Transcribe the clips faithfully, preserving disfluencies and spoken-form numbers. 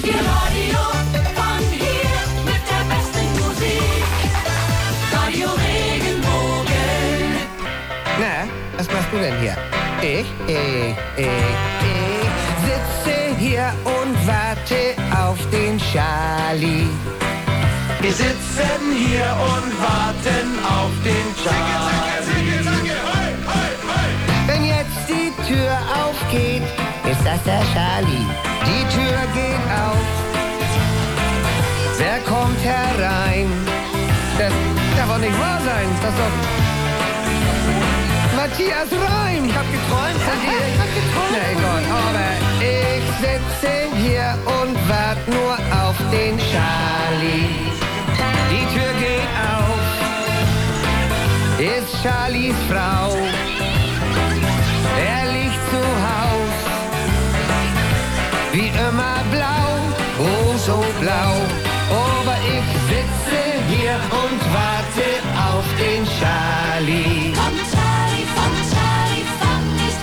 Ihr Radio von hier mit der besten Musik. Radio Regenbogen. Na, was machst du denn hier? Ich, ich, ich, ich sitze hier und warte auf den Charlie. Wir sitzen hier und warten auf den Charlie. Wenn jetzt die Tür aufgeht, ist das der Charlie. Die Tür geht auf. Wer kommt herein? Das darf doch nicht wahr sein. Das ist doch Matthias Reim. Ich hab geträumt von dir. Ich hab geträumt. Na egal, aber ich sitze hier und warte nur auf den Charlie. Die Tür geht auf. Ist Charlies Frau. Er liegt zu Haus. Wie immer blau, oh so blau. Aber ich sitze hier und warte auf den Charlie. Komm Charlie, komm Charlie, fang mich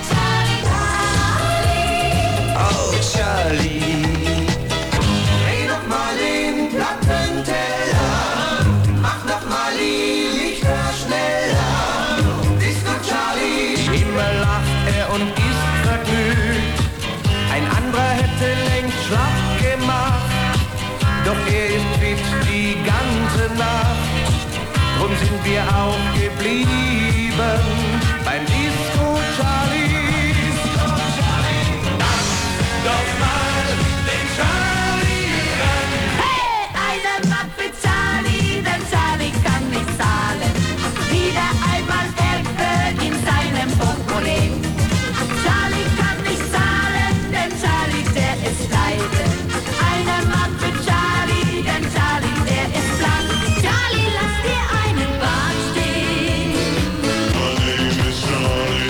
Charlie. Oh Charlie, dreh doch mal den Plattenteller. Mach doch mal die Lichter schneller. Disco Charlie, immer lacht er und ist vergnügt. Ein anderer hätte längst schlapp gemacht. Doch er ist fit die ganze Nacht. Drum sind wir auch geblieben beim Disco Charlie. Disco Charlie, lass doch mal den Charlie ran. Hey, eine Matt für Charlie, denn Charlie kann nicht zahlen. Wieder einmal Ärger in seinem Portemonnaie. Charlie kann nicht zahlen, denn Charlie, der ist pleite. Eine Matt für Charlie, denn Charlie, der ist blank. Charlie, lass dir einen Bart stehen. My name is Charlie.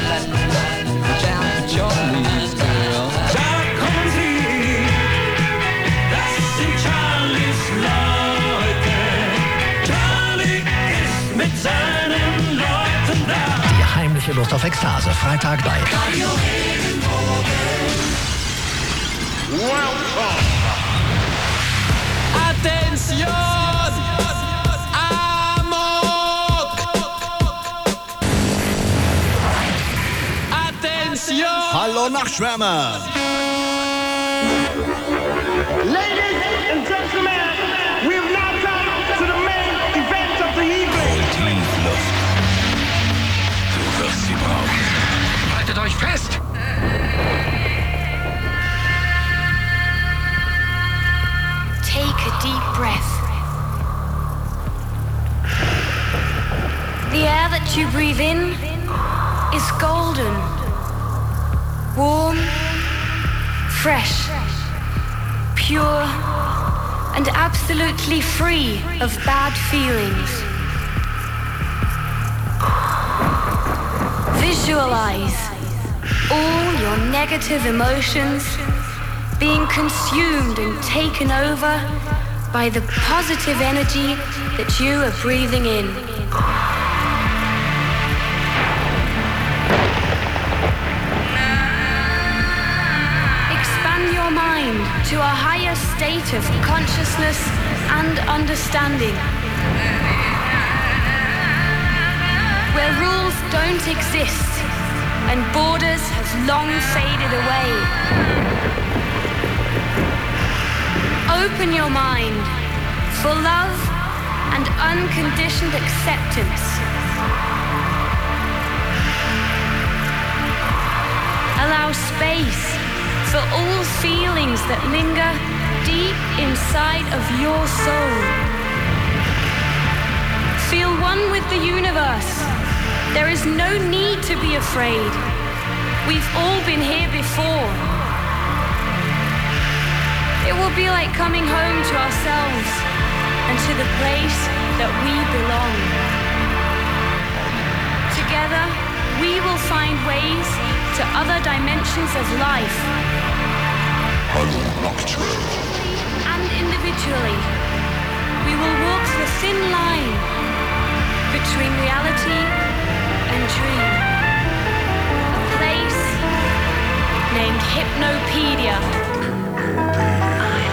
Da kommen sie, das sind Charlies Leute. Charlie ist mit seinen Leuten da. Die heimliche Lust auf Ekstase. Freitag bei Radio Attention! Amok! Attention! Hallo Nachtschwärmer! Ladies and gentlemen, we have now come to the main event of the evening. Tiefluft. Du wirst sie brauchen. Haltet euch fest! Take a deep breath. The air that you breathe in is golden, warm, fresh, pure, and absolutely free of bad feelings. Visualize all your negative emotions being consumed and taken over by the positive energy that you are breathing in. Expand your mind to a higher state of consciousness and understanding, where rules don't exist and borders have long faded away. Open your mind for love and unconditioned acceptance. Allow space for all feelings that linger deep inside of your soul. Feel one with the universe. There is no need to be afraid. We've all been here before. It will be like coming home to ourselves and to the place that we belong. Together, we will find ways to other dimensions of life. Hallo Nachtschwärmer. And individually, we will walk the thin line between reality and dream. A place named Hypnopedia.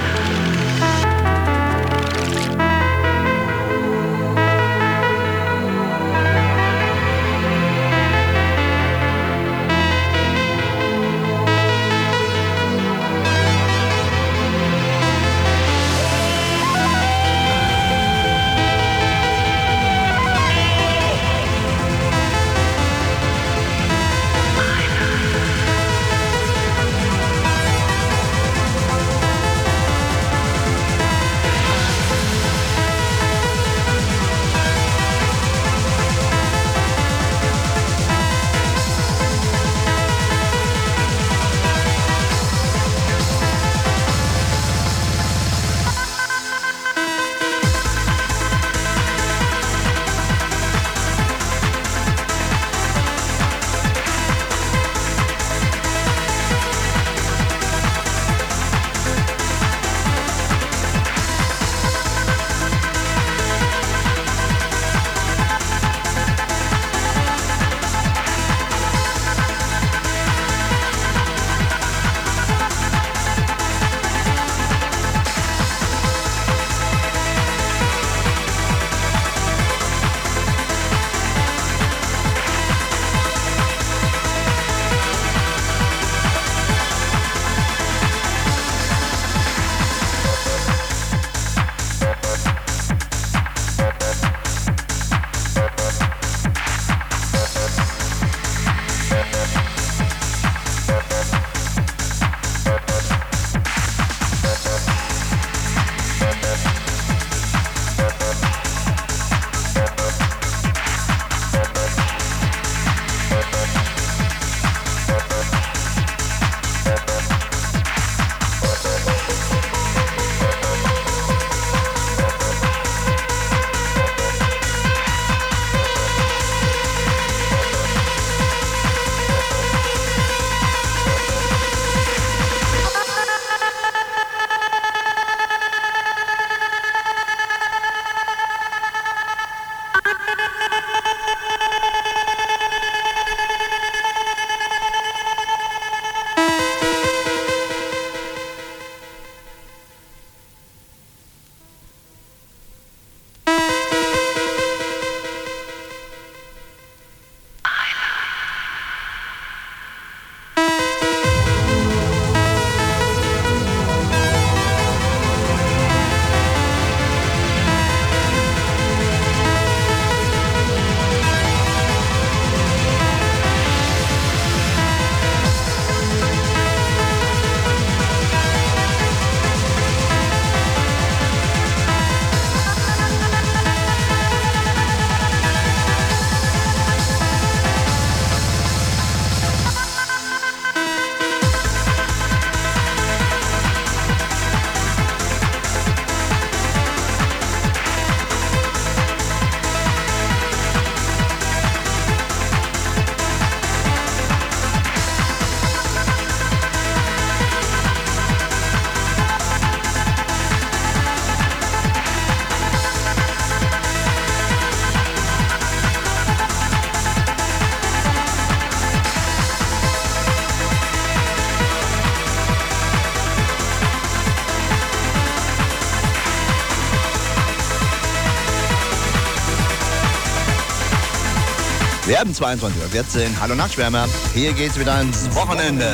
Wir haben zweiundzwanzig Uhr vierzehn. Hallo Nachtschwärmer. Hier geht's wieder ans Wochenende.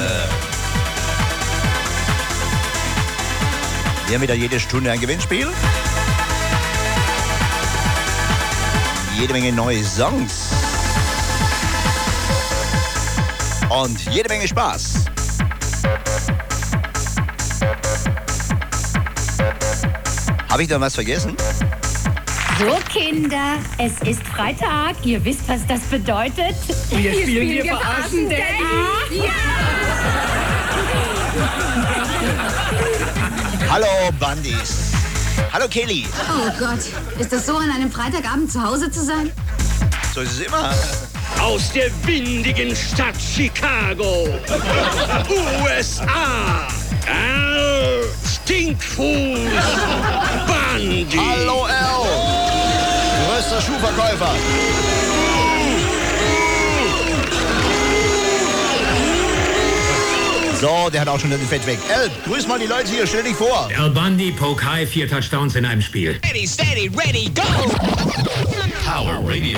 Wir haben wieder jede Stunde ein Gewinnspiel. Jede Menge neue Songs. Und jede Menge Spaß. Habe ich da was vergessen? So, Kinder, es ist Freitag. Ihr wisst, was das bedeutet. Wir spielen hier Verarschen Daddy. Ja! Hallo, Bandis. Hallo, Kelly. Oh Gott, ist das so, an einem Freitagabend zu Hause zu sein? So ist es immer. Aus der windigen Stadt Chicago, U S A, Al Stinkfuß Bundy. Hallo, Al. Größter Schuhverkäufer. So, der hat auch schon den Fett weg. Al, grüß mal die Leute hier, stell dich vor. Al Bundy, Poke High, vier Touchdowns in einem Spiel. Ready, steady, ready, go! Power Radio.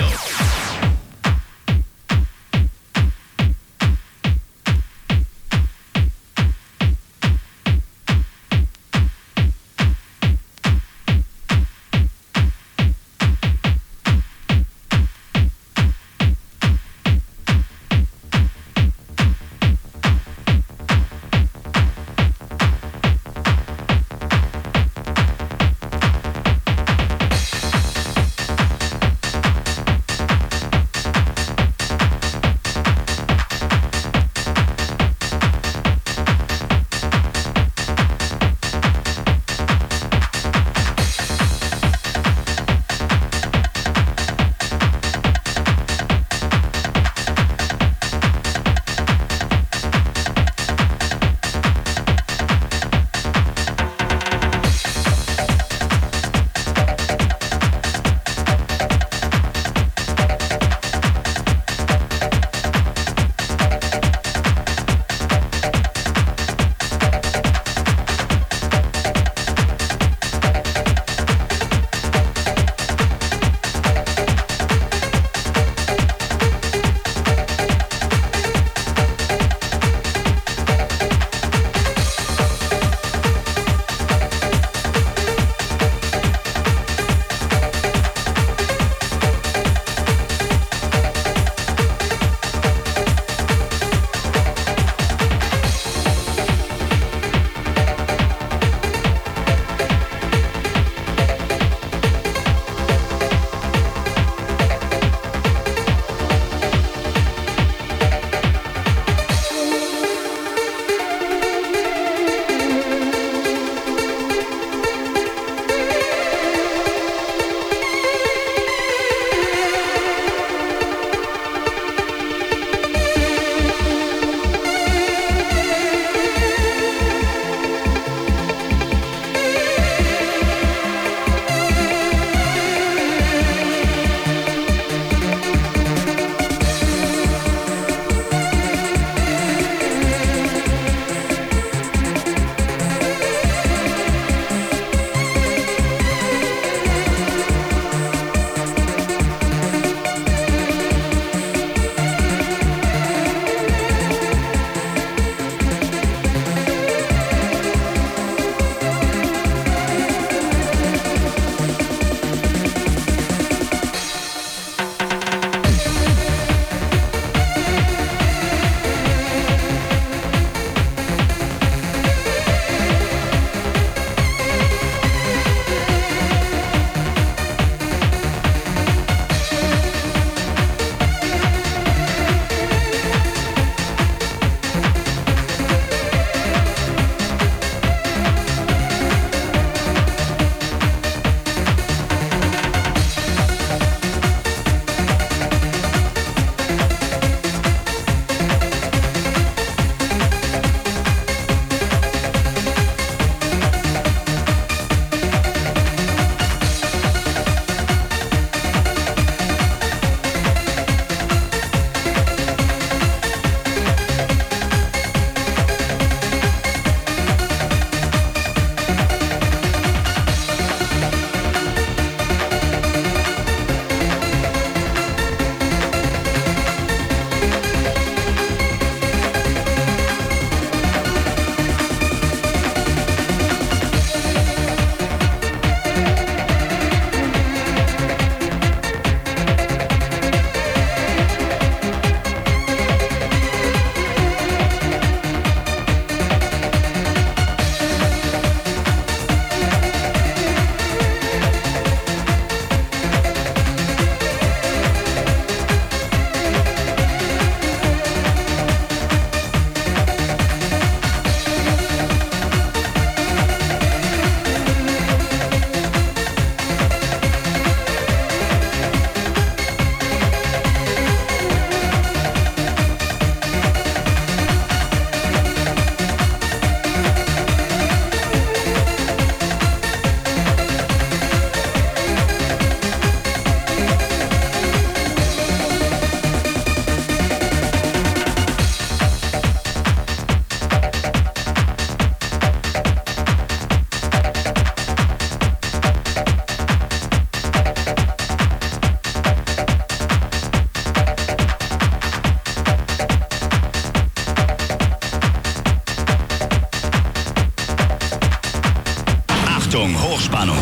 Achtung, Hochspannung.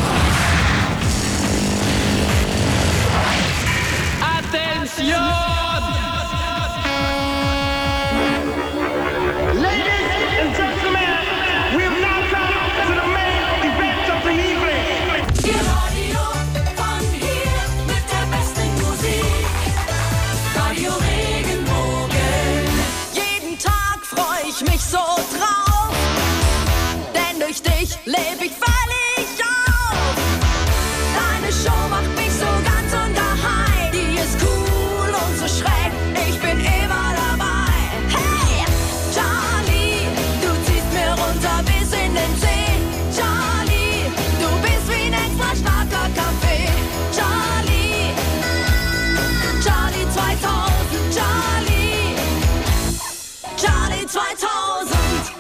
Attention! Ladies and gentlemen, we have now come to the main event of the evening. Die Radio von hier mit der besten Musik. Radio Regenbogen. Jeden Tag freu ich mich so drauf, denn durch dich lebe ich völlig auf. Deine Show macht mich so ganz und daheim. Die ist cool und so schräg, ich bin immer dabei. Hey, Charlie, du ziehst mir runter bis in den See. Charlie, du bist wie ein extra starker Kaffee. Charlie, Charlie zweitausend, Charlie, Charlie zweitausend.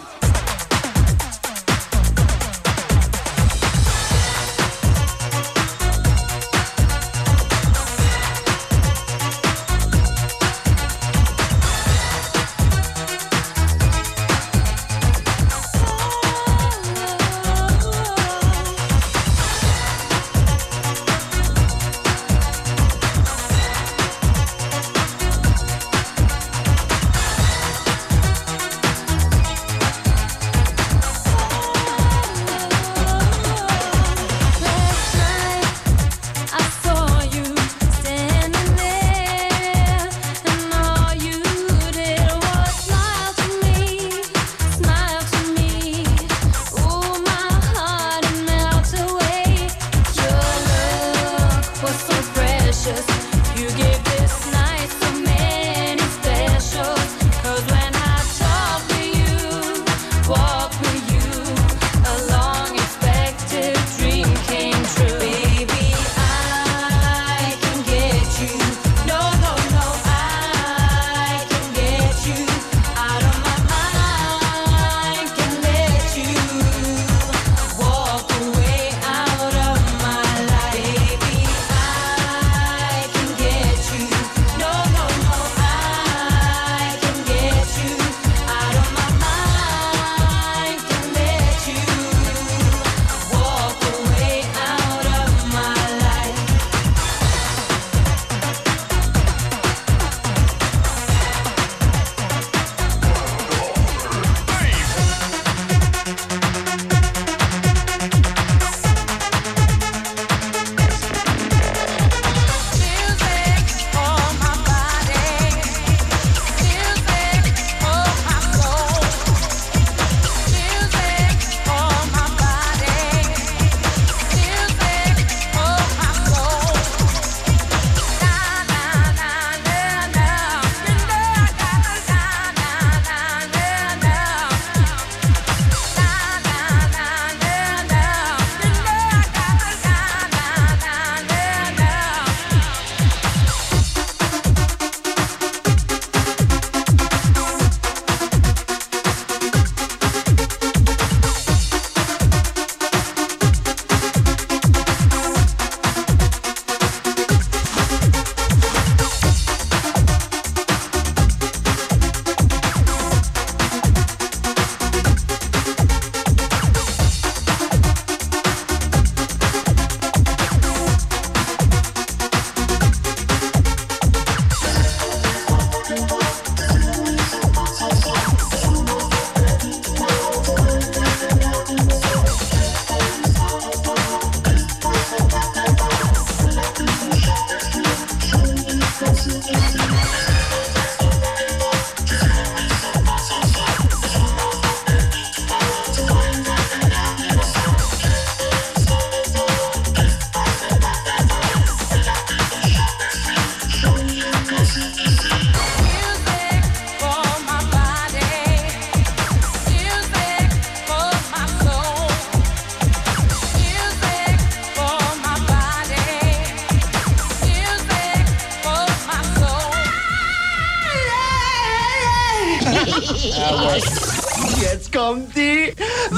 Jetzt kommt die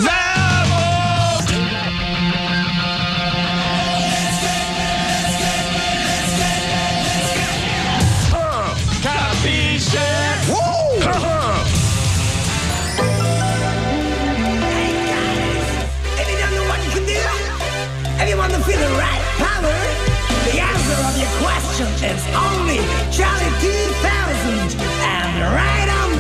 Werbung! Capisce? Hey guys, any of you want to do that?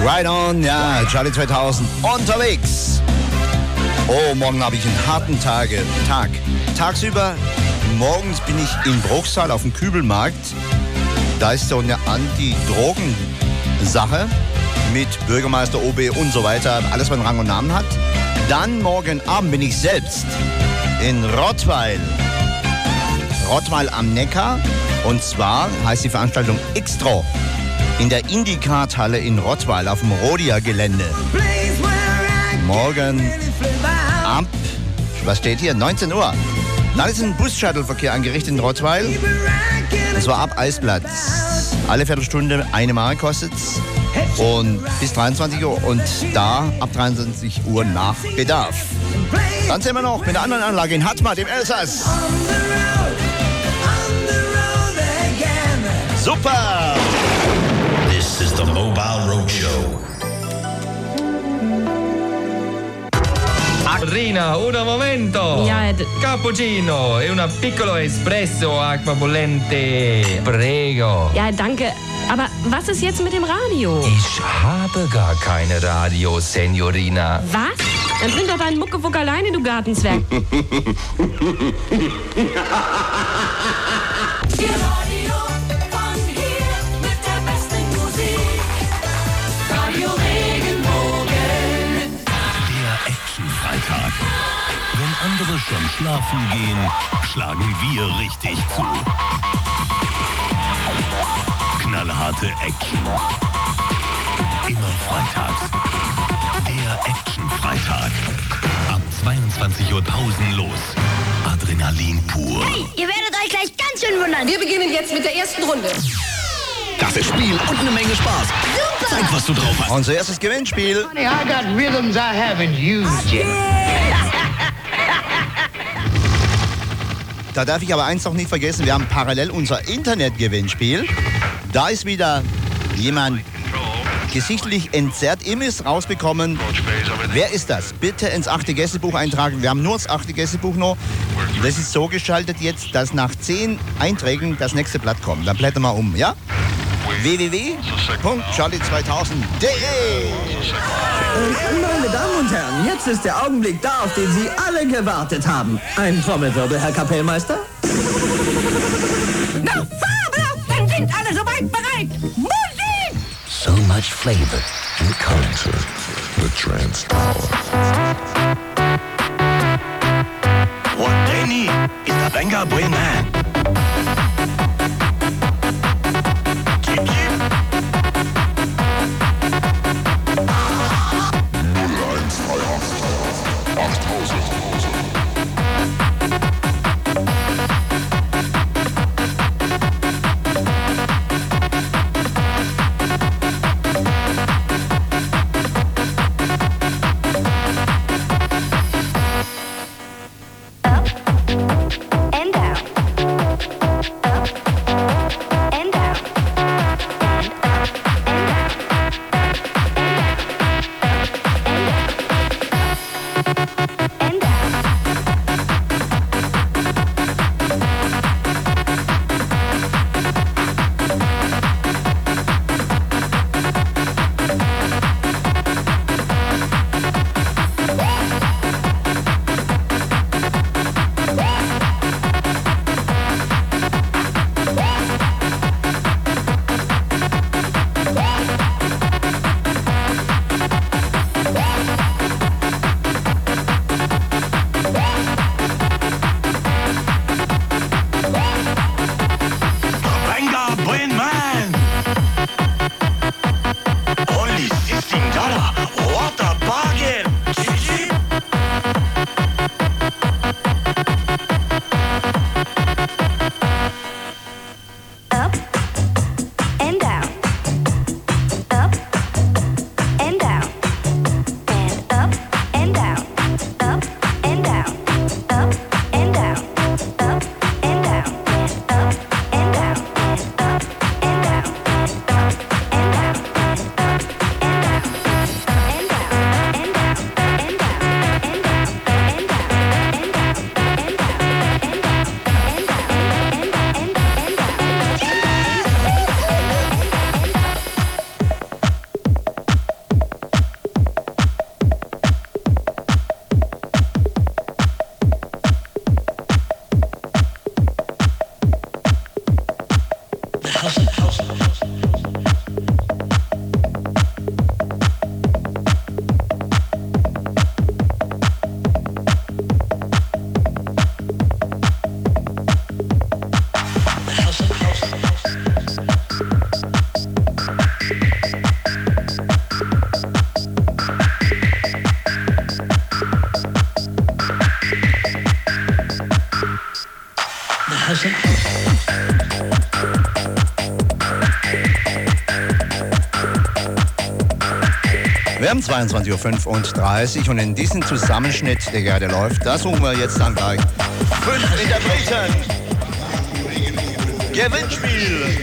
Right on, ja, Charlie zweitausend unterwegs. Oh, morgen habe ich einen harten Tage, Tag. Tagsüber, morgens bin ich in Bruchsal auf dem Kübelmarkt. Da ist so eine Anti-Drogen-Sache mit Bürgermeister, O B und so weiter. Alles, was Rang und Namen hat. Dann morgen Abend bin ich selbst in Rottweil. Rottweil am Neckar. Und zwar heißt die Veranstaltung Xtro in der Indikat-Halle in Rottweil auf dem Rodia-Gelände. Morgen ab, was steht hier, neunzehn Uhr. Dann ist ein Bus-Shuttle-Verkehr angerichtet in Rottweil. Und zwar ab Eisplatz. Alle Viertelstunde eine Mark kostet's. Und bis dreiundzwanzig Uhr und da ab dreiundzwanzig Uhr nach Bedarf. Dann sind wir noch mit der anderen Anlage in Hatma, dem Elsass. Super! This is the Mobile Roadshow. Rina, un momento! Ja, d- Cappuccino e un piccolo espresso acqua bollente. Prego. Ja, danke. Aber was ist jetzt mit dem Radio? Ich habe gar keine Radio, Signorina. Was? Dann trink doch deinen Muckefuck alleine, du Gartenzwerg. Freitag. Wenn andere schon schlafen gehen, schlagen wir richtig zu. Knallharte Action. Immer freitags. Der Action-Freitag. Ab zweiundzwanzig Uhr pausenlos. Adrenalin pur. Hey, ihr werdet euch gleich ganz schön wundern. Wir beginnen jetzt mit der ersten Runde. Das ist Spiel und eine Menge Spaß. Super! Zeig, was du drauf hast. Unser erstes Gewinnspiel. Honey, I got rhythms I haven't used yet. Da darf ich aber eins noch nicht vergessen, wir haben parallel unser Internet-Gewinnspiel. Da ist wieder jemand gesichtlich entzerrt. Immis rausbekommen. Wer ist das? Bitte ins achte Gästebuch eintragen. Wir haben nur das achte Gästebuch noch. Das ist so gestaltet jetzt, dass nach zehn Einträgen das nächste Blatt kommt. Dann blättern wir um, ja? w w w punkt charlie zweitausend punkt d e Meine Damen und Herren, jetzt ist der Augenblick da, auf den Sie alle gewartet haben. Ein Trommelwirbel, Herr Kapellmeister. Na, Fabel, dann sind alle soweit bereit. Musik! So much flavor and culture. The trance power. What they need is the Venga Boy Man. And down. Dankeschön. Wir haben zweiundzwanzig Uhr fünfunddreißig und in diesem Zusammenschnitt, der gerade läuft, da suchen wir jetzt dann gleich fünf Interpreten. Gewinnspiel.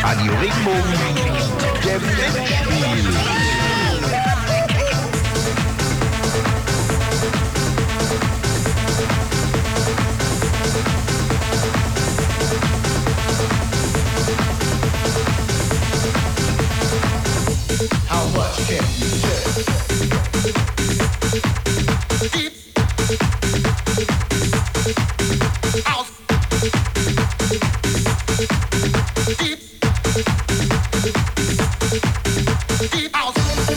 Radio Regenbogen Gewinnspiel. How much can you take? Deep out. Deep. Deep out.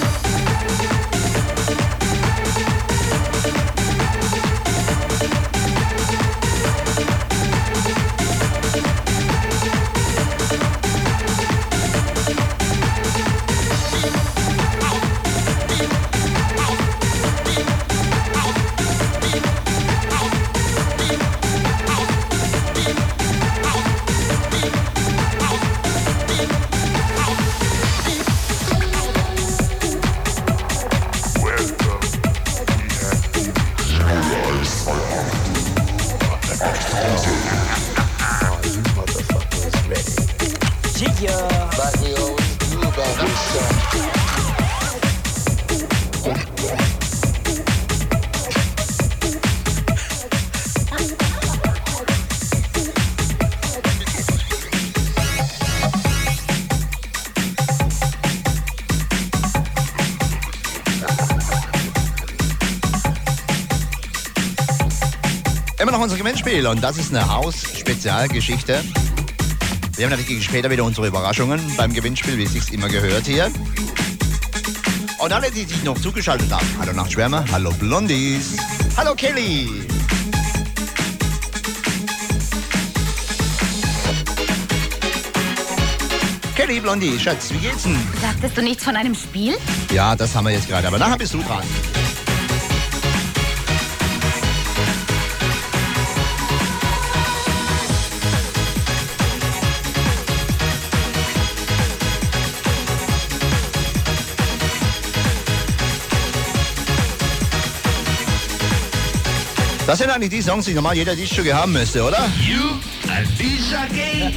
Immer noch unser Gewinnspiel und das ist eine Haus-Spezialgeschichte. Wir haben natürlich später wieder unsere Überraschungen beim Gewinnspiel, wie es sich immer gehört hier. Und alle, die sich noch zugeschaltet haben. Hallo Nachtschwärmer, hallo Blondies, hallo Kelly. Kelly, Blondie, Schatz, wie geht's denn? Sagtest du nichts von einem Spiel? Ja, das haben wir jetzt gerade, aber nachher bist du dran. Das sind eigentlich die Songs, die normal jeder Disc-Jockey haben müsste, oder? You a Disc-Jockey.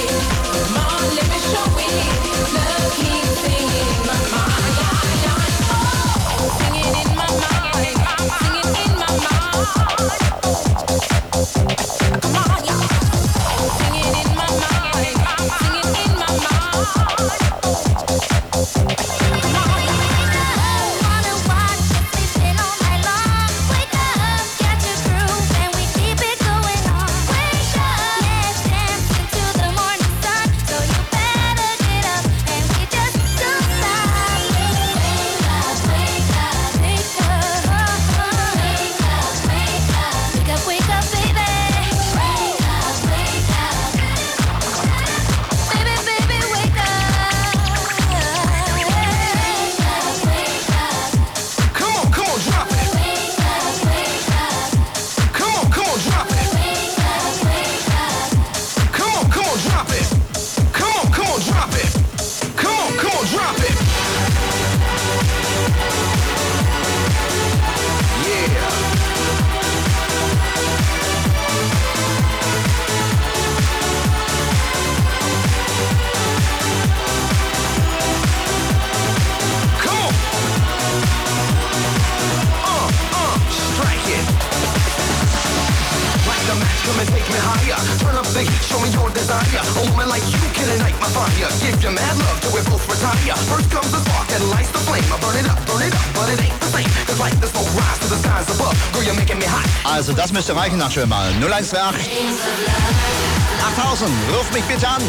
Love keeps singing in my mind. show me your desire. A woman like you can ignite my fire. Give you mad love till we both retire. First comes the spark and lights the flame. I burn it up, burn it up, but it ain't the same. Cause like the smoke rise to the skies above. Girl, you're making me hot. Also das müsste reichen nach Schönmal. null eins zwei acht achttausend, ruf mich bitte an.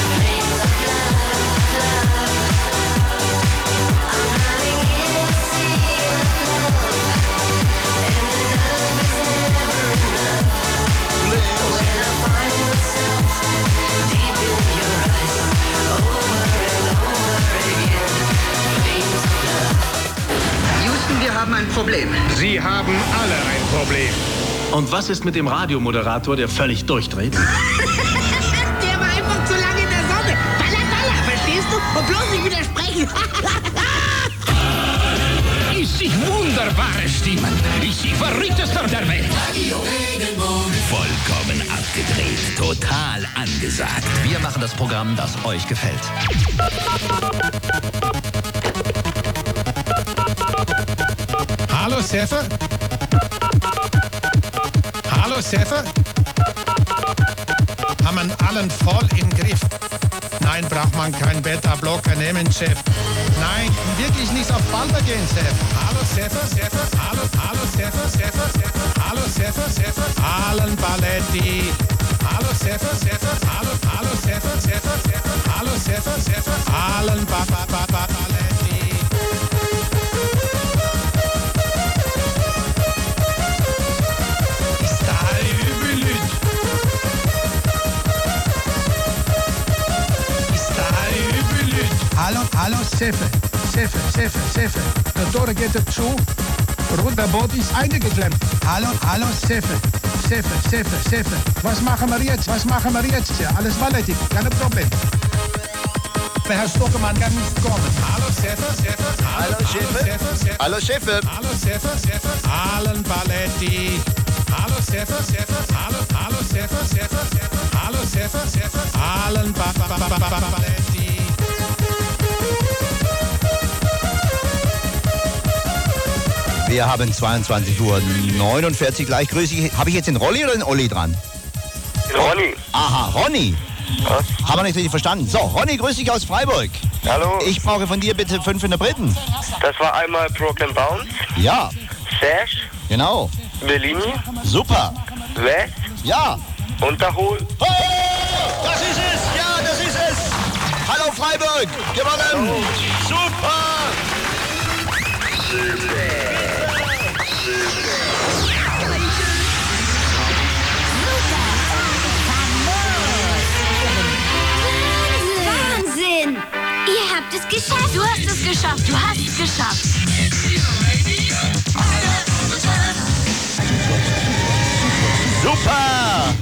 Houston, wir haben ein Problem. Sie haben alle ein Problem. Und was ist mit dem Radiomoderator, der völlig durchdreht? Der war einfach zu lange in der Sonne. Baller, baller, verstehst du? Und bloß nicht widersprechen. Ich sehe wunderbare Stimmen. Ich sehe verrücktester der Welt. Vollkommen abgedreht, total angesagt. Wir machen das Programm, das euch gefällt. Hallo, Seffe? Hallo, Seffe? Haben wir allen voll im Griff? Nein, braucht man keinen Beta-Blocker nehmen, Chef. Nein, wirklich nicht auf Palmer gehen, Chef. Hallo, Seffe, Seffe, hallo, hallo, Seffe, Seffe, Seffe, hallo, Seffe, Seffe, Allen Paletti. Hallo, Seffe, Seffe, hallo, hallo, Seffe, Seffe, Seffe, hallo, Seffe, Seffe, Allen Paletti. Hallo, hallo, Seffe, Seffe, Seffe, Seffe. Der Tore geht dazu. Runter Boot ist eingeklemmt. Hallo, hallo, Seffe, Seffe, Seffe, Seffe. Was machen wir jetzt? Was machen wir jetzt? Ja, alles Paletti, kein Problem. Der Herr Stockermann kann nicht kommen. Hallo, Seffe, Seffe. Hallo, Seffe. Hallo, Seffe. Hallo, Seffe, Seffe. Allen Paletti. Hallo, Seffe, Seffe. Hallo, hallo, Seffe, Seffe, Seffe. Hallo, Seffe, Seffe. Allen Paletti. Wir haben zweiundzwanzig Uhr neunundvierzig gleich. Grüß ich. Habe ich jetzt den Rolli oder den Olli dran? Ronny. Aha, Ronny. Was? Haben wir nicht richtig verstanden. So, Ronny, grüß dich aus Freiburg. Hallo. Ich brauche von dir bitte fünf in der Briten. Das war einmal Broken Bounce. Ja. Sash. Genau. Bellini. Super. West. Ja. Unterhol. Oh, das ist es. Ja, das ist es. Hallo Freiburg. Gewonnen. Hallo. Super. Wahnsinn! Ihr habt es geschafft! Du hast es geschafft! Du hast es geschafft! Super!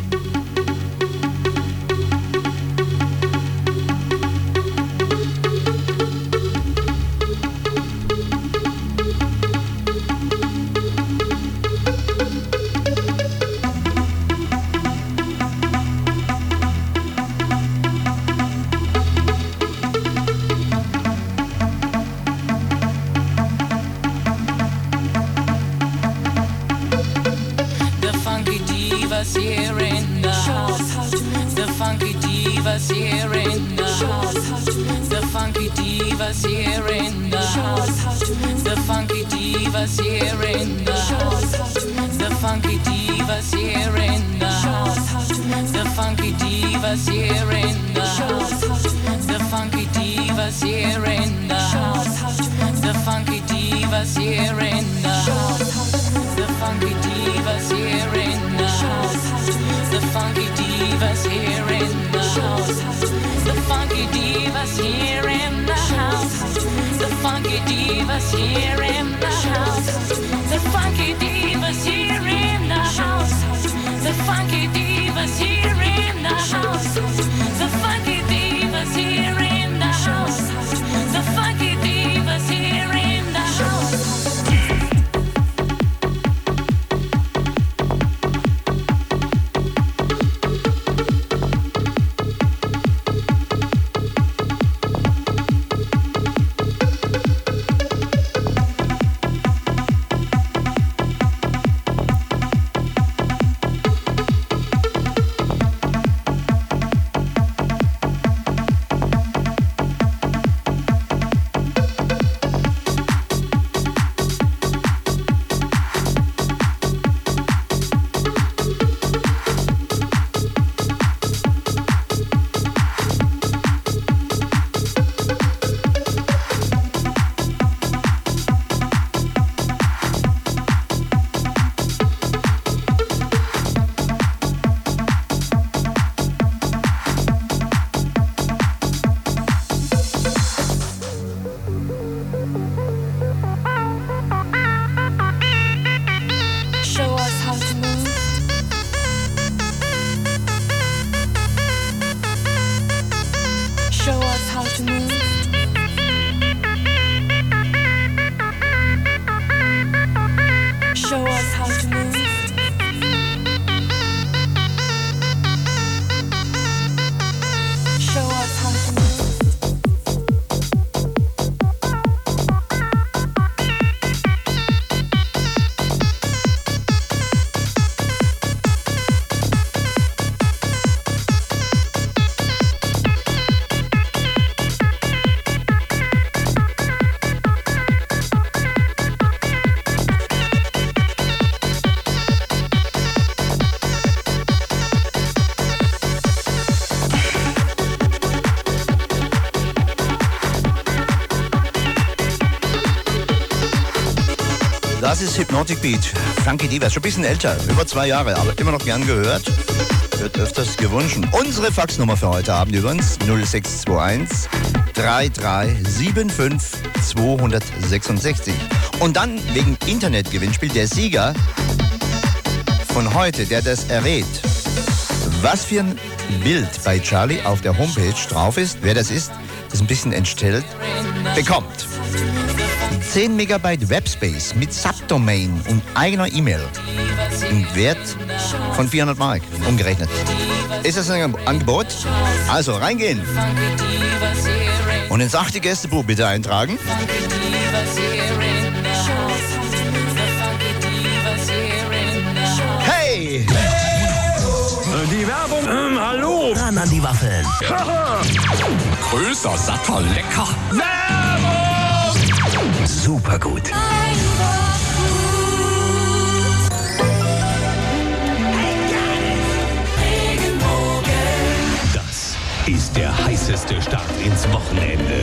Here in the house, the funky divas here in the house, the funky divas here in the house, the funky divas here in the house, the funky divas here in the house, the funky divas here in the house, the funky divas here in the house, the funky divas here in the house, the funky divas here in the house. The funky divas here in the house. The funky divas here in the house. The funky divas here in the house. The funky divas here in the house. The funky divas here in the house. The funky divas here in the house. The funky divas here in the house. ist Hypnotic Beat. Funky Diva, schon ein bisschen älter, über zwei Jahre, aber immer noch gern gehört. Wird öfters gewünscht. Unsere Faxnummer für heute Abend übrigens null sechs zwei eins drei drei sieben fünf zwei sechs sechs. Und dann wegen Internetgewinnspiel der Sieger von heute, der das errät, was für ein Bild bei Charlie auf der Homepage drauf ist, wer das ist, das ein bisschen entstellt, bekommt zehn Megabyte Webspace mit Subdomain und eigener E-Mail im Wert von vierhundert Mark umgerechnet. Ist das ein Angebot? Also reingehen und ins achte Gästebuch bitte eintragen. Hey! Die Werbung, ähm, hallo! Ran an die Waffeln. Größer, satter, lecker. Werbung! Super gut. Das ist der heißeste Start ins Wochenende.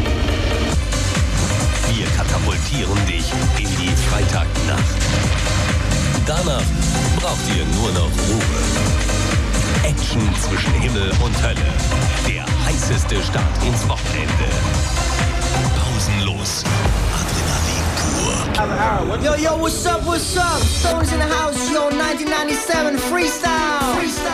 Wir katapultieren dich in die Freitagnacht. Danach braucht ihr nur noch Ruhe. Action zwischen Himmel und Hölle. Der heißeste Start ins Wochenende. Pausenlos. Adrenalin pur. Yo, yo, what's up, what's up? Stones in the house, yo, nineteen ninety-seven freestyle. Freestyle.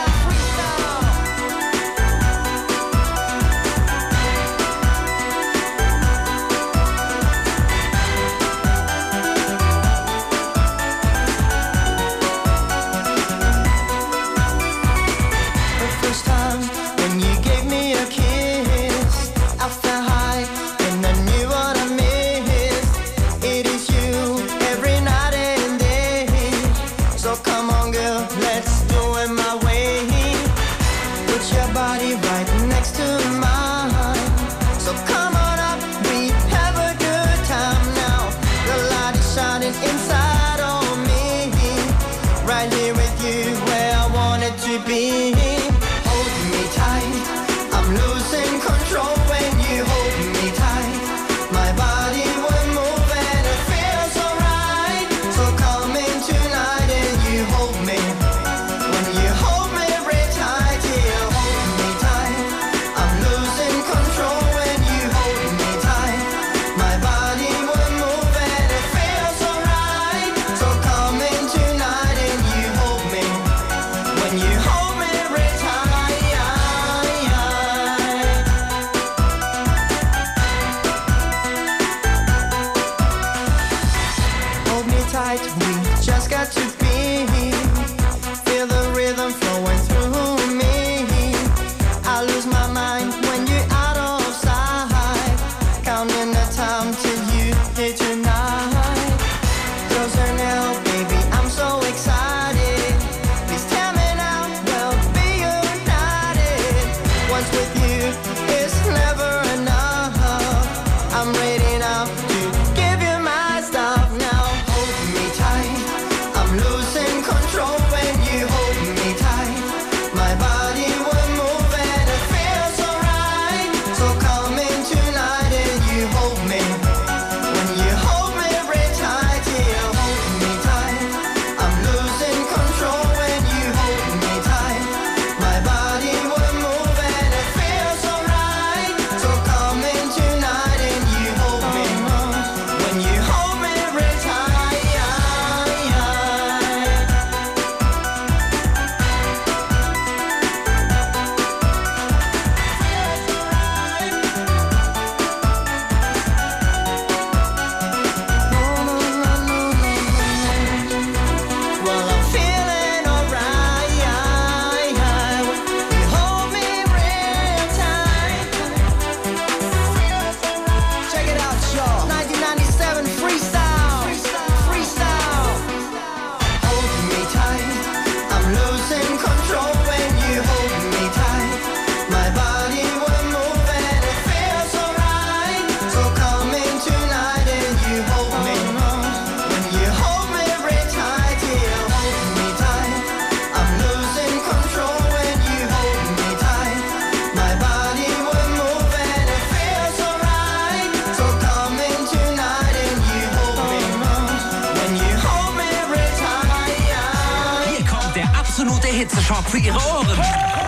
Hitzeschock für Ihre Ohren.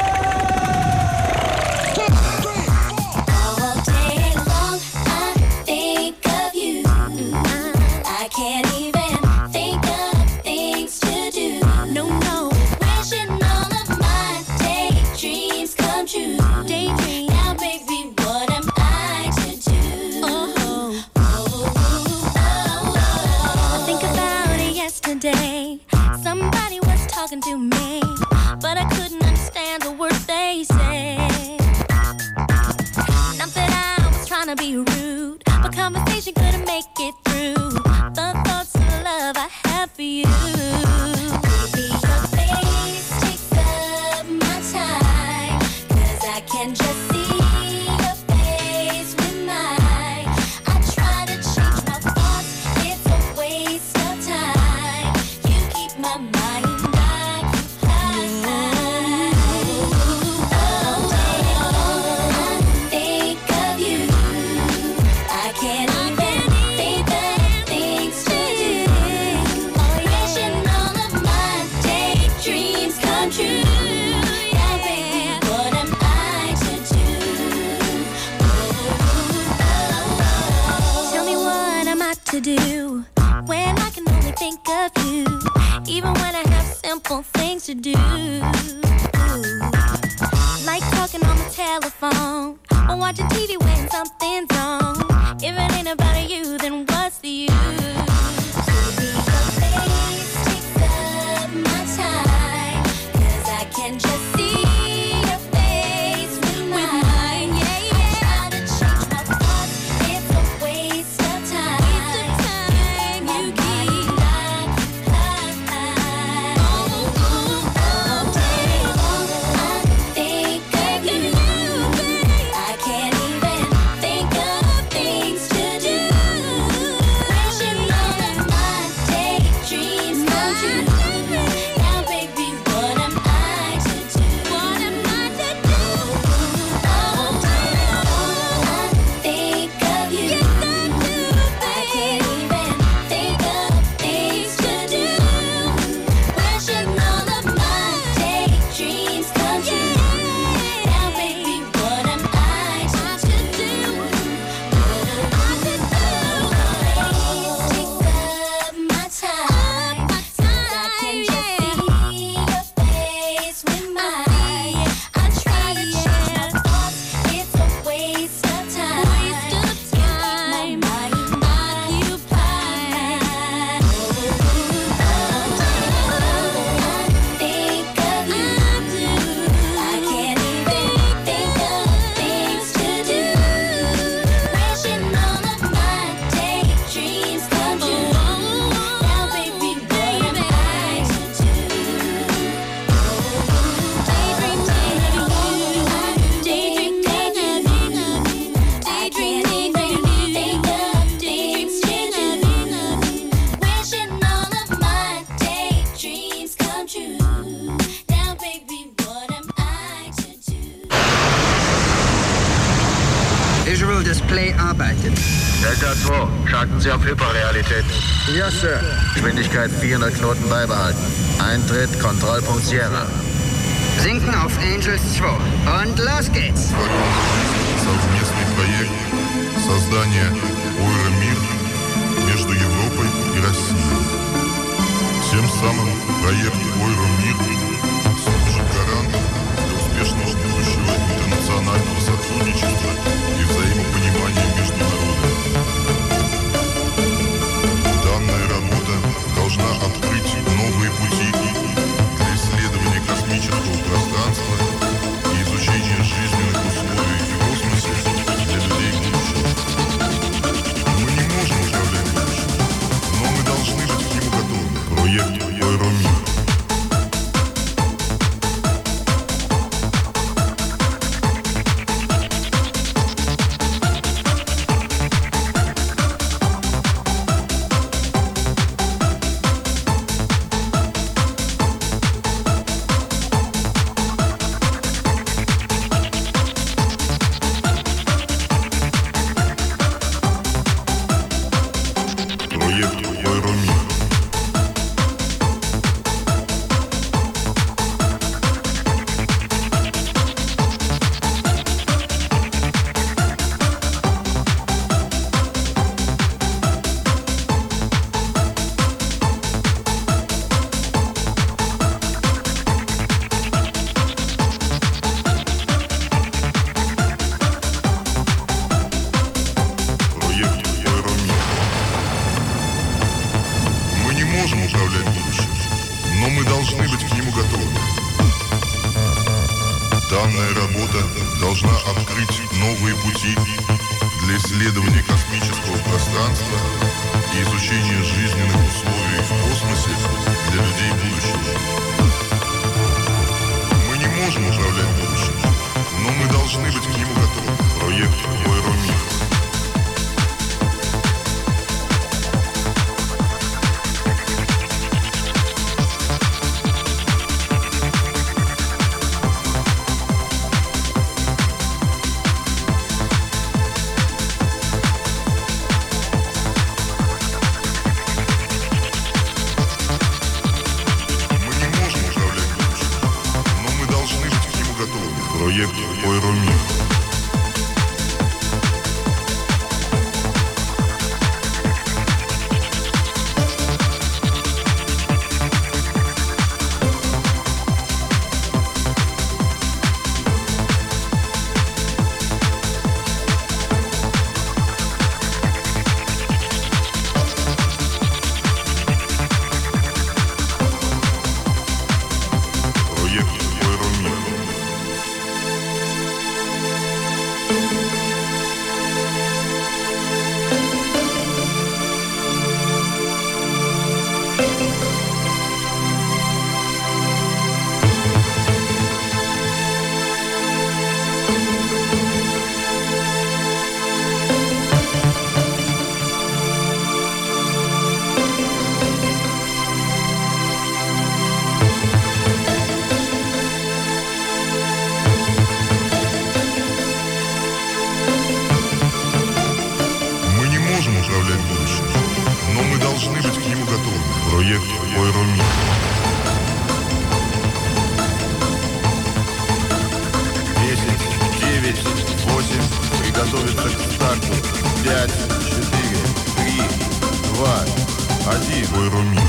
Somebody was talking to me, but I couldn't understand the words they said. Not that I was trying to be rude, but conversation couldn't make it through the thoughts of love I have for you. Baby, your face takes up my time, 'cause I can just see your face with mine. I try to change my thoughts, it's a waste of time. You keep my mind occupied. All day long I think of you. I can't even think of things to do. Wishing all of my daydreams come true. Now baby, what am I to do? Tell me what am I to do when I can only think of you, even when I have simple things to do, like talking on the telephone or watching T V when something's wrong. If it ain't about you, then what's the use? Baby, your face takes up my time, 'cause I can just see your face with mine. Yeah, yeah. I try to change my thoughts, it's a waste of time. You keep my mind occupied. All day long I think of you. I can't even think of things to do. Wishing all of my daydreams come true. Now baby, what am I to do? What am I to do? All day long I think of you. I can't even think of things to do. Wishing all of my daydreams come true. Now baby, what am I to do? What am I to do? Face takes up my time, 'cause I can just see your face with mine. I try to change my thoughts, it's a waste of time. You keep my mind occupied. All day long I think of you. I can't even think of things to do. Wishing all of my daydreams come true. Now baby, what am I to do? Daydream, daydream, daydream, daydream, daydream, think of things to do. Wishing all of my daydreams come true. Now baby, what am I to do? Visual Display arbeitet. Delta zwei, schalten Sie auf Hyperrealität. Ja, Sir. Geschwindigkeit vierhundert Knoten beibehalten. Eintritt, Kontrollpunkt Sierra. Sinken auf Angels zwei. Und los geht's. Совместный проект создания Ойра-Мир между Европой и Россией. Тем самым проект Ойра-Мир служит гарантом для успешного будущего интернационального сотрудничества и взаимопонимания между народами. Данная работа должна открыть новые пути для исследования космического пространства и изучения жизненных условий в космосе для людей будущего. Мы не можем управлять будущим, но мы должны быть к нему готовы. Проект Ойра-Мир. Данная работа должна открыть новые пути для исследования космического пространства и изучения жизненных условий в космосе для людей будущего. Мы не можем управлять будущим, но мы должны быть к нему готовы. Проект «Ойромир». Проект «Ойромир». Проект «Ойромир». десять, девять, восемь, приготовиться к старту. пять, четыре, три, два, один. «Ойромир».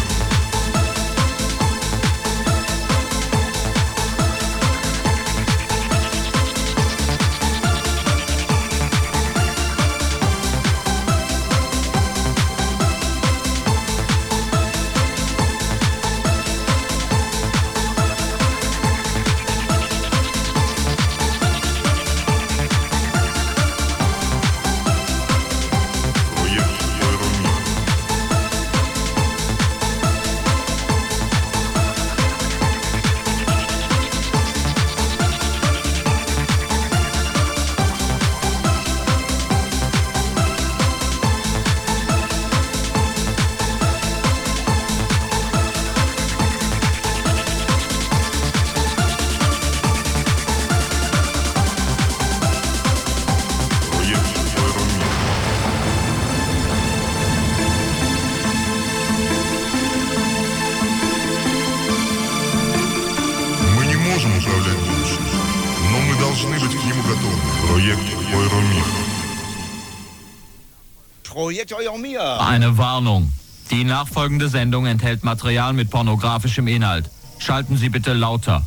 Eine Warnung. Die nachfolgende Sendung enthält Material mit pornografischem Inhalt. Schalten Sie bitte lauter.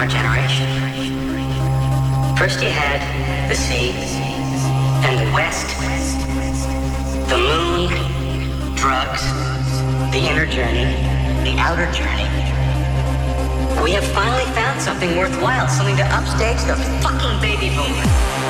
our generation. First you had the sea and the west, the moon, drugs, the inner journey, the outer journey. We have finally found something worthwhile, something to upstage the fucking baby boomers.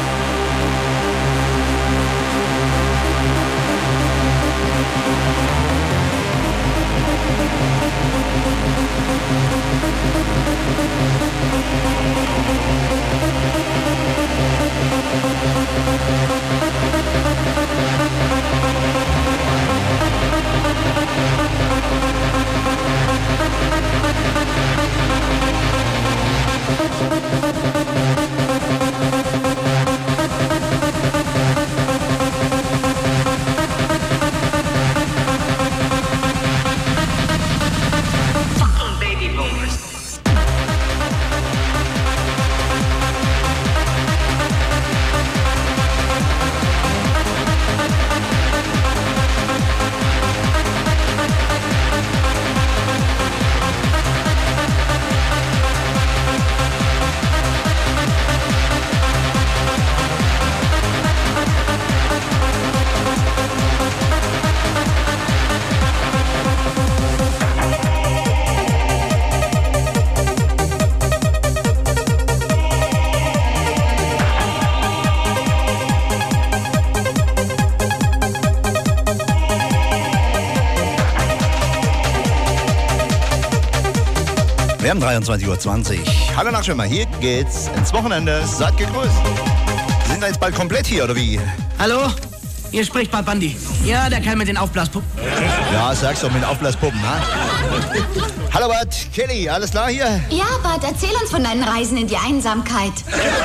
Wir haben dreiundzwanzig Uhr zwanzig. Hallo Nachschwimmer, hier geht's ins Wochenende. Seid gegrüßt. Sie sind da jetzt bald komplett hier, oder wie? Hallo? Hier spricht Bad Bandi. Ja, der Kerl mit den Aufblaspuppen. Ja, sag's doch, mit den Aufblaspuppen, ha? Hallo Bad, Kelly, alles klar hier? Ja, Bad, erzähl uns von deinen Reisen in die Einsamkeit.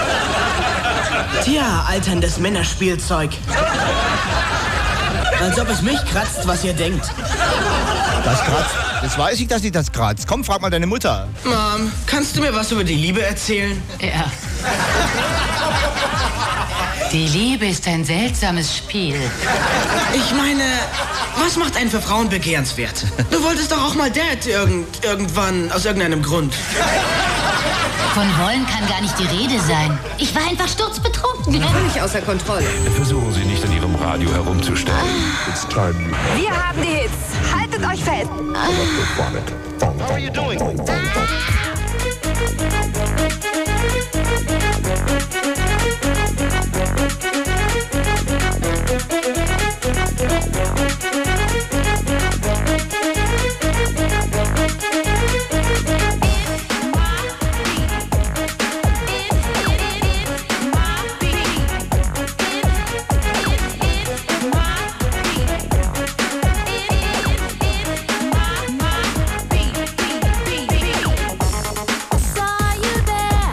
Tja, alterndes Männerspielzeug. Als ob es mich kratzt, was ihr denkt. Das kratzt? Das weiß ich, dass dich das kratzt. Komm, frag mal deine Mutter. Mom, kannst du mir was über die Liebe erzählen? Ja. Die Liebe ist ein seltsames Spiel. Ich meine, was macht einen für Frauen begehrenswert? Du wolltest doch auch mal Dad irgend, irgendwann, aus irgendeinem Grund. Von wollen kann gar nicht die Rede sein. Ich war einfach sturzbetrunken. Völlig außer Kontrolle. Versuchen Sie nicht an Ihrem Radio herumzustellen. It's time. Wir haben die Hits. Haltet euch fest. How are you doing? Saw you there.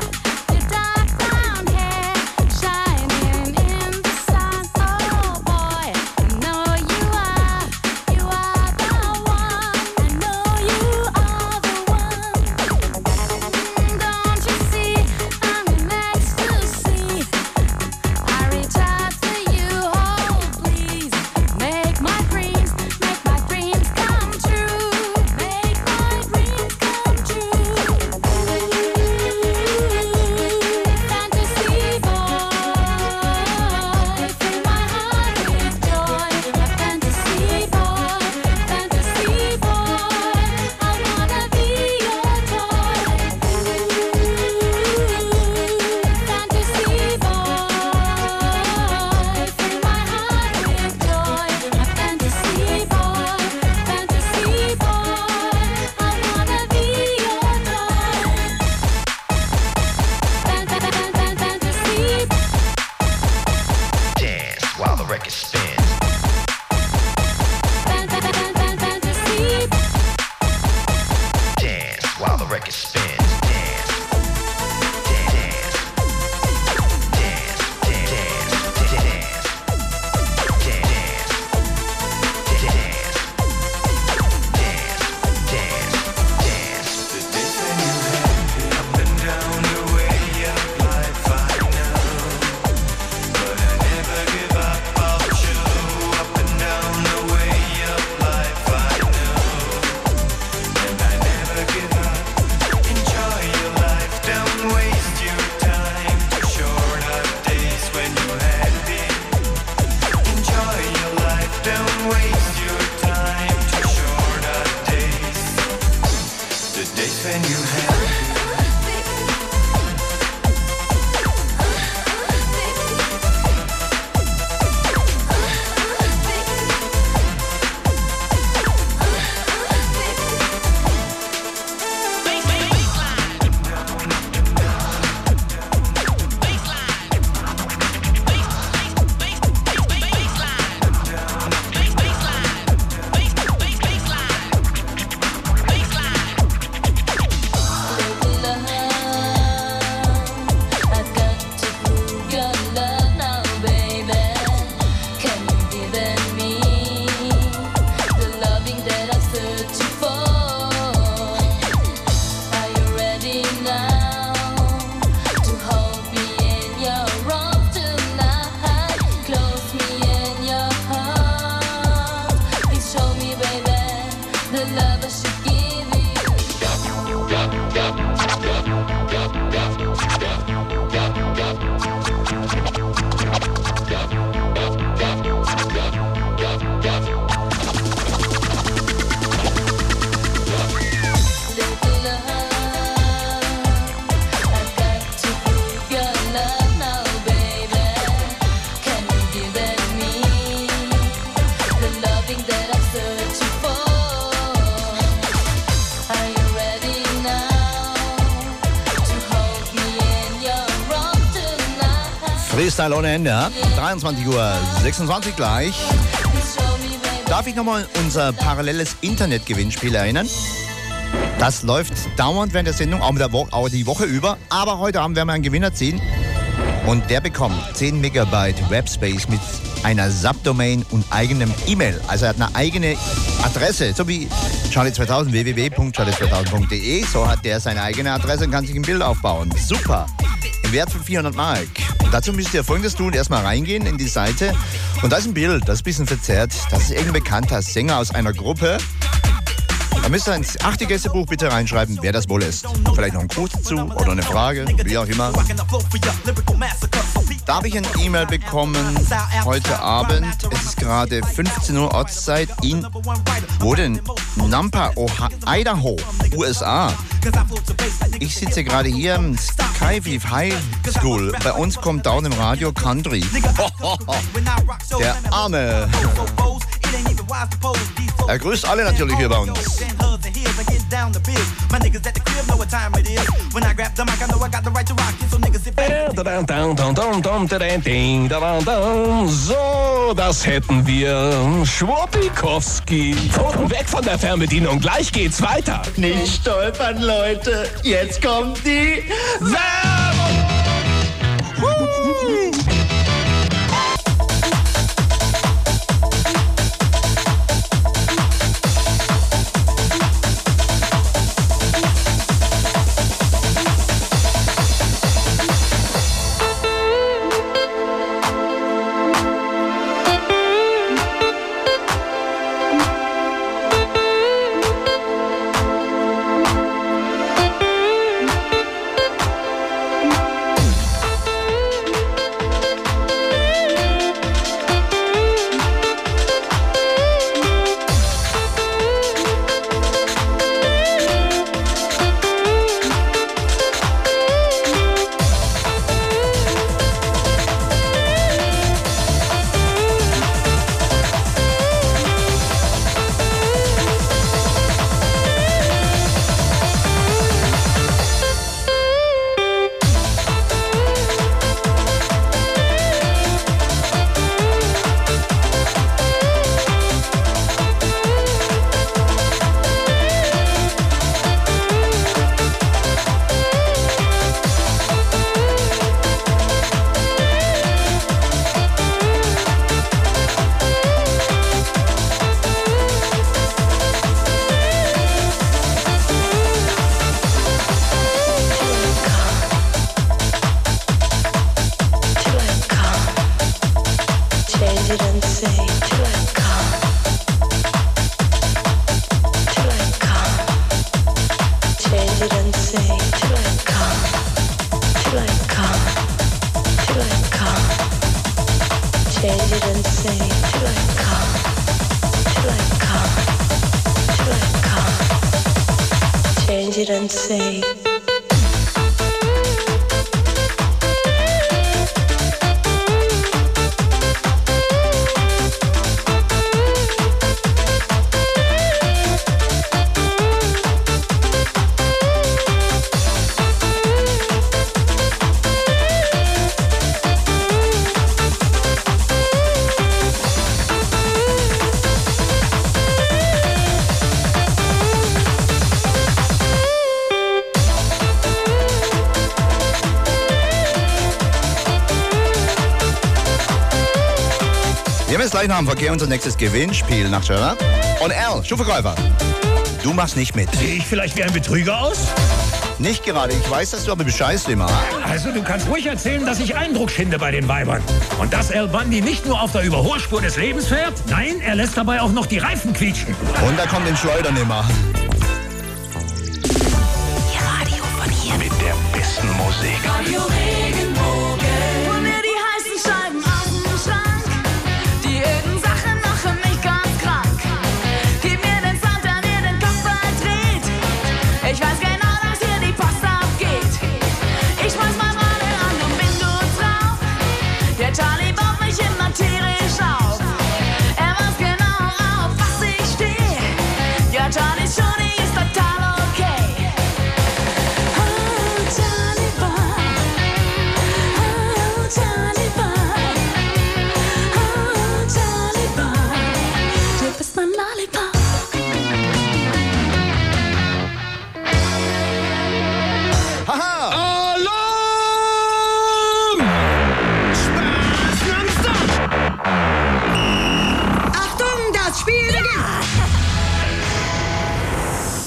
Freestyle ohne Ende, ja? dreiundzwanzig Uhr sechsundzwanzig gleich. Darf ich nochmal unser paralleles Internet-Gewinnspiel erinnern? Das läuft dauernd während der Sendung, auch, mit der Wo- auch die Woche über. Aber heute Abend werden wir einen Gewinner ziehen. Und der bekommt zehn Megabyte Webspace mit einer Subdomain und eigenem E-Mail. Also er hat eine eigene Adresse, so wie Charlie zweitausend, w w w punkt charlie zweitausend punkt d e. So hat der seine eigene Adresse und kann sich ein Bild aufbauen. Super. Im Wert von vierhundert Mark. Dazu müsst ihr Folgendes tun. Erstmal reingehen in die Seite. Und da ist ein Bild, das ist ein bisschen verzerrt. Das ist irgendein bekannter Sänger aus einer Gruppe. Da müsst ihr ins achte Gästebuch bitte reinschreiben, wer das wohl ist. Vielleicht noch ein Gruß dazu oder eine Frage, wie auch immer. Da habe ich ein E-Mail bekommen heute Abend. Es ist gerade fünfzehn Uhr Ortszeit in, wo denn? Nampa, Oha, Idaho, U S A. Ich sitze gerade hier im Skyview High School. Bei uns kommt down im Radio Country. Der Arme. Er grüßt alle natürlich hier bei uns. So, das hätten wir. Schwuppikowski. Pfoten weg von der Fernbedienung. Gleich geht's weiter. Nicht stolpern, Leute. Jetzt kommt die Werbung. Am Verkehr unser nächstes Gewinnspiel nach Gerard. Und Al, Schuhverkäufer, du machst nicht mit. Sehe ich vielleicht wie ein Betrüger aus? Nicht gerade, ich weiß, dass du aber bescheißt immer. Also du kannst ruhig erzählen, dass ich Eindruck schinde bei den Weibern. Und dass Al Bundy nicht nur auf der Überholspur des Lebens fährt, nein, er lässt dabei auch noch die Reifen quietschen. Und da kommt den Schleudern immer. Ihr Radio von hier. Mit der besten Musik. Radio Regenbogen. Hol mir die heißen Scheiben aus dem Schrank. Die öden Sachen machen mich ganz krank. Gib mir den Sound, der mir den Kopf verdreht. Ich weiß genau, dass hier die Post abgeht. Ich schmeiß mal gerade an und bin gut drauf. Der Charlie baut mich immer tierisch auf. Er weiß genau, auf was ich stehe. Ja, Charlie ist schon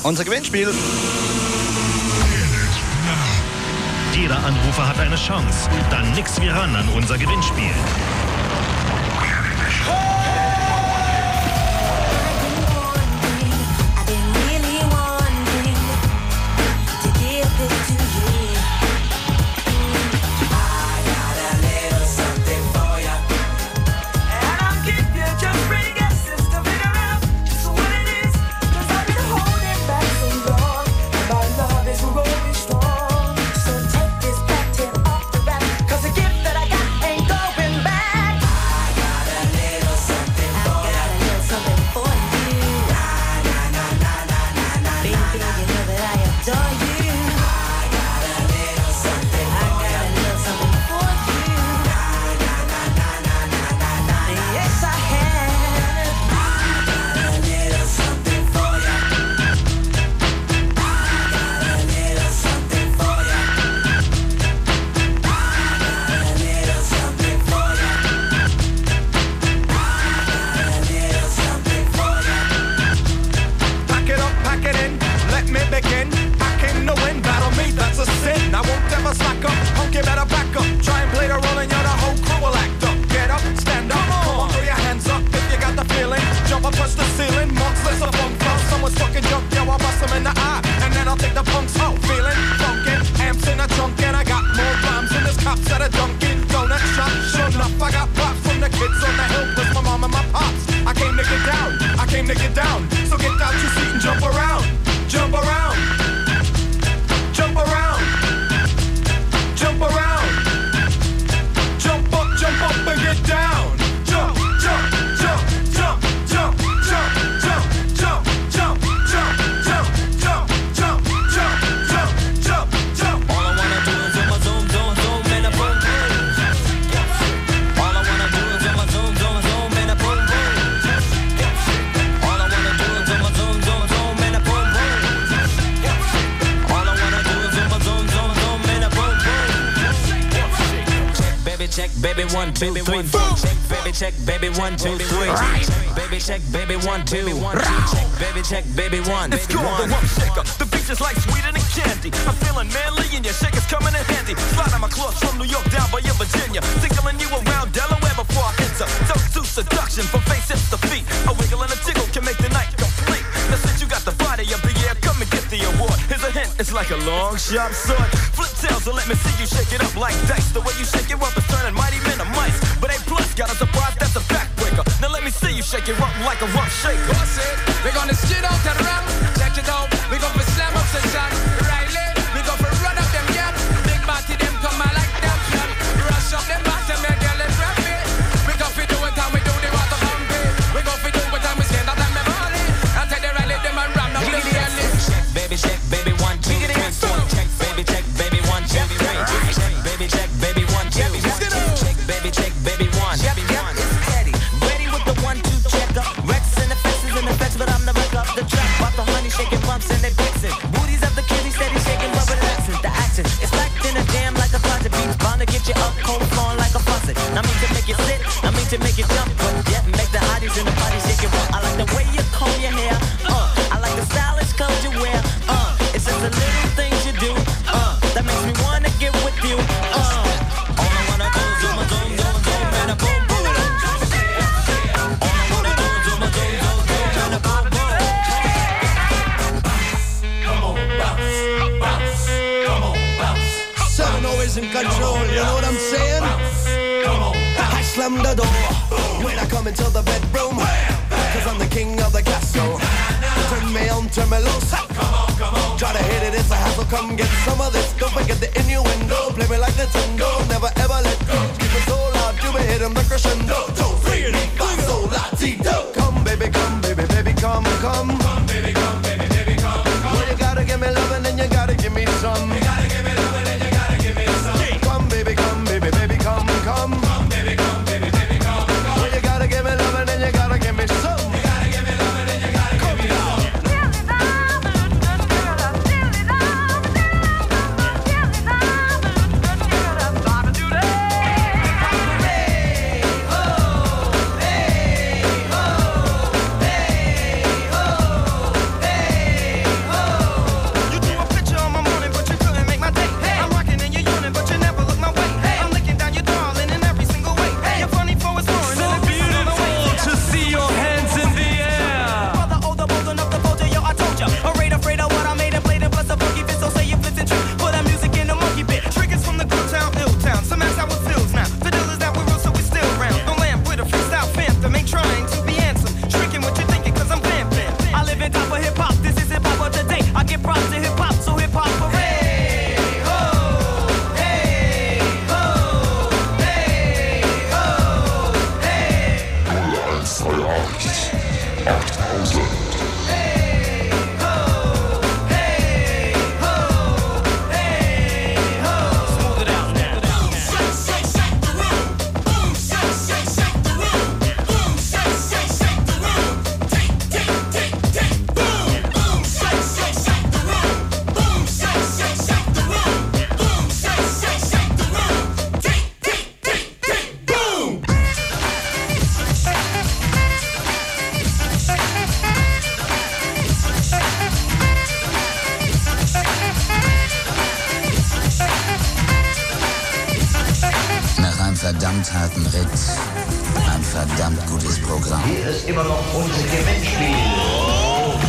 Unser Gewinnspiel. Jeder Anrufer hat eine Chance. Dann nix wie ran an unser Gewinnspiel. one, two, three, four. Check, baby, check, baby, one, two, three. Baby, check, baby, one, two, one, two. Check, baby, check, baby, one. It's called the Rump Shaker. The beach is like sweeter than candy. I'm feeling manly and your shaker's coming in handy. Slide on my clothes from New York down by your Virginia. Tickling you around Delaware before I enter. Don't do seduction from face hips to feet. A wiggle and a jiggle can make the night complete. Now since you got the body of the year, come and get the award. Here's a hint, it's like a long, sharp sword. Flip tails and let me see you shake it up like dice. The way you shake it up is turning mighty men to mice. But A plus got a surprise, that's a backbreaker. Now let me see you shake it up like a rump shaker. Boss it, we gonna shit out and run. Check it out, we gonna slam up session. Riley, we gonna run up them yap. Big body them come out like them shot. Rush up them bottom and girl and rap it. We gonna do it how we do the water pumping. We gonna do it how we stand out and me body. And take the Riley them and run up the list. Check, baby, check, baby, one, two, three, four. Check, baby, check, baby, one, two, three. Check, baby, check, baby, one, two. Check, baby, check, baby, one. It's Eddie, ready with the one, two checker. Rex and the faces and the effects, but I'm the wreck up the track. Bought the honey shaking bumps and they fixin'. Booties up the kitty, steady shaking, but relaxing. The action is like in a jam, like a closet beats. Bound to get you up, cold flowing like a faucet. I mean to make you sit, I mean to make you jump, but yet make the hotties in the party shake it well. I like the way you comb your hair, uh. I like the stylish clothes you wear, uh. It's just the little things you do, uh. That makes me wanna get with you, uh. All I wanna do is zoom, zoom, zoom, zoom, and a boom, boom. All I wanna do is zoom, zoom, zoom, zoom, and a boom, boom. Come on, bounce, bounce, come on, bounce. Seven always in control, you know what I'm saying? Come on, I slam the door when I come into the bedroom, cause I'm the king of the castle. Turn me on, turn me loose. come on, come on. Try to hit it, it's a hassle, come get some of this. Don't forget the innuendo, play me like Nintendo. Never ever let go, keep it so loud, you be hitting the crescendo. Two, three, five, so la, ti, do. Come baby, come baby, baby, come, come. Come, baby, come, baby, baby, come, come. Well, you gotta give me lovin' and you gotta give me some. You gotta give me lovin' and you gotta give me some. Come baby, come baby, baby, come, come. Come, baby, come, baby, baby, come, come. Well, you gotta give me lovin' and you gotta give me some. You gotta give me lovin' and you gotta give me some. Come verdammt harten Ritt, ein verdammt gutes Programm. Hier ist immer noch unser Gewinnspiel.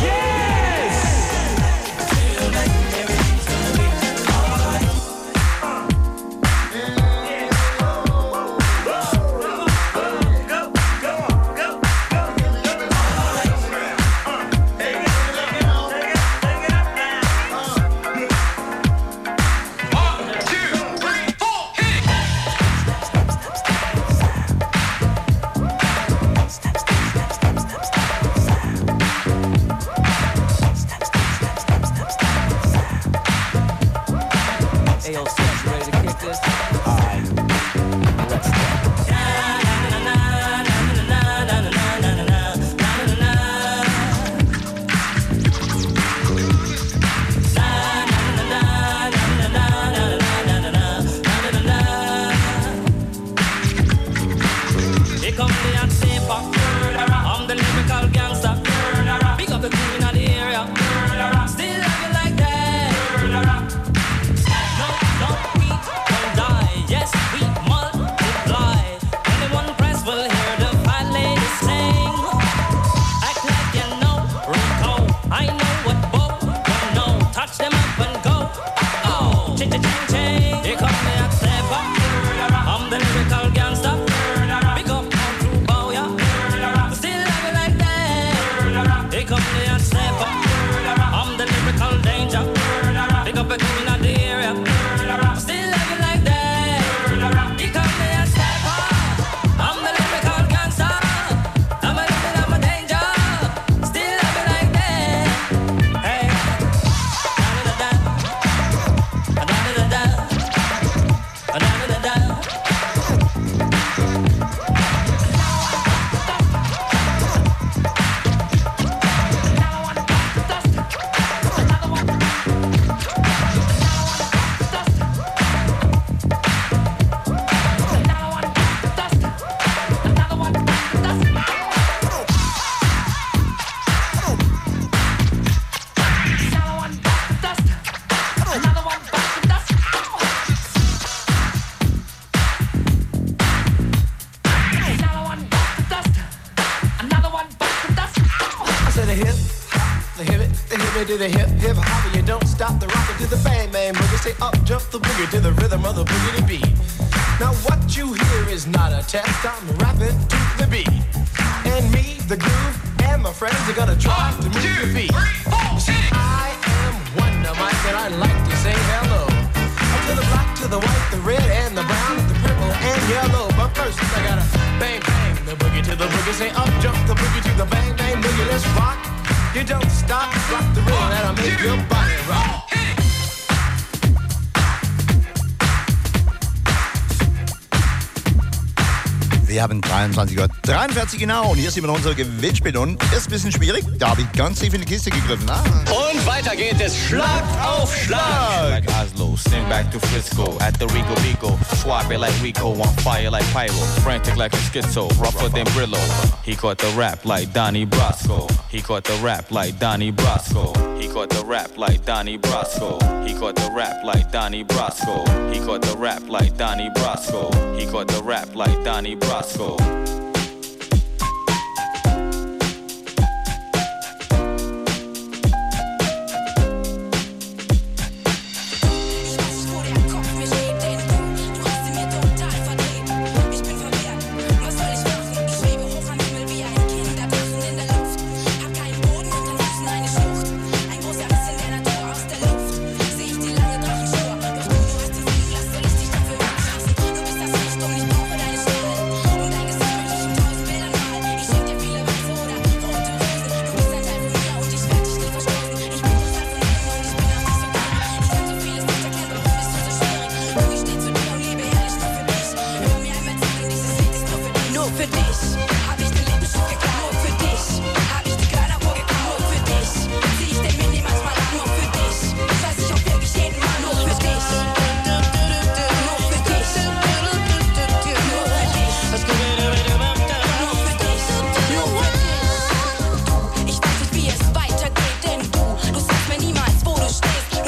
To the hip, hip, hopper, you don't stop the rocker to the bang, bang, boogie. Say up, jump the boogie to the rhythm of the boogie beat. Now what you hear is not a test, I'm rapping to the beat. And me, the groove, and my friends are gonna try to move your feet. You see, I am Wonder Mike, and I like to say hello. Up to the black, to the white, the red, and the brown, the purple, and yellow. But first, I gotta bang, bang, the boogie to the boogie. Say up, jump the boogie to the bang, bang, boogie. Let's rock. You don't stop, rock the rhythm that'll make your body rock. Wir haben dreiundzwanzig Uhr dreiundvierzig genau und hier sind wir in unserer Gewinnspiel und ist ein bisschen schwierig, da habe ich ganz tief in die Kiste gegriffen. Ah. Und weiter geht es, Schlag auf Schlag. Like Oslo, sing back to Frisco, at the Rico Rico, swap it like Rico, on fire like Pyro, frantic like a schizo, rougher than Brillo. He caught the rap like Donnie Brasco. He caught the rap like Donnie Brasco. He caught the rap like Donnie Brasco. He caught the rap like Donnie Brasco. He caught the rap like Donnie Brasco. He caught the rap like Donnie Brasco.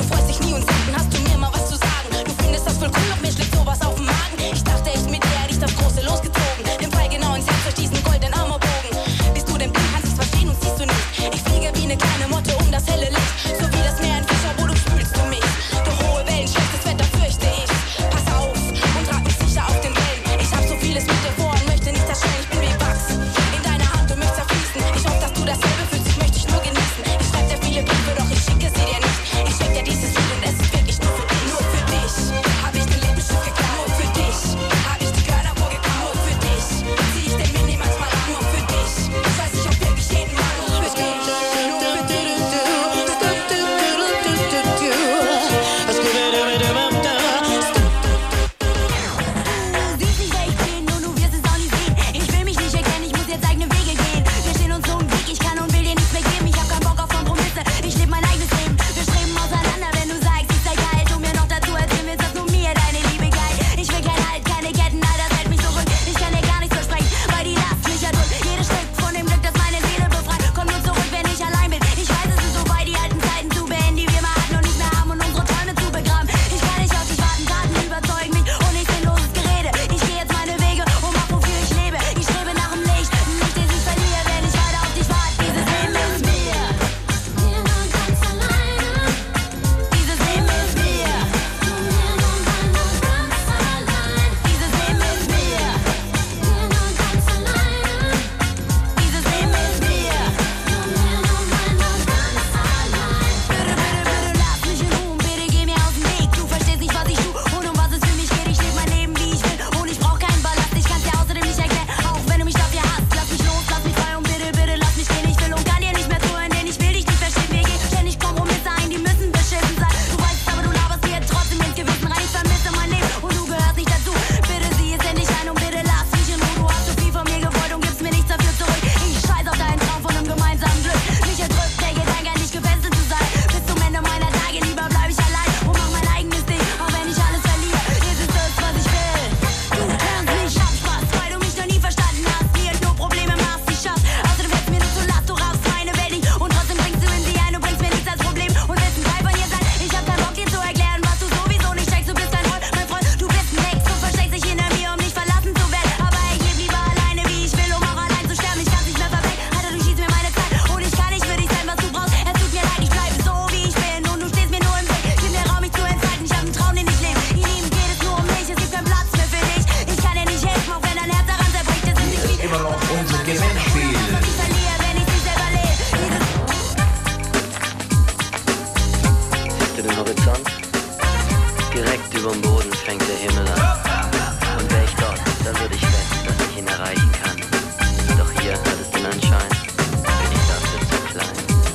Voll cool, auf mir schlägt sowas auf den Magen. Ich dachte echt mit der, ich darf Hause losgezogen. Den Pfeil genau ins Herz durch diesen goldenen Armorbogen. Bist du denn blind, kannst es verstehen und siehst du nicht. Ich fliege wie eine kleine Motte um das helle Licht. So wie das Meer ein Fischer, wo du spülst du mich. Durch hohe Wellen, schlechtes Wetter fürchte ich. Pass auf und trag mich sicher auf den Wellen. Ich hab so vieles mit dir vor und möchte nicht zerstellen. Ich bin wie Wachs in deiner Hand und mich zerfließen. Ich hoffe, dass du dasselbe fühlst, ich möchte dich nur genießen. Ich schreib dir viele Briefe, doch ich schicke sie dir nicht. Ich schick dir dieses Lied und es ist wirklich nur für dich. Nur für dich hab ich den Lippenstift geklaut. Nur für dich hab ich die Körner vorgekramt. Nur für dich zieh ich den Mini manchmal an. Nur für dich scheiß ich auf wirklich jeden Mann. Nur für dich. Du siehst nicht, wer ich bin und du wirst es auch nie sehen. Ich will mich nicht erkennen, ich muss jetzt eigene Wege gehen. Wir stehen uns so im Weg, ich kann und will dir nichts mehr geben. Ich hab keinen Bock auf Kompromisse, ich lebe mein eigenes Leben. Wir streben auseinander, wenn du sagst, ich sei geil. Du mir noch dazu erzählen willst, dass nur mir deine Liebe geil. Ich will kein Halt, keine Ketten, all das hält mich zurück. Ich kann dir gar nichts versprechen, weil die Last mich erdrückt. Jedes Stück von dem Glück, das meine Seele befreit, kommt nur zurück, wenn ich allein bin. Ich weiß, es ist so weit, die alten Zeiten zu beenden, die wir mal hatten und nicht mehr haben und unsere Träume zu begraben. Ich kann nicht auf dich warten, Taten überzeugen mich und nicht sinnloses Gerede. Ich gehe jetzt meine Wege und mach, wofür ich lebe. Ich strebe nach dem Licht, nicht, dass ich verliere, wenn ich weiter auf dich warte. Dieses Leben ist mir. Dieses Leben ist mir. Dieses Leben ist mir. Dieses Leben ist mir. Bitte, bitte, bitte, lass mich in Ruhe, bitte geh mir aus dem Weg. Du verstehst nicht, was ich tu und um was es für mich geht. Ich lebe mein Leben, wie ich will und ich brauch keinen Ballast. Ich kann's dir außerdem nicht erklären, auch wenn du mich dafür hasst. Lass mich los, lass mich frei und bitte, bitte lass mich gehen. Ich will und kann dir nicht mehr zuhören, denn ich will dich nicht verstehen. Wir gehen ständig Kompromisse ein, die müssen beschissen sein. Du weißt es, aber du laberst dir trotzdem ins Gewissen rein. Ich vermisse mein Leben und du gehörst nicht dazu. Bitte sieh es endlich ein und bitte lass mich in Ruhe. Du hast so viel von mir gewollt und gibst mir nichts dafür zurück. Ich scheiß auf deinen Traum von einem gemeinsamen Glück. Mich erdrückt der Gedanke, an dich gefesselt zu sein. Bis zum Ende meiner Tage lieber bleib ich allein und mach mein eigenes Ding, auch wenn ich alles verliere. Ist es das, was ich will? Du turnst mich ab, Spaß, weil du mich noch nie verstanden hast. Dir nur Probleme machst, ich schaff's. Außerdem fällt's mir nur zu Last, du raffst meine Welt nicht. Und trotzdem bringst du in sie ein, du bringst mir nichts als Problem. Und willst ein Teil von ihr sein. Ich hab keinen Bock, dir zu erklären, was du sowieso nicht checkst. Du bist ein Freund, mein Freund, du bist ein Ex. Du versteckst dich hinter mir, um nicht verlassen zu werden. Aber ich lebe lieber alleine, wie ich will, um auch allein zu sterben. Ich kann's nicht mehr verwecken, Alter, du schießt mir meine Zeit. Und ich kann nicht für dich sein, was du brauchst. Es tut mir leid, ich bleibe so, wie ich bin. Und du stehst mir nur im Weg. Gib mir Raum, mich zu entfalten. Ich hab einen Traum, den ich lebe. Ihr Lieben, geht es nur um mich, es gibt keinen Platz mehr für dich. Ich kann dir nicht helfen, auch wenn dein Herz daran zerbricht. Es ist nicht wie Immer noch unser Gewinnspiel. was ich verliere, wenn ich dich selber lebe. Dieses Siehst du den Horizont? Direkt überm Boden fängt der Himmel an. Und wär ich dort, dann würde ich wetten, dass ich ihn erreichen kann. Doch hier hat es den Anschein, bin ich dafür zu klein.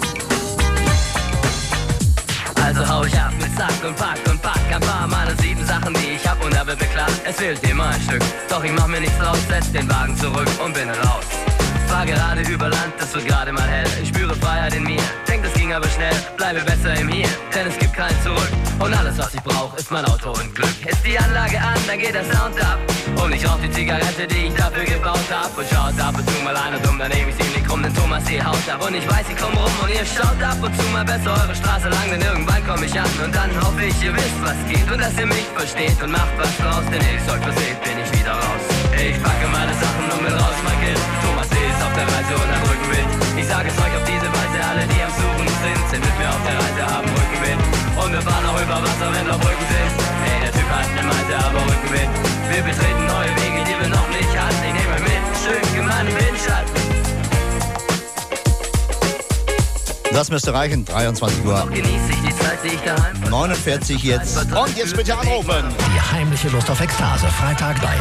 Also hau ich ab mit Sack und Pack und Pack ein paar meiner sieben Sachen, die ich hab und habe beklagt. Es fehlt immer ein Stück, doch ich mach mir nichts draus, setz den Wagen zurück und bin raus. Fahr gerade über Land, es wird gerade mal hell. Ich spüre Freiheit in mir, denk, das ging aber schnell. Bleibe besser im Hier, denn es gibt keinen Zurück. Und alles, was ich brauch, ist mein Auto und Glück. Ist die Anlage an, dann geht der Sound ab. Und ich rauch die Zigarette, die ich dafür gebaut hab. Und schaut ab und zu mal einer dumm daneben, ich seh nicht rum, denn Thomas die haut ab. Und ich weiß, ich komm rum und ihr schaut ab und zu mal besser eure Straße lang, denn irgendwann komm ich an. Und dann hoffe ich, ihr wisst, was geht und dass ihr mich versteht und macht was draus. Denn ehe ich's euch verseht, bin ich wieder raus. Ich packe meine Sachen und bin raus, mein Kind. Thomas D. ist auf der Reise und am Rückenwind. Ich sage es euch auf diese Weise, alle die am Suchen sind, sind mit mir auf der Reise, haben Rückenwind. Und wir fahren auch über Wasser, wenn wir auf Rücken sind. Ey, der Typ hat ne Meise, aber Rückenwind. Wir betreten neue Wege, die wir noch nicht hatten. Ich nehme mit, schön gemacht im Windschatten. Das müsste reichen, dreiundzwanzig Uhr neunundvierzig jetzt. Und jetzt bitte anrufen. Die heimliche Lust auf Ekstase, Freitag bei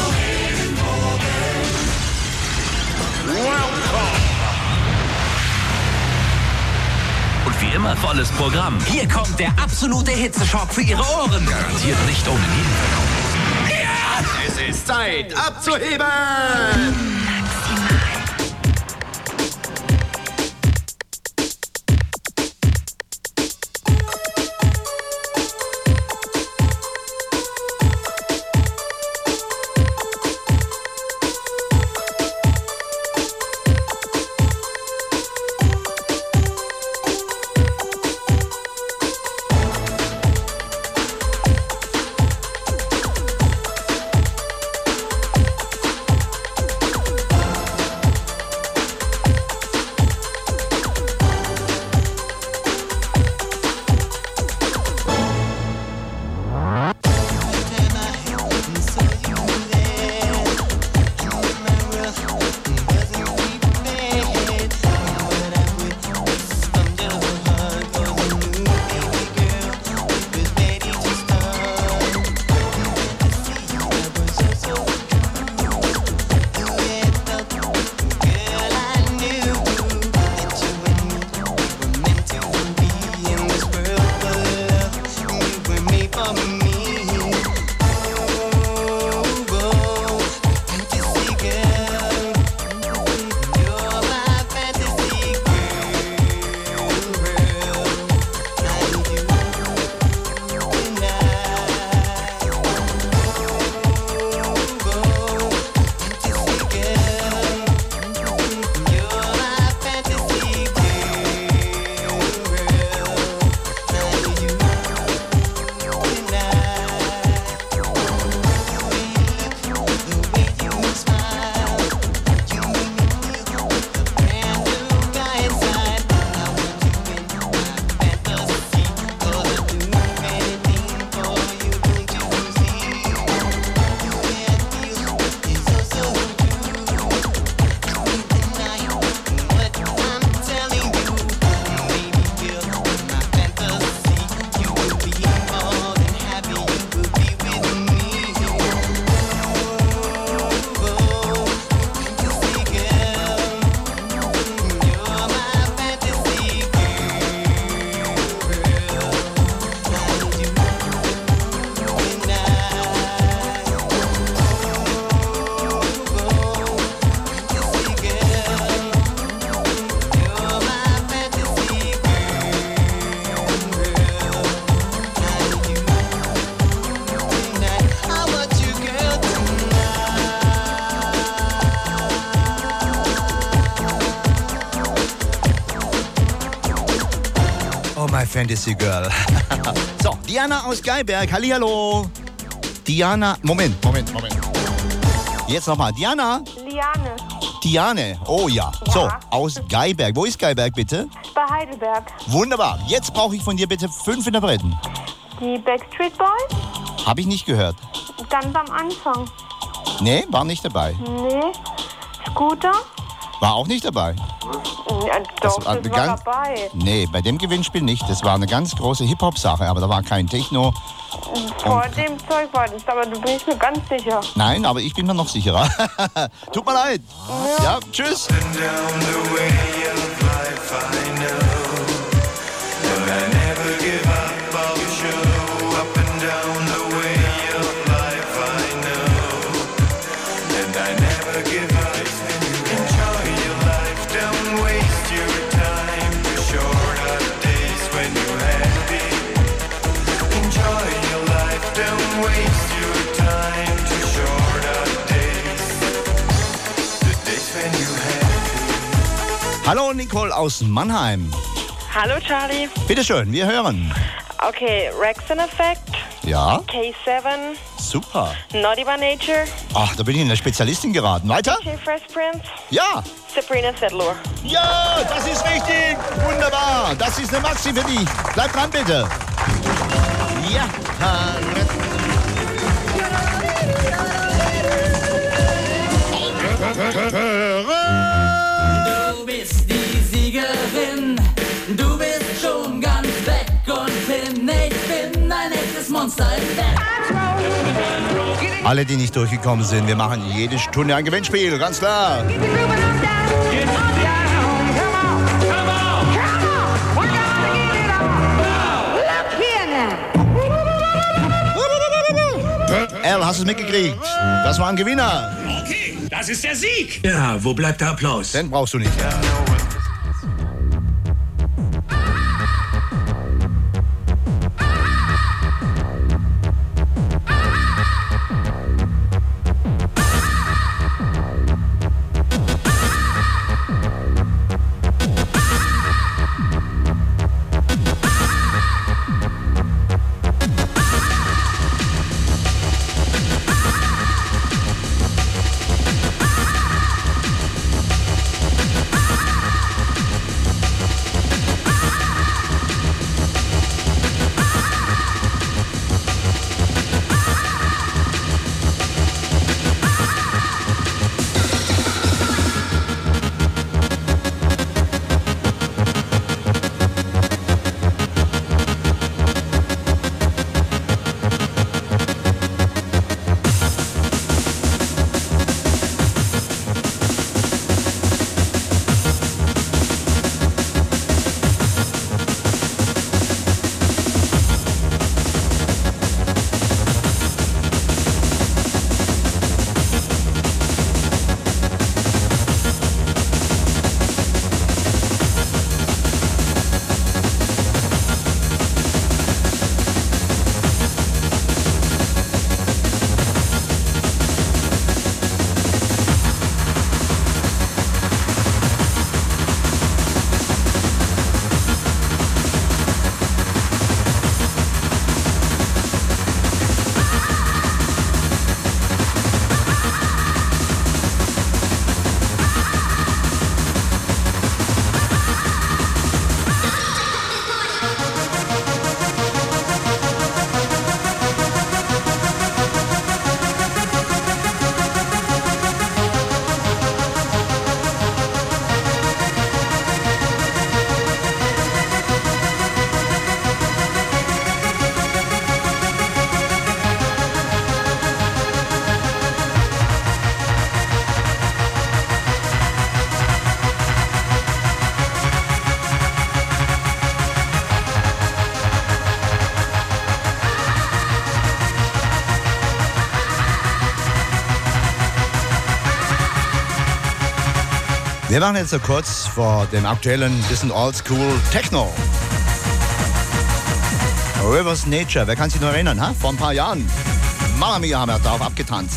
Und wie immer volles Programm. Hier kommt der absolute Hitzeschock für Ihre Ohren. Garantiert nicht ohne Nebenwirkungen. Ja! Es ist Zeit, abzuheben! Fantasy Girl. So, Diana aus Geiberg. Hallihallo. Diana, Moment, Moment, Moment. Jetzt nochmal. Diana. Liane. Diane, oh ja. Ja. So, aus Geiberg. Wo ist Geiberg bitte? Bei Heidelberg. Wunderbar. Jetzt brauche ich von dir bitte fünf Interpreten. Die Backstreet Boys? Habe ich nicht gehört. Ganz am Anfang. Nee, war nicht dabei. Nee. Scooter? War auch nicht dabei. Ja, doch, Das war das, war ganz- dabei. Nee, bei dem Gewinnspiel nicht. Das war eine ganz große Hip-Hop-Sache, aber da war kein Techno. Vor dem Zeug war das, aber du bist mir ganz sicher. Nein, aber ich bin mir noch sicherer. Tut mir leid. Ja, tschüss. Hallo Nicole aus Mannheim. Hallo Charlie. Bitteschön, wir hören. Okay, Rex in Effect, Ja, K sieben, super. Naughty by Nature, Ach, da bin ich in der Spezialistin geraten. Weiter? D J Fresh Prince, Ja. Sabrina Settler. Ja, das ist richtig. Wunderbar. Das ist eine Maxi für dich. Bleib dran, bitte. Ja. Du bist die Siegerin, du bist schon ganz weg und hin. Ich bin ein echtes Monster im Bett. Alle, die nicht durchgekommen sind, wir machen jede Stunde ein Gewinnspiel, ganz klar. Al, hast du es mitgekriegt? Das war ein Gewinner. Okay, das ist der Sieg. Ja, wo bleibt der Applaus? Den brauchst du nicht. Wir machen jetzt so kurz vor dem aktuellen bisschen Oldschool Techno. Rivers Nature, wer kann sich noch erinnern, ha? Vor ein paar Jahren. Mamma Mia haben wir darauf abgetanzt.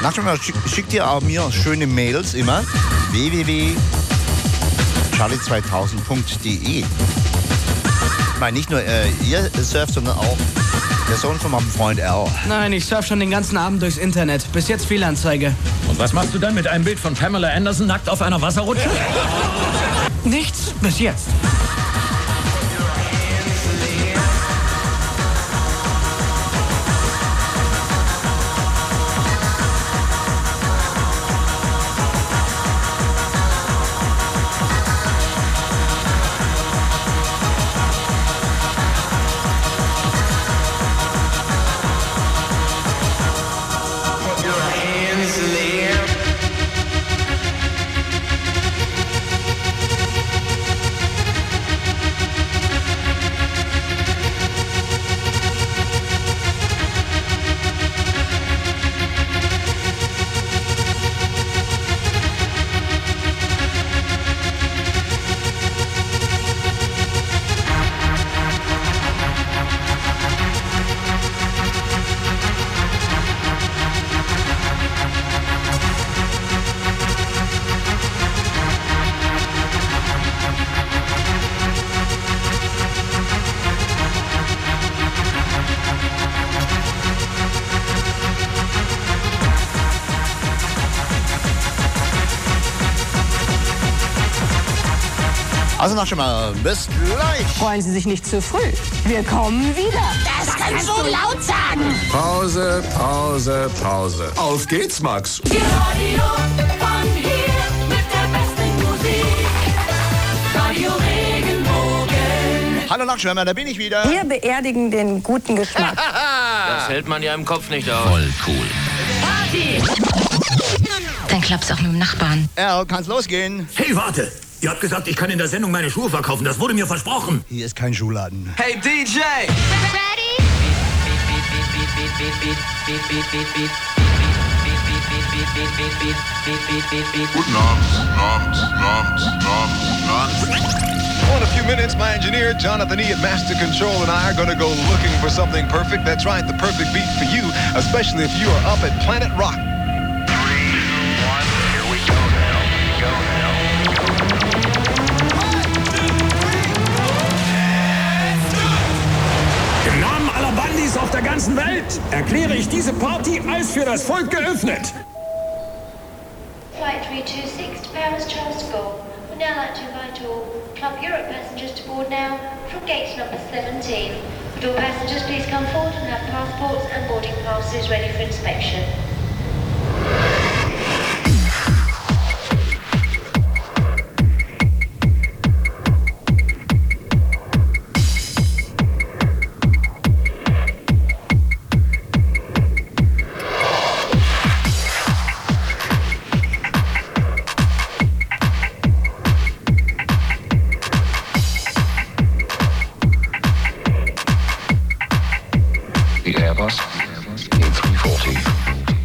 Nachher schickt ihr auch mir schöne Mails immer. w w w punkt charlie zweitausend punkt d e. Ich meine, nicht nur äh, ihr surft, sondern auch der Sohn von meinem Freund Al. Nein, ich surf schon den ganzen Abend durchs Internet. Bis jetzt Fehlanzeige. Und was machst du dann mit einem Bild von Pamela Anderson nackt auf einer Wasserrutsche? Nichts bis jetzt. Also noch schon mal, bis gleich. Freuen Sie sich nicht zu früh. Wir kommen wieder. Das kannst du laut sagen. Pause, Pause, Pause. Auf geht's, Max. Die Radio von hier mit der besten Musik. Radio Regenbogen. Hallo Nachtschwärmer, da bin ich wieder. Wir beerdigen den guten Geschmack. Das hält man ja im Kopf nicht aus. Voll cool. Party. Dann klappt's auch mit dem Nachbarn. Al, kann's losgehen? Hey, warte! Ihr habt gesagt, ich kann in der Sendung meine Schuhe verkaufen. Das wurde mir versprochen. Hier ist kein Schuhladen. Hey D J! Ready? Guten Abend, Abend, Abend, Abend, Abend. Well, in a few minutes, my engineer, Jonathan E. at Master Control, and I are going to go looking for something perfect. That's right, the perfect beat for you, especially if you are up at Planet Rock. Three, two, one, here we go now. Go now. Im Namen aller Bandis auf der ganzen Welt erkläre ich diese Party als für das Volk geöffnet. Flight three two six to Paris, Charles de Gaulle. We'd now like to invite all Club Europe passengers to board now from gates number seventeen. Would all passengers please come forward and have passports and boarding passes ready for inspection. The Airbus A three forty.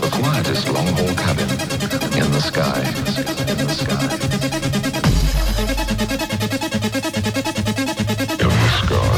acquired this long-haul cabin in the sky. In the sky. In the sky.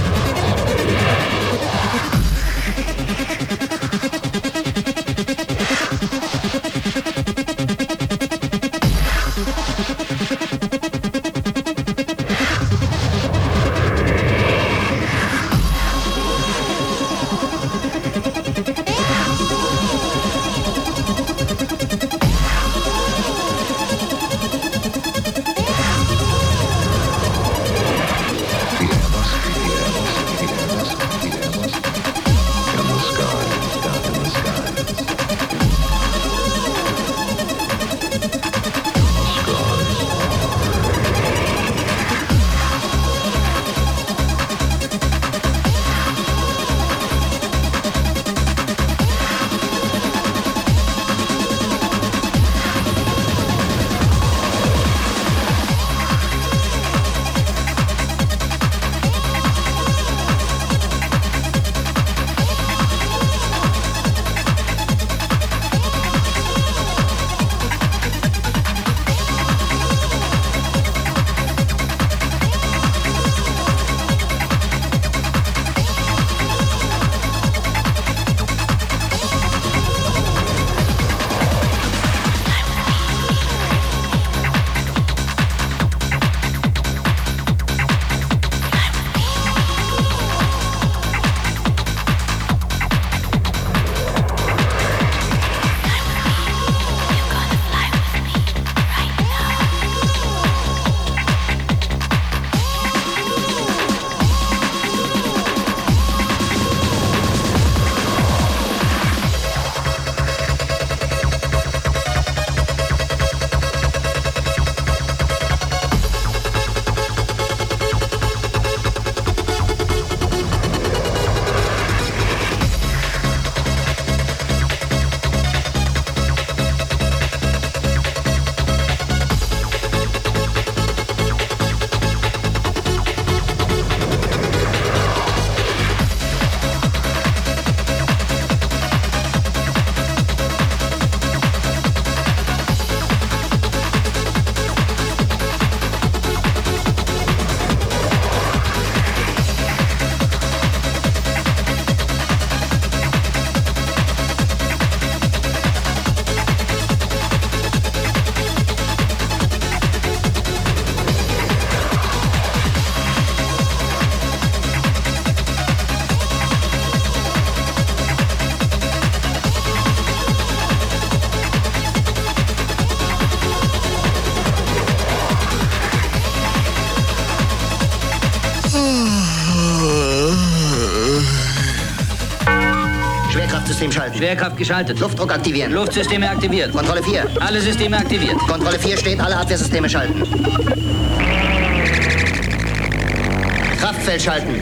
Schwerkraftsystem schalten. Schwerkraft geschaltet. Luftdruck aktivieren. Luftsysteme aktiviert. Kontrolle vier. Alle Systeme aktiviert. Kontrolle vier steht, alle Abwehrsysteme schalten. Kraftfeld schalten.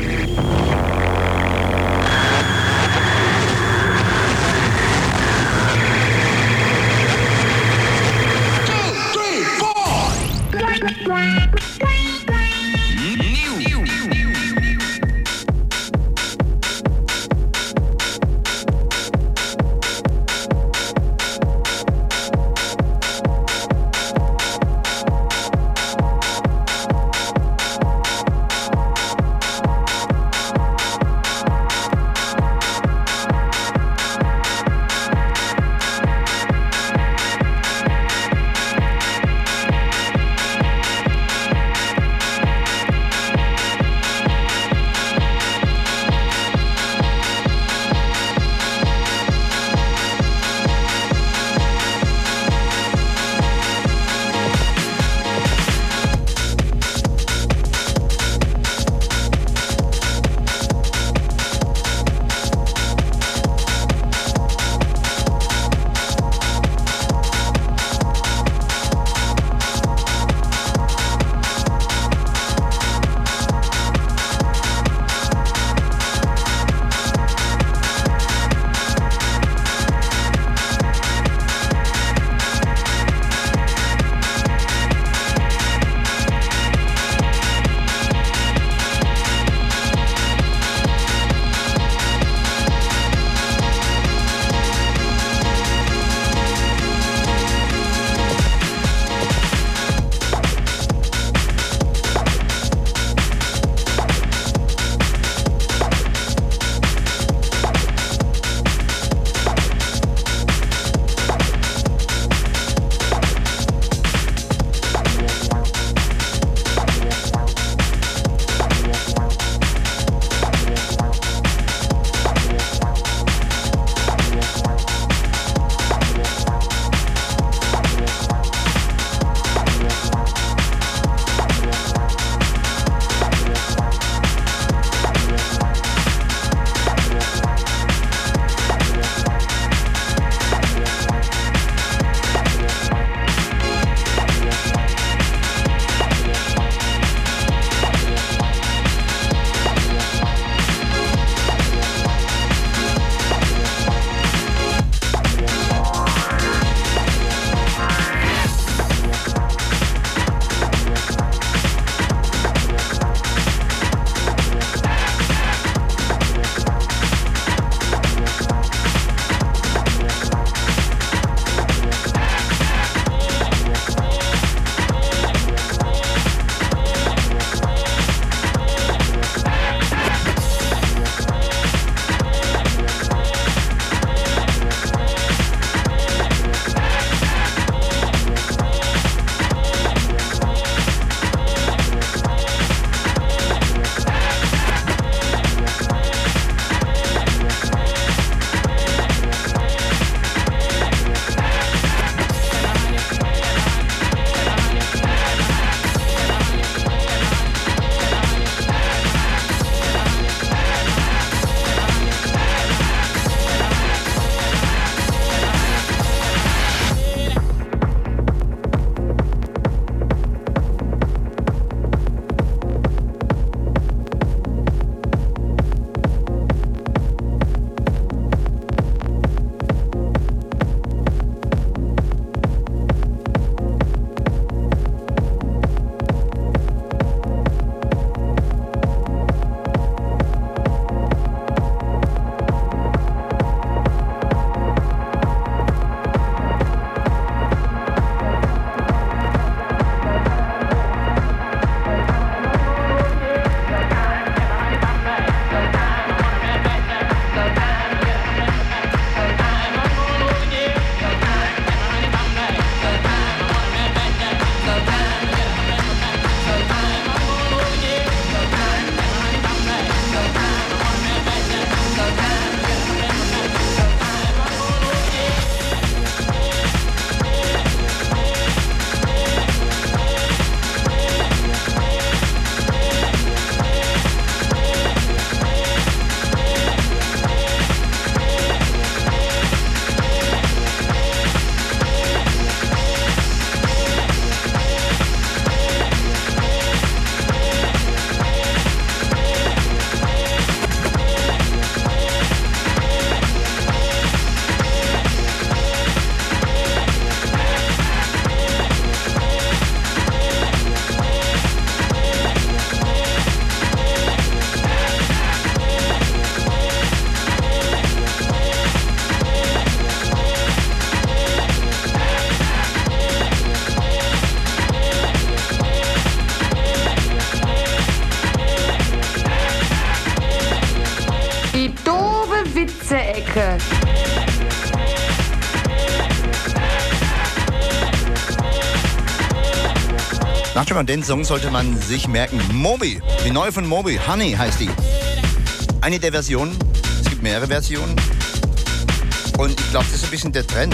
Nachher den Song sollte man sich merken. Moby, die neue von Moby, Honey heißt die. Eine der Versionen, es gibt mehrere Versionen. Und ich glaube, das ist ein bisschen der Trend.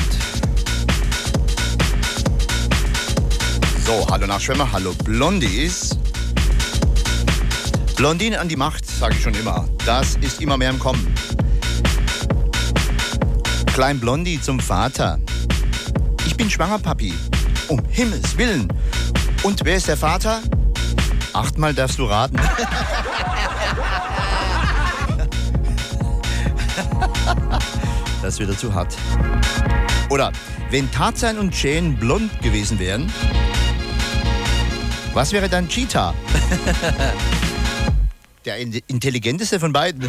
So, hallo Nachschwimmer, hallo Blondies. Blondine an die Macht, sage ich schon immer. Das ist immer mehr im Kommen. Klein Blondie zum Vater. Ich bin schwanger, Papi. Um Himmels Willen. Und wer ist der Vater? Achtmal darfst du raten. Das ist wieder zu hart. Oder, wenn Tarzan und Jane blond gewesen wären, was wäre dann Cheetah? Der intelligenteste von beiden.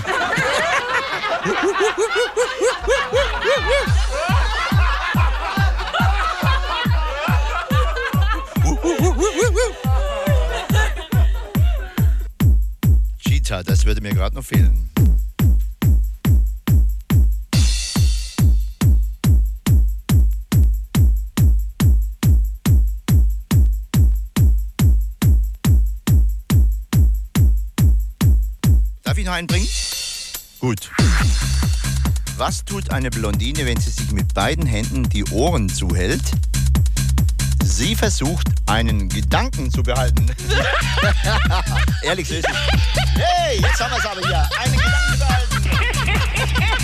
Cheetah, das würde mir gerade noch fehlen. Darf ich noch einen bringen? Gut. Was tut eine Blondine, wenn sie sich mit beiden Händen die Ohren zuhält? Sie versucht, einen Gedanken zu behalten. Ehrlich, so ist es. Hey, jetzt haben wir es aber hier. Einen Gedanken behalten.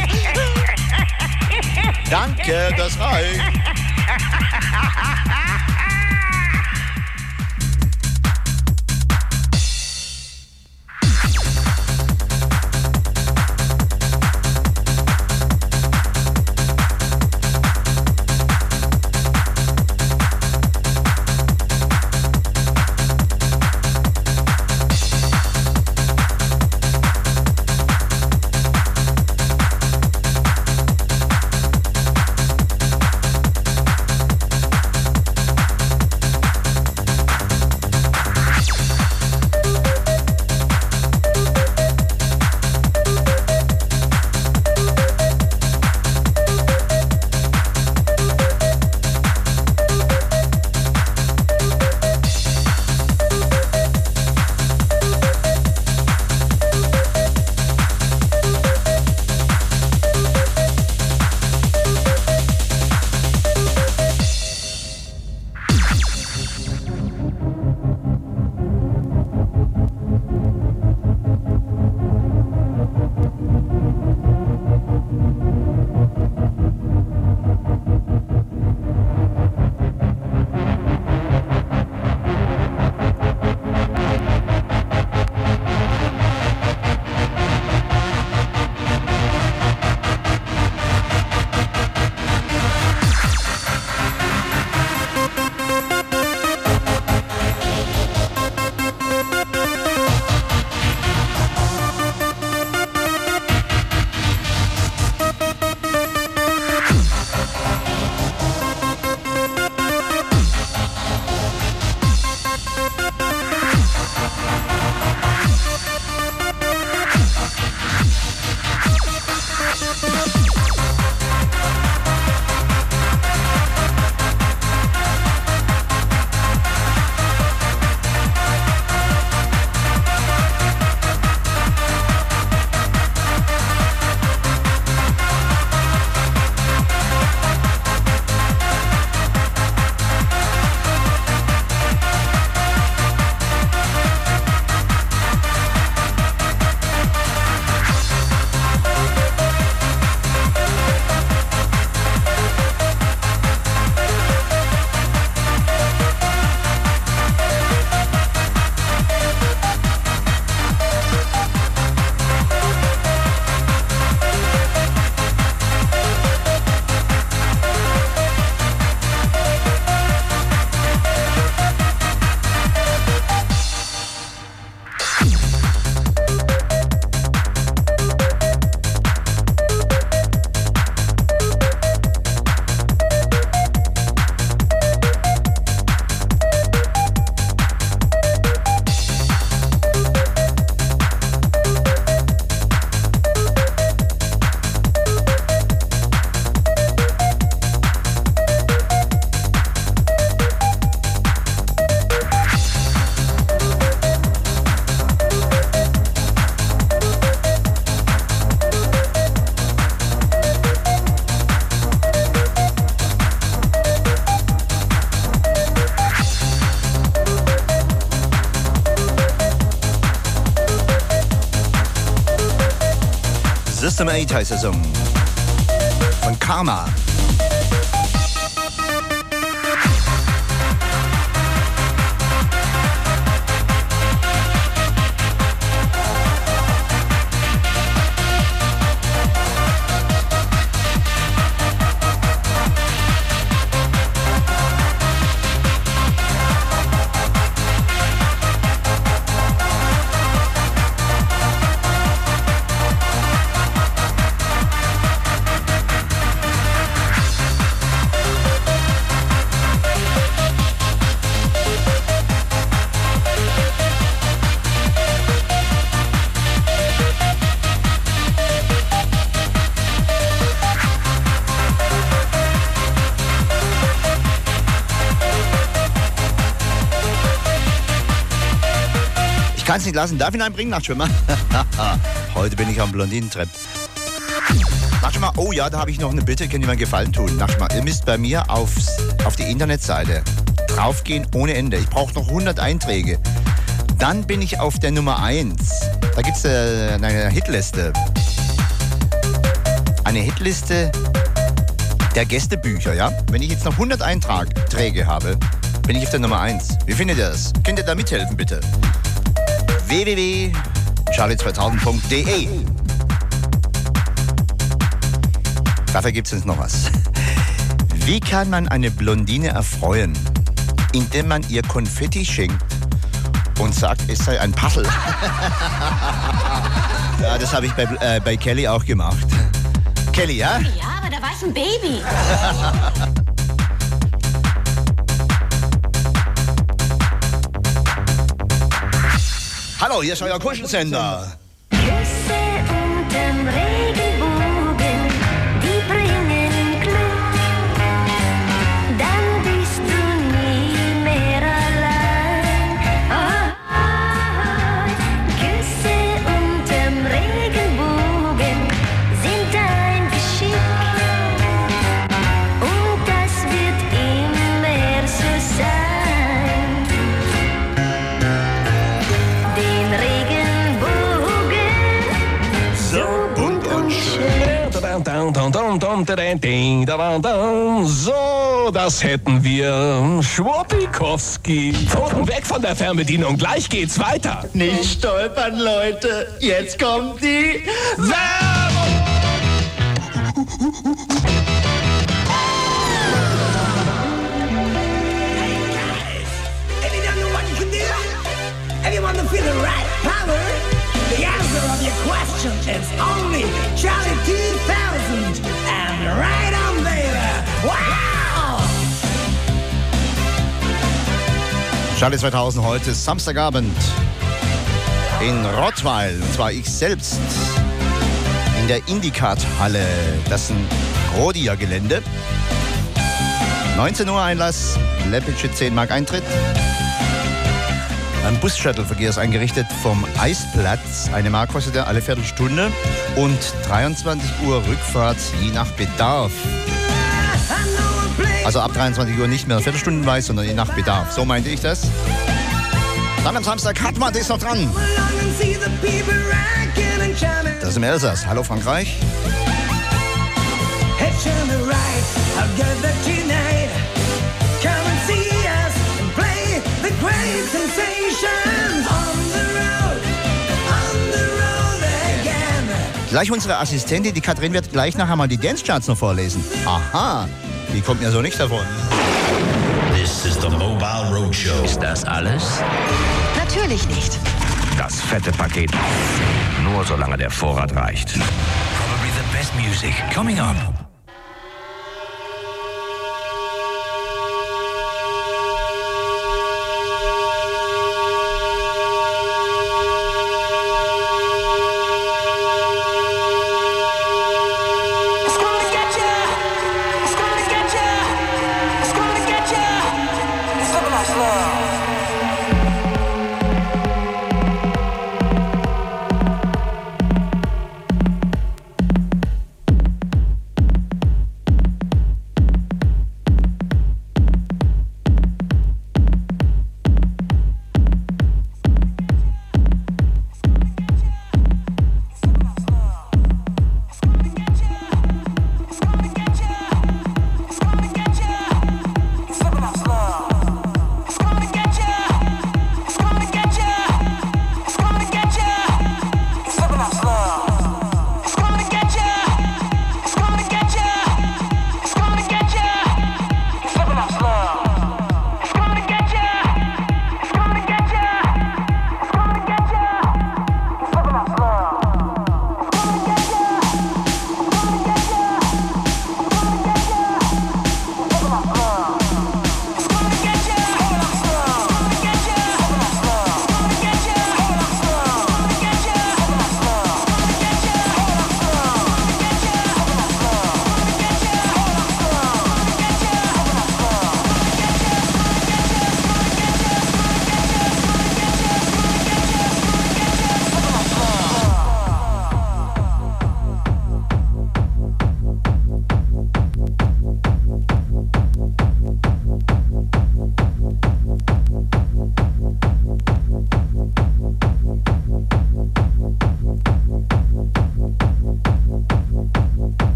Danke, das reicht. System acht heißt der Song. Von Karma. Ich kann es nicht lassen. Darf ich ihn einbringen, Nachtschwimmer? Heute bin ich am Blondinentrepp. Nachtschwimmer, oh ja, da habe ich noch eine Bitte. Könnt ihr mir einen Gefallen tun? Nachtschwimmer, ihr müsst bei mir aufs, auf die Internetseite draufgehen ohne Ende. Ich brauche noch hundert Einträge. Dann bin ich auf der Nummer eins. Da gibt es äh, eine Hitliste. Eine Hitliste der Gästebücher, ja? Wenn ich jetzt noch hundert Einträge habe, bin ich auf der Nummer eins. Wie findet ihr das? Könnt ihr da mithelfen, bitte? w w w punkt charlie zweitausend punkt d e. Dafür gibt es uns noch was. Wie kann man eine Blondine erfreuen, indem man ihr Konfetti schenkt und sagt, es sei ein Passel? Ja, das habe ich bei, äh, bei Kelly auch gemacht. Kelly, ja? Ja, aber da war ich ein Baby. Hallo, hier ist euer Kuschelsender. Küsse unterm Regenbogen, die bringen Glück. Dann bist du nie mehr allein. Ah, ah, Küsse unterm Regenbogen sind ein Geschick. Und das wird immer so sein. So, das hätten wir. Schwuppikowski. Pfoten weg von der Fernbedienung, gleich geht's weiter. Nicht stolpern, Leute. Jetzt kommt die Werbung. Anyone to feel the right power? The answer of your question is only Charlie two thousand. And right on, baby. Wow! Charlie zweitausend heute, Samstagabend in Rottweil. Und zwar ich selbst in der Indicat-Halle. Das ist ein Rodia-Gelände. neunzehn Uhr Einlass, läppische zehn Mark Eintritt. Ein Bus-Shuttle-Verkehr ist eingerichtet vom Eisplatz. Eine Mark kostet er alle Viertelstunde. Und dreiundzwanzig Uhr Rückfahrt, je nach Bedarf. Also ab dreiundzwanzig Uhr nicht mehr viertelstundenweise, sondern je nach Bedarf. So meinte ich das. Dann am Samstag hat man das noch dran. Das ist im Elsass. Hallo Frankreich. Gleich unsere Assistentin, die Katrin, wird gleich nachher mal die Dance-Charts noch vorlesen. Aha, die kommt mir so nicht davon. This is the Mobile Roadshow. Ist das alles? Natürlich nicht. Das fette Paket. Nur solange der Vorrat reicht. Probably the best music coming up.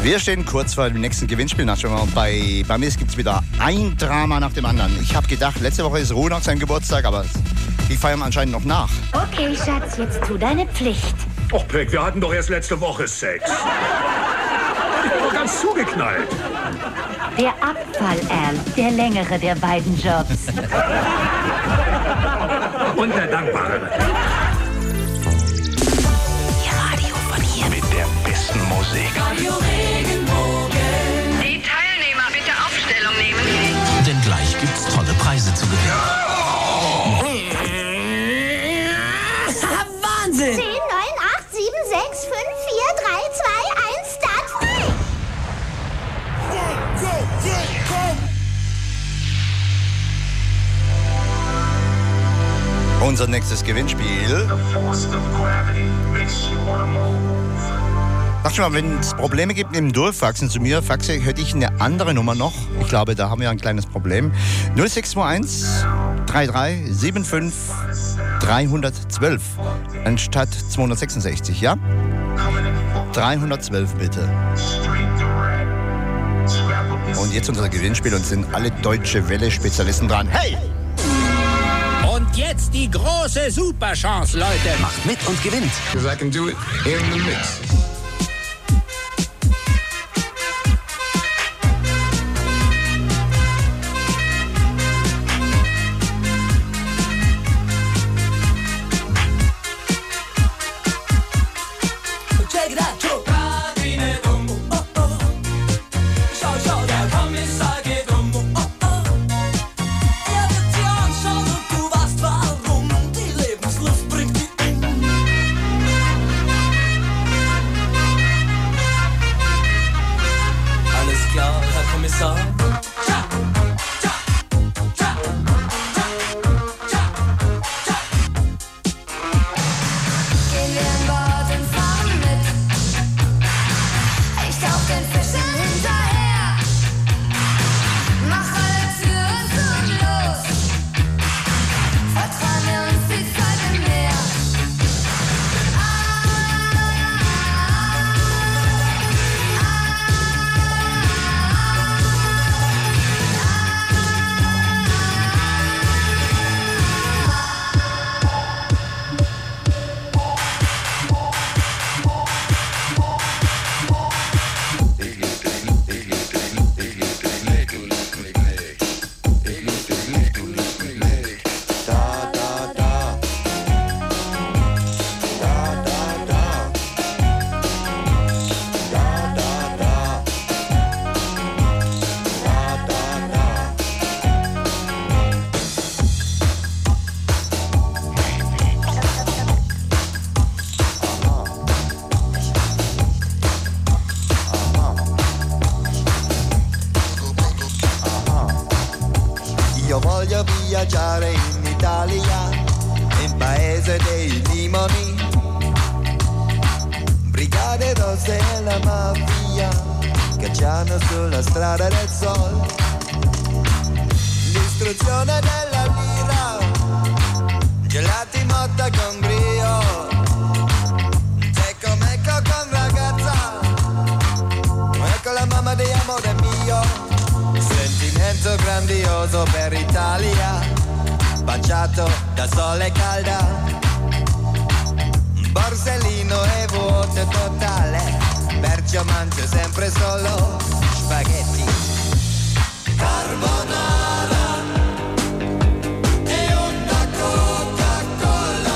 Wir stehen kurz vor dem nächsten Gewinnspiel. Und bei, bei mir gibt es wieder ein Drama nach dem anderen. Ich habe gedacht, letzte Woche ist Ronald sein Geburtstag, aber die feiern anscheinend noch nach. Okay, Schatz, jetzt tu deine Pflicht. Och, Peck, wir hatten doch erst letzte Woche Sex. Ich bin doch ganz zugeknallt. Der Abfall, Al, der längere der beiden Jobs. Und der dankbare. Radio von hier. Mit der besten Musik. Radio Regenbogen. Die Teilnehmer bitte Aufstellung nehmen. Denn gleich gibt's tolle Preise zu gewinnen. Wahnsinn! zehn, neun, acht, sieben, sechs, fünf, vier, drei, zwei, eins, Start frei! Unser nächstes Gewinnspiel. Sag schon mal, wenn es Probleme gibt mit dem Durchfaxen zu mir, faxe, hätte ich eine andere Nummer noch. Ich glaube, da haben wir ein kleines Problem. null sechs zwei eins drei drei sieben fünf drei eins zwei anstatt zweihundertsechsundsechzig, ja? dreihundertzwölf bitte. Und jetzt unser Gewinnspiel und sind alle Deutsche Welle-Spezialisten dran. Hey! Und jetzt die große Superchance, Leute. Macht mit und gewinnt. Because I can do it in the mix. Io voglio viaggiare in Italia, in paese dei limoni, brigate rosse e la mafia, cacciano sulla strada del sol, l'istruzione della lira, gelati motta con brio, secco mecco con ragazza, ecco la mamma di amore mio. Sentimento grandioso per Italia, baciato da sole calda, borsellino e vuoto totale, perciò mangio sempre solo spaghetti carbonara e una Coca-Cola,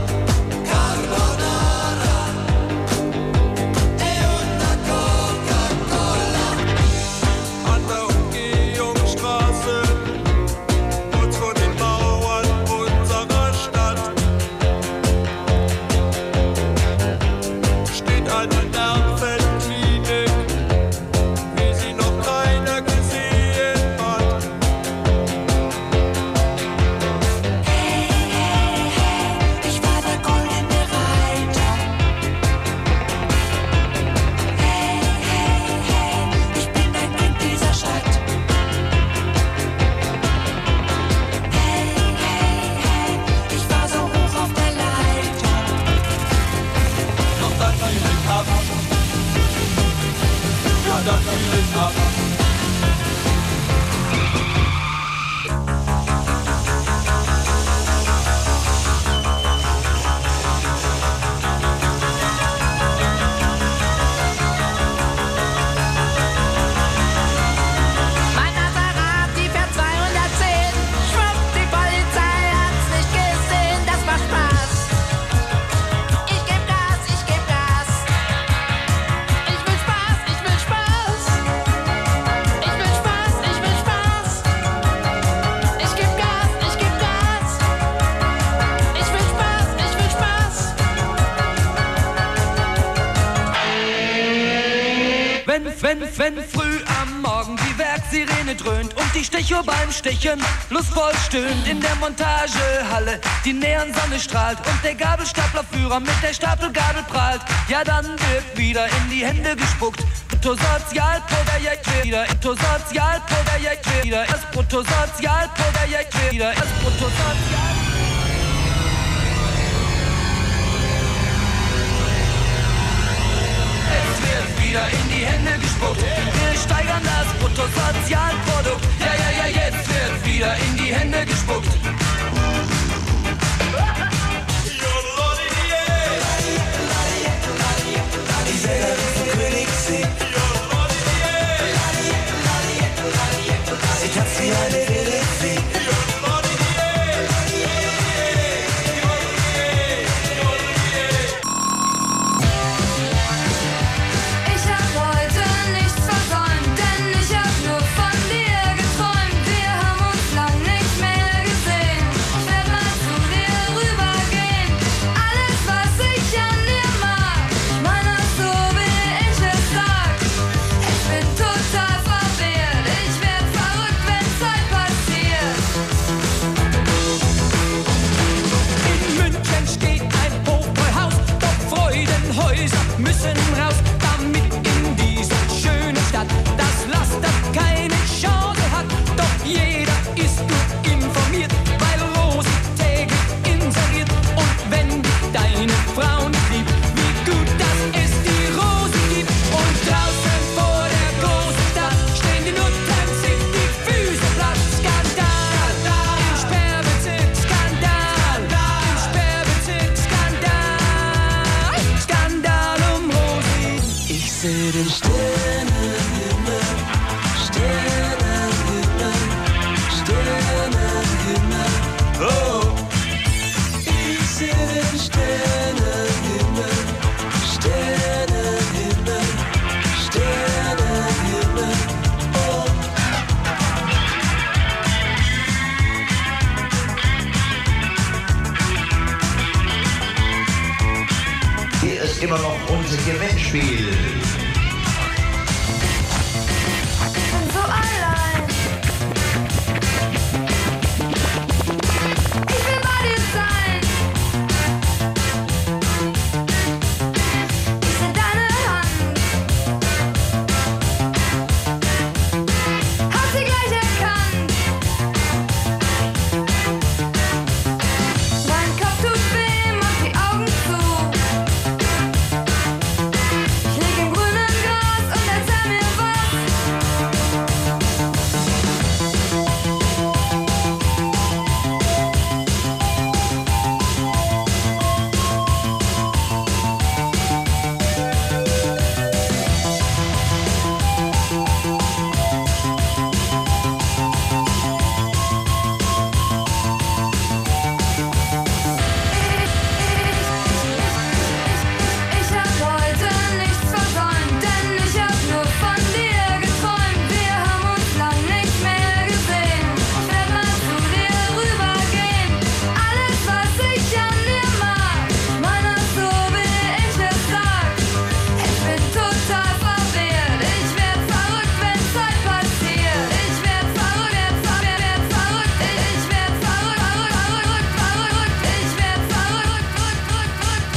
carbonara e una Coca-Cola. An der Umgehungsstraße, kurz vor den Mauern unserer Stadt, steht eine Nervenklinik, wie sie noch keiner gesehen hat. Wenn, wenn früh am Morgen die Werksirene dröhnt und die Stechuhr beim Stechen lustvoll stöhnt in der Montagehalle, die Neonsonne strahlt und der Gabelstaplerführer mit der Stapelgabel prahlt, ja dann wird wieder in die Hände gespuckt. Bruttosozialprojekt wieder, Bruttosozialprojekt wieder, das Bruttosozialprojekt wieder, das Bruttosozial. Es wird wieder in die Hände gespuckt. Wir steigern das Bruttosozialprodukt. Ja, ja, ja, jetzt wird wieder in die Hände gespuckt. Ich will zum König singen. Sie tanzt wie eine wilde Fee. Müssen raus, damit in dieser schönen Stadt das Laster keine Chance hat. Doch jeder ist gut informiert, weil Rosi täglich inseriert. Und wenn deine Frau nicht liebt, wie gut, dass es die Rosi gibt. Und draußen vor der großen Stadt stehen die Nutten, sind die Füße platt. Skandal, im Sperrbezirk, Skandal, im Sperrbezirk, Skandal, Skandal. Ich seh den Sternenhimmel, Sternenhimmel, Sternenhimmel, oh. Ich seh den Sternenhimmel, Sternenhimmel, Sternenhimmel, oh. Hier ist immer noch unser Gewinnspiel. So allein. Ich will bei dir sein. Ich seh deine Hand. Hab sie gleich erkannt. Mein Kopf tut weh, mach die Augen zu. Ich lieg im grünen Gras und erzähl mir was. Ich hab heute nichts versäumt, denn ich hab nur von dir geträumt. Wir haben uns lang nicht mehr gesehen. Ich werd mal zu dir rübergehen. Alles, was ich an dir mag, meiner so wie ich es sag. Ich bin total verwirrt. Ich werd verrückt, wenn's heute passiert. Ich werd verrückt, werd verrückt, werd verrückt. Ich werd verrückt, verrückt, verrückt, verrückt. Ich werd verrückt, verrückt, verrückt.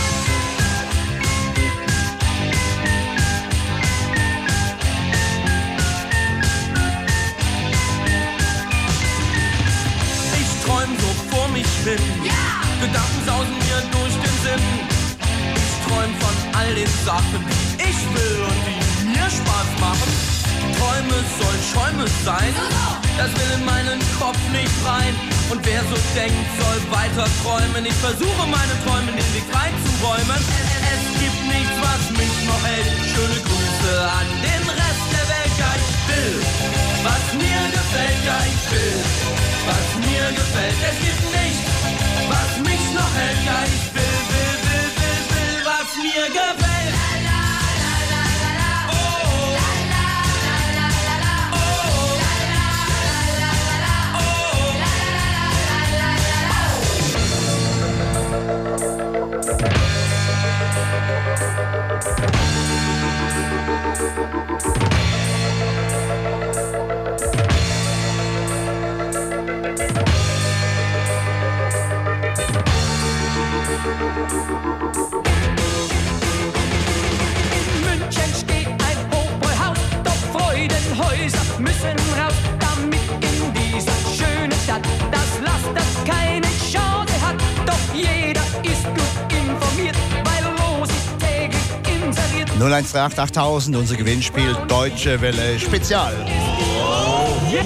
Ich träum so vor mich hin. Gedanken sausen mir durch den Sinn. Ich träum von all den Sachen, die ich will und die mir Spaß machen. Träume sollen Schäume sein. Das will in meinen Kopf nicht rein. Und wer so denkt, soll weiter träumen. Ich versuche meine Träume den Weg frei zu räumen. Es gibt nichts, was mich noch hält. Schöne Grüße an den Rest der Welt. Ja, ich will, was mir gefällt. Ja, ich will, was mir gefällt. Es gibt nichts, was mich noch hält. Ja, ich will, will, will, will, will, was mir gefällt. Thank you. null eins drei acht achttausend, unser Gewinnspiel Deutsche Welle Spezial. Yes!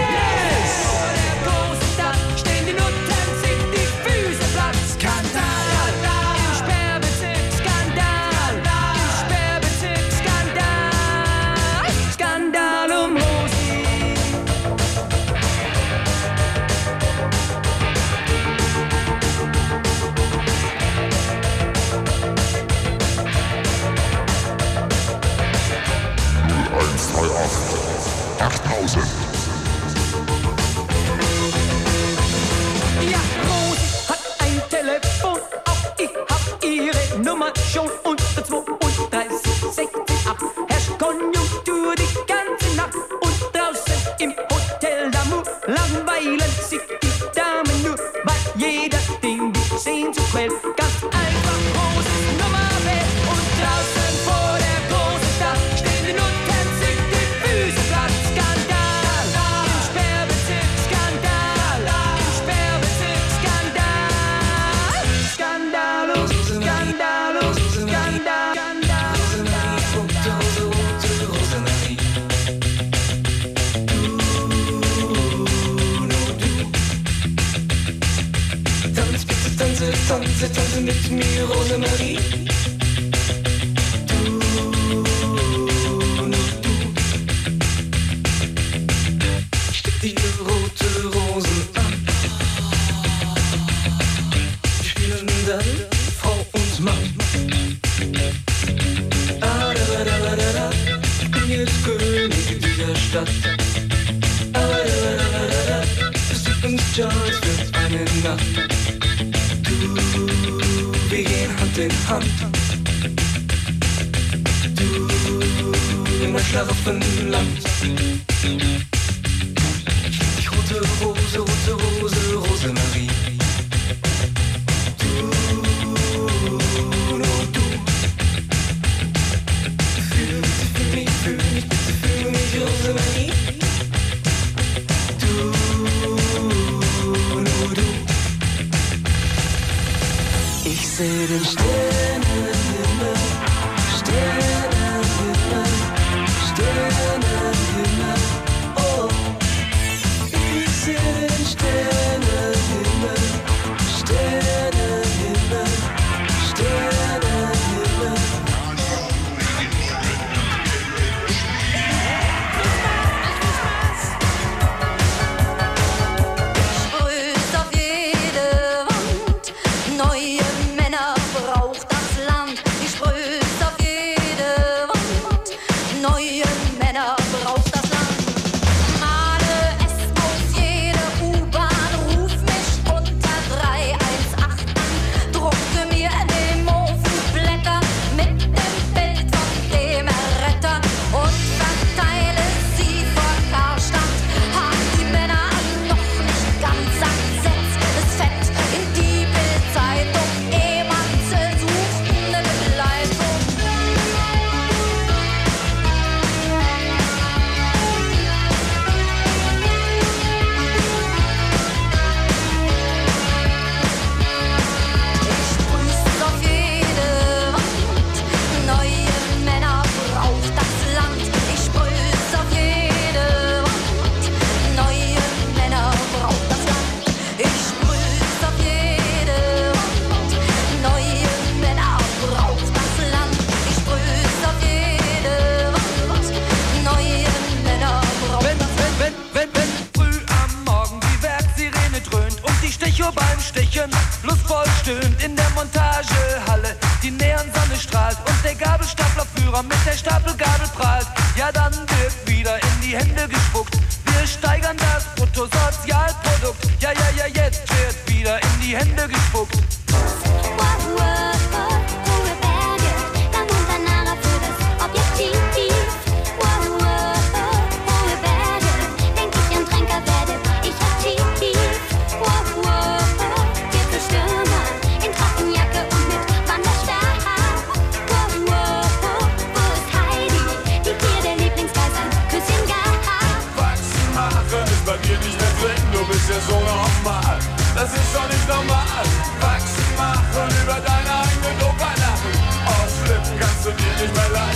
Stehen die Nutten, sind die Füße platt. Skandal! Im Sperrbezirk Skandal! Im Sperrbezirk Skandal! Skandal um Rosi! eins drei acht achttausend. Ja, Rosi hat ein Telefon, auch ich hab ihre Nummer schon unter zweiunddreißig sechzehn acht. Herrscht Konjunktur die ganze Nacht und draußen im Hotel d'Amour langweilen sich die Damen nur, weil jeder Ding die Sehnsucht quält. Ganz einfach Rosis Nummer wählt und draußen vor der großen Stadt stehen die Nutten, sind die Füße platt. Skandal! Im Sperrbezirk Skandal! Im Sperrbezirk Skandal! Skandalus, Skandalus, Skandal! Tanz, bitte tanze, tanze, tanze mit mir, Rosemarie. Du, nur du. Steck dir rote Rosen an. Wir spielen dann Frau und Mann. Ah, da, da, da, da, da. Ich bin jetzt König dieser Stadt. Ah, da, da, da, da, da. Es tut uns Charles für eine Nacht. Wir gehen Hand in Hand. Du, in mein Schlaraffenland. Ich rote Rose, rote Rose, Rosemarie. Du, nur du. Fühl mich, fühl mich, fühl mich, bitte fühl mich, Rosemarie. Du, nur du. Ich seh den Sternenhimmel, Sternenhimmel, Sternenhimmel, oh. Ich seh den Sternenhimmel, Sternenhimmel, Sternenhimmel. Grüß auf jede Wand, neue Männer braucht das Land. Ich sprüß auf jede Wand, neue Männer braucht das Land. Male es auf jede U-Bahn, ruf mich unter drei eins acht an. Drucke mir den Mofenblätter mit dem Bild von dem Erretter und verteile sie vor Karstadt. Hab die Männer noch nicht ganz entsetzt. Es fett in die Bildzeitung, Emanze sucht eine Begleitung. Ich sprüß auf jede Wand, neue Männer braucht das Land. Ich sprüß auf jede Wand, neue Männer braucht das Land. Ich sprüß auf jede Wand, neue Männer braucht das Land. Ich sprüß auf jede Wand, neue Männer braucht Wenn, das Land. wenn, wenn, wenn, wenn früh am Morgen die Werksirene dröhnt und die Stecho beim Stechen lustvoll stöhnt in der Montagehalle, die Neonsonne strahlt und der Gabelstaplerführer mit der Stapelgabel prahlt, ja dann wird wieder in die Hände gespuckt. Wir steigern das Bruttosozialprodukt, ja, ja, ja, jetzt wird wieder in die Hände gespuckt. Wow, wow, hohe Berge, lang und danach für das Objektiv. Wow, wow, hohe Berge, denk ich an Tränker, werde ich aktiv. Wow, wow, wir für Stürmer in Trockenjacke und mit Wanderstab. Wow, wow, wo ist Heidi, die hier der Lieblingsgeist ein Küsschen gab. Wachsen machen ist bei dir nicht mehr drin, du bist ja so normal. Das ist doch nicht normal. Wachsen machen, über deine eigene Oper lachen. Ausflippen kannst du dir nicht mehr leisten.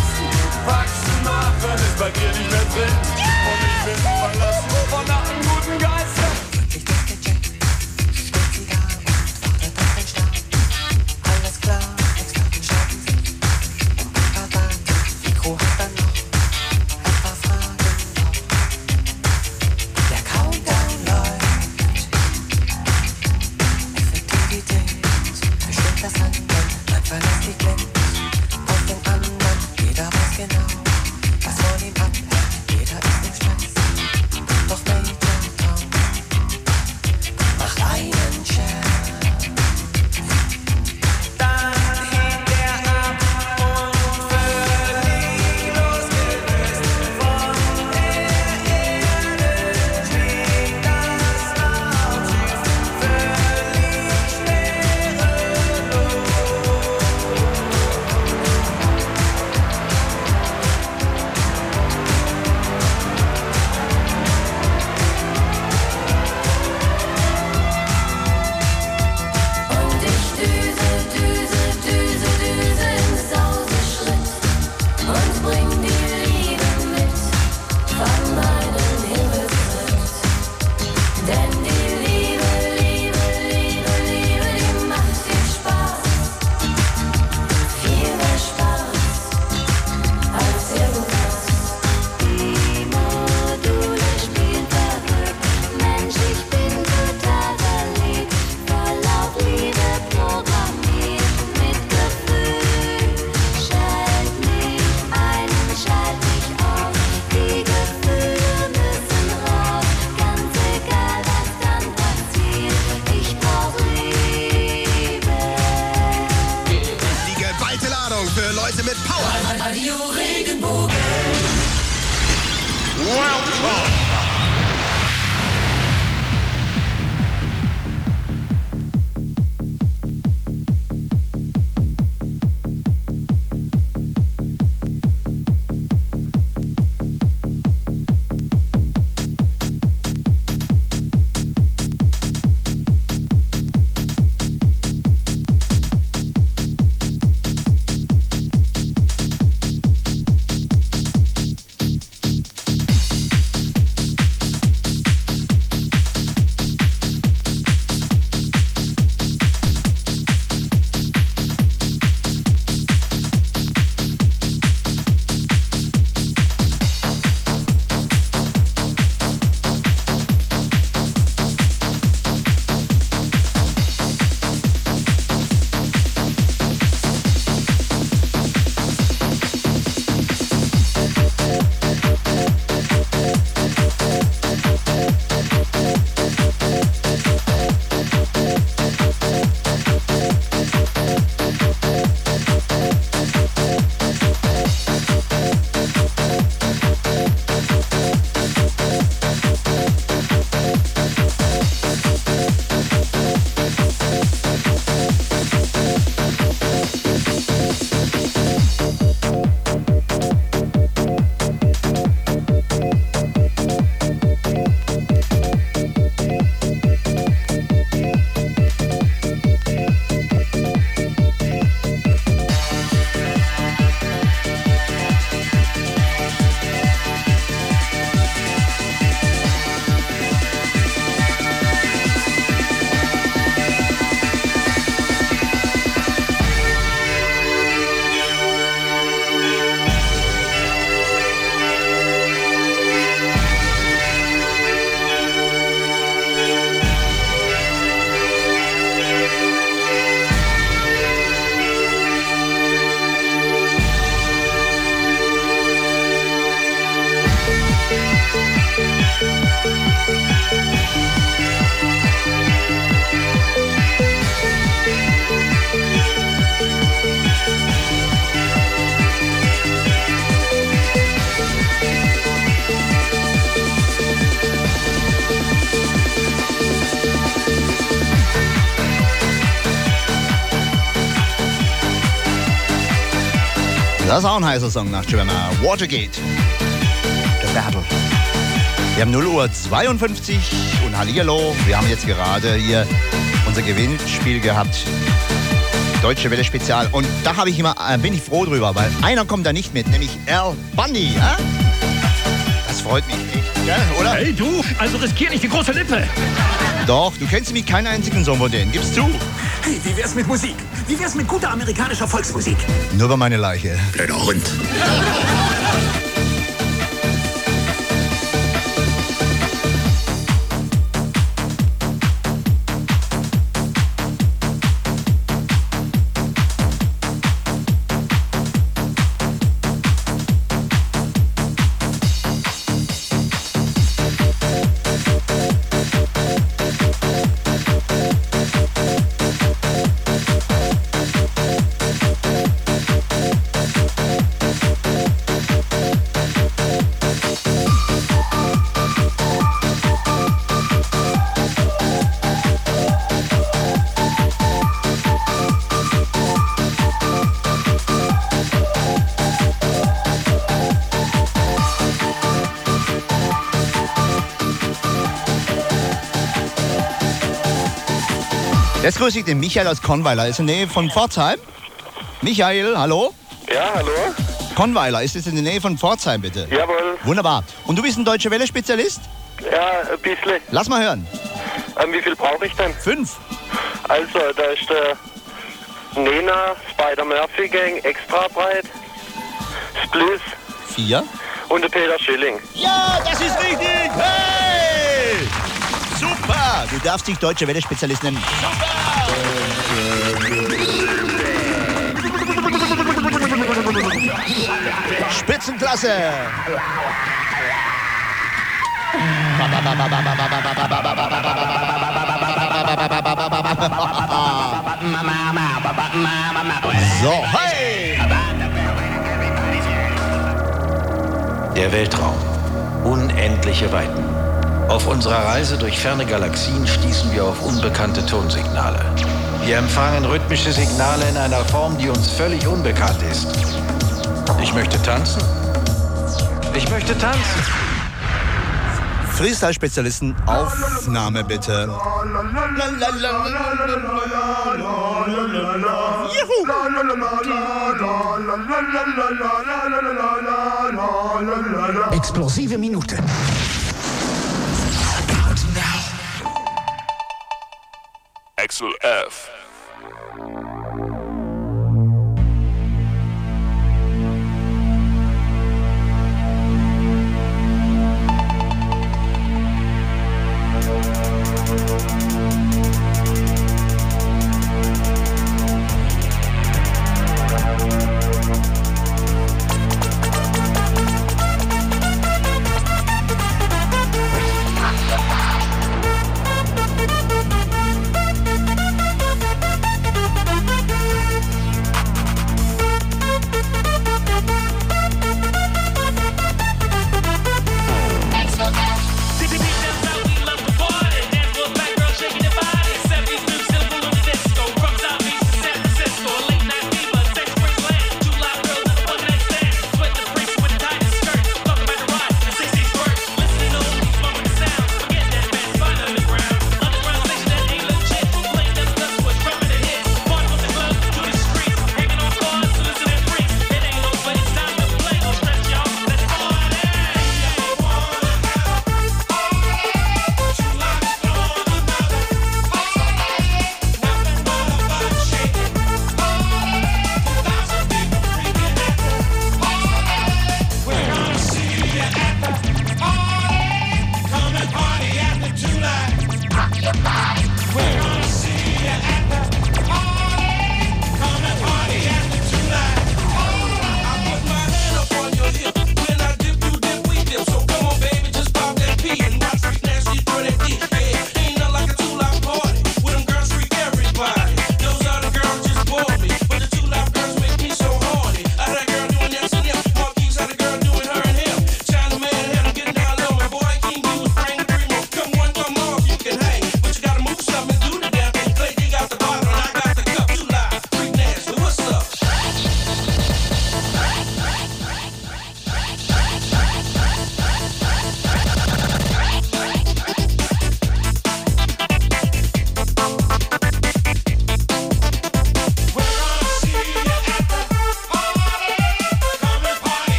Das ist auch ein heißer Song nach Joanna. Watergate. The Battle. Wir haben null Uhr zweiundfünfzig und hallihallo. Wir haben jetzt gerade hier unser Gewinnspiel gehabt. Deutsche Welle Spezial. Und da habe ich immer, äh, bin ich froh drüber, weil einer kommt da nicht mit, nämlich Al Bundy. Ja? Das freut mich echt, gell, oder? Hey du, also riskier nicht die große Lippe. Doch, du kennst nämlich keinen einzigen Song von denen, gibst du. Hey, wie wär's mit Musik? Wie wär's mit guter amerikanischer Volksmusik? Nur über meine Leiche. Blöder Hund. Jetzt grüße ich den Michael aus Konweiler, ist in der Nähe von Pforzheim. Michael, hallo? Ja, hallo? Konweiler, ist es in der Nähe von Pforzheim, bitte? Jawohl. Wunderbar. Und du bist ein Deutsche Welle-Spezialist? Ja, ein bisschen. Lass mal hören. Ähm, wie viel brauche ich denn? Fünf. Also, da ist der Nena, Spider-Murphy Gang, extra breit, Spliss. Vier. Und der Peter Schilling. Ja, das ist richtig! Hey! Super! Du darfst dich Deutsche Welle-Spezialist nennen. Super! Spitzenklasse! So, hey! Der Weltraum. Unendliche Weiten. Auf unserer Reise durch ferne Galaxien stießen wir auf unbekannte Tonsignale. Wir empfangen rhythmische Signale in einer Form, die uns völlig unbekannt ist. Ich möchte tanzen. Ich möchte tanzen. Freestyle-Spezialisten, Aufnahme bitte. Juhu! Explosive Minute. Axel F.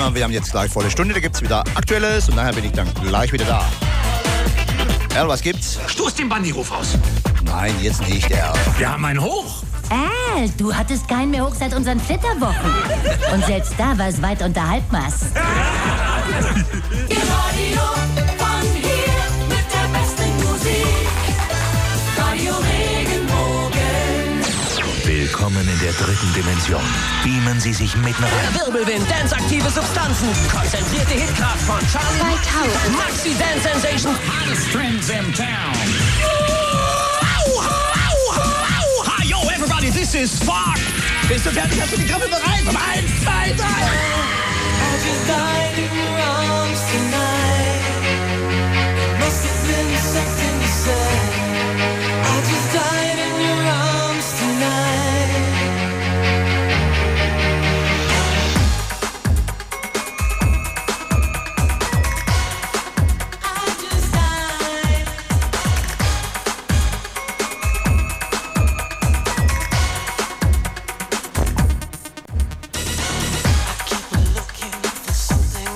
aber wir haben jetzt gleich volle Stunde, da gibt's wieder Aktuelles und nachher bin ich dann gleich wieder da. Al, was gibt's? Stoß den Bandyruf aus. Nein, jetzt nicht, Al. Wir haben einen Hoch. Al, du hattest keinen mehr hoch seit unseren Flitterwochen. Und selbst da war es weit unter Halbmast. Ihr Radio von hier mit der besten Musik. Radio Regenbogen. Willkommen in der dritten Dimension. Beamen Sie sich mitten rein. Wirbelwind, danceaktive Substanzen, konzentrierte Hitkraft von Charlie zweitausend. Maxi Dance Sensation, Hottest Trends in Town. Yo, everybody, this is Spark. Bist du fertig? Hast du die Grippe bereit? Um eins, zwei, drei. I just died in your arms tonight. Must have been something you said. I just died in your arms tonight. I just died. I keep looking for something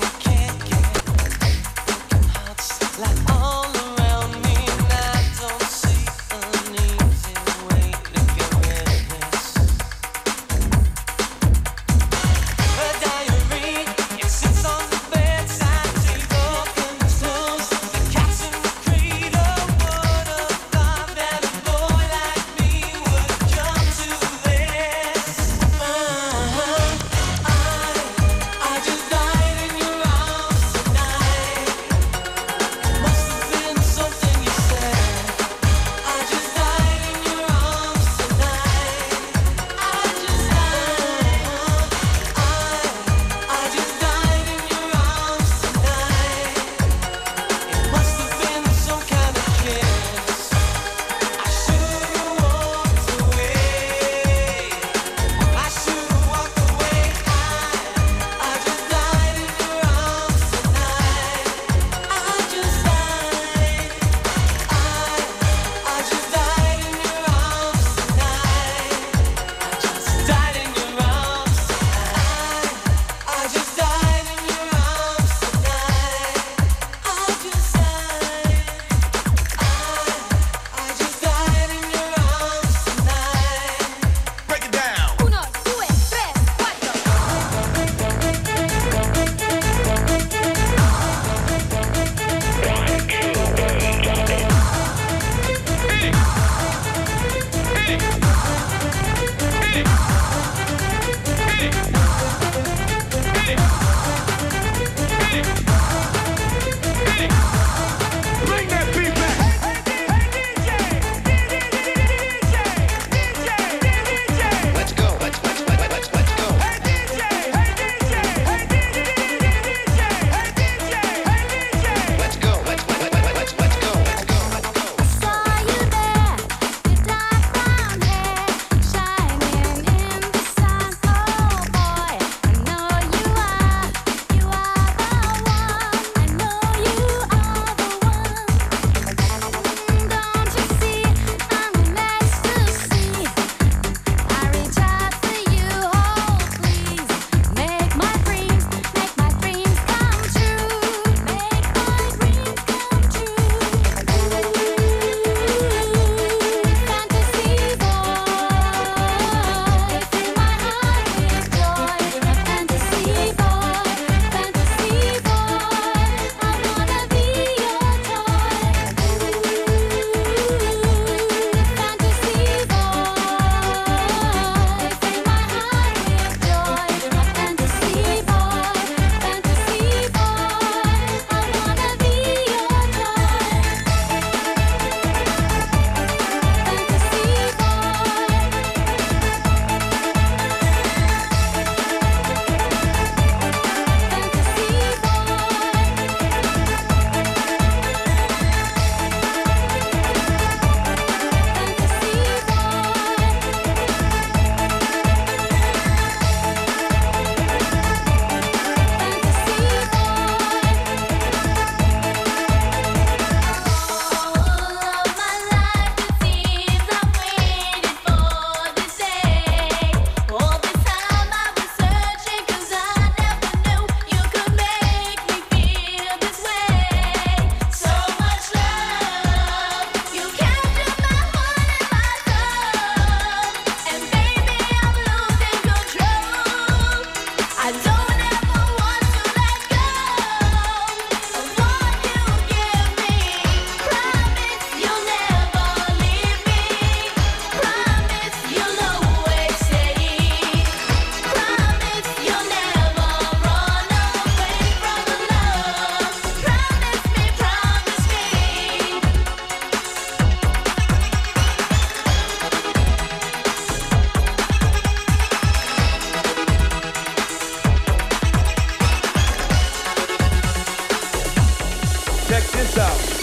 check this out.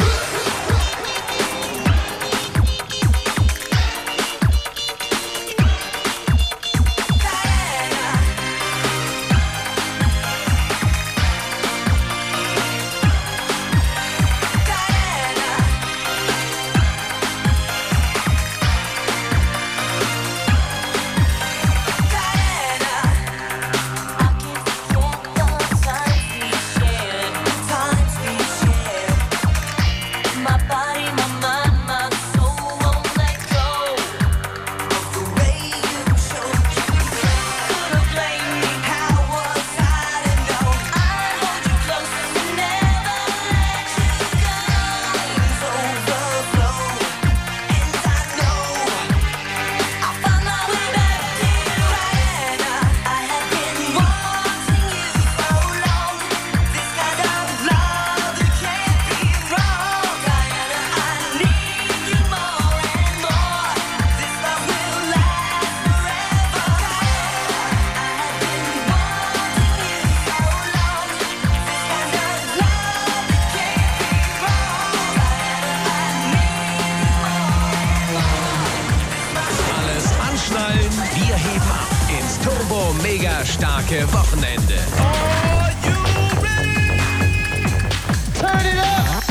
Wir heben ab ins Turbo Mega Starke Wochenende. Are you ready? Turn it up!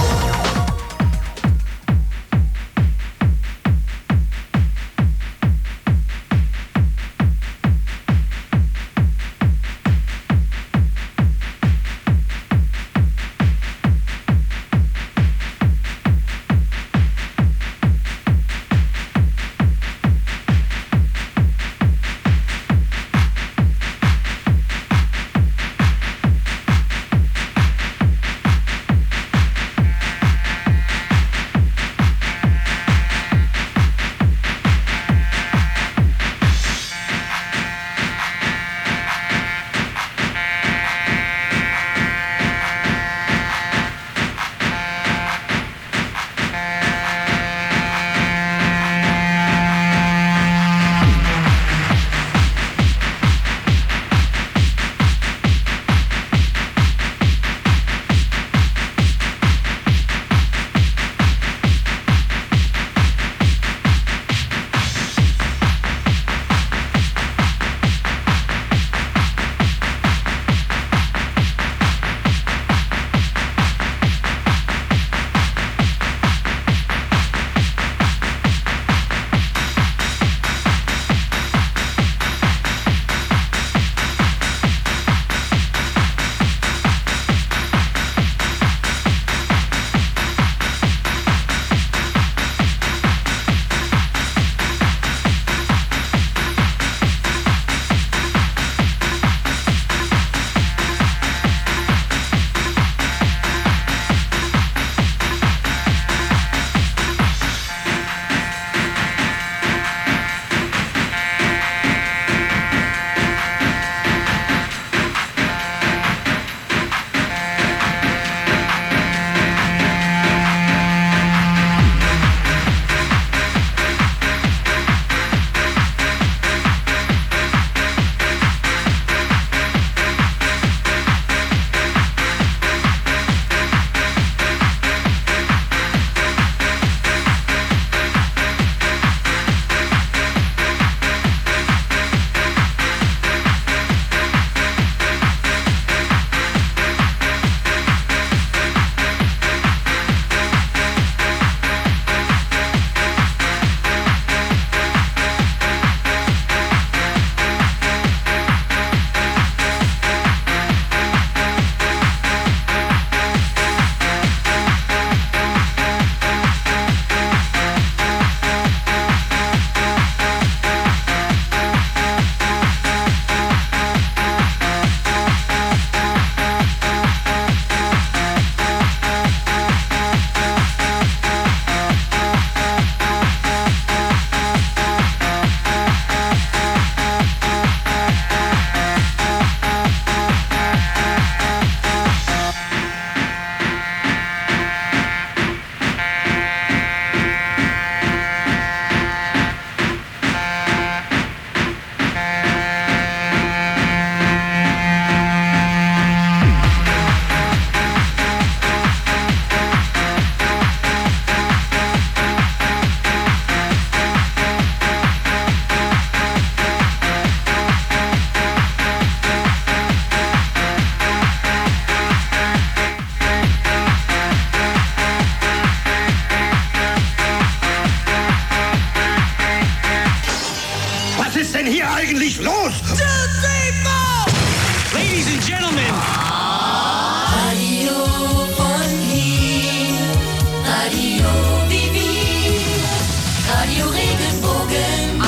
eigentlich los? Two, three, four! Ladies and Gentlemen! Radio von hier, Radio Vivi, Radio Regenbogen.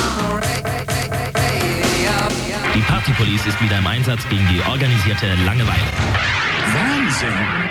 Die Partypolice ist wieder im Einsatz gegen die organisierte Langeweile. Wahnsinn!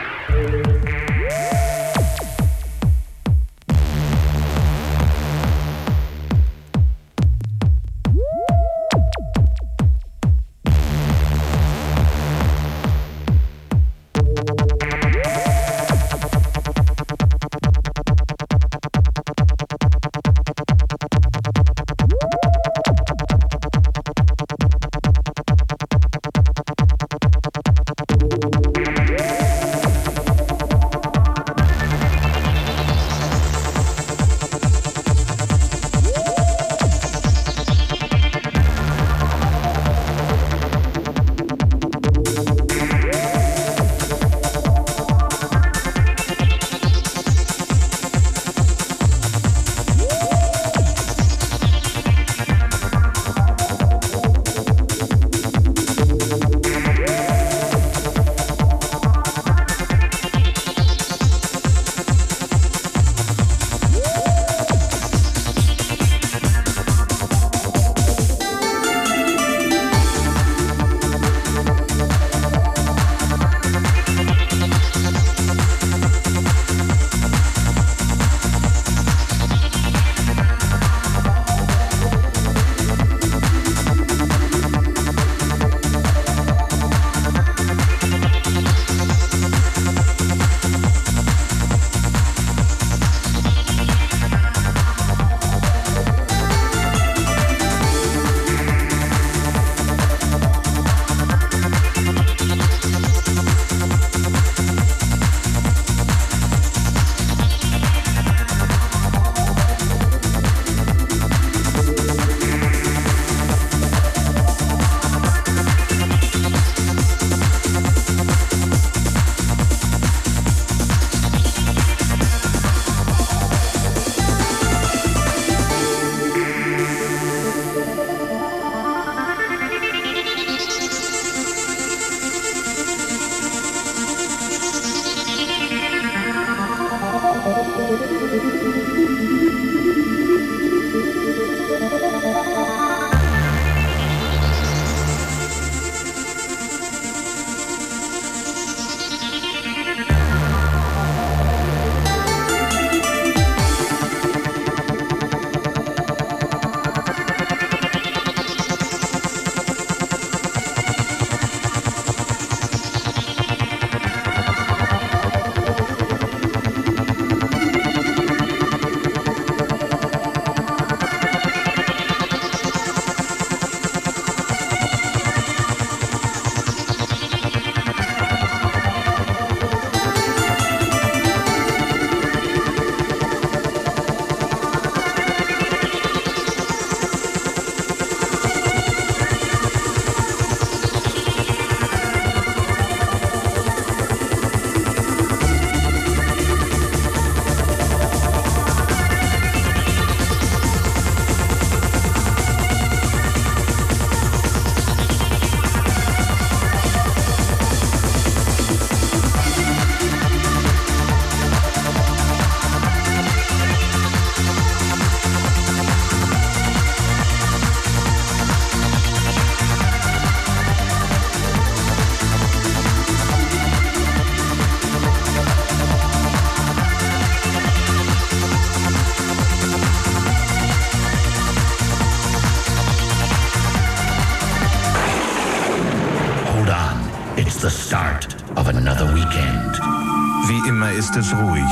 the start of another weekend. Wie immer ist es ruhig.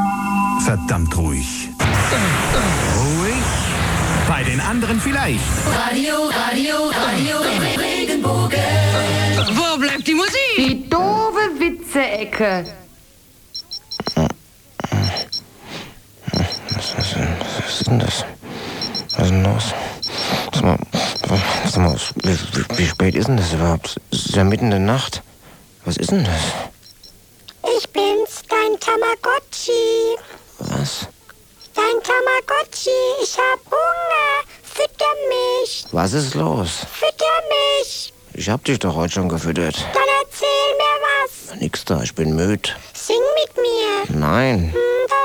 Verdammt ruhig. Ruhig? Bei den anderen vielleicht. Radio, Radio, Radio, Regenbogen. Wo bleibt die Musik? Die doofe Witze-Ecke. Was, was, was ist denn das? Was ist denn los? Sag mal, sag mal wie, wie, wie spät ist denn das überhaupt? Es ist ja mitten in der Nacht. Was ist denn das? Ich bin's, dein Tamagotchi. Was? Dein Tamagotchi, ich hab Hunger. fütter mich. Was ist los? Fütter mich. Ich hab dich doch heute schon gefüttert. Dann erzähl mir was. Nix da, ich bin müde. Sing mit mir. Nein.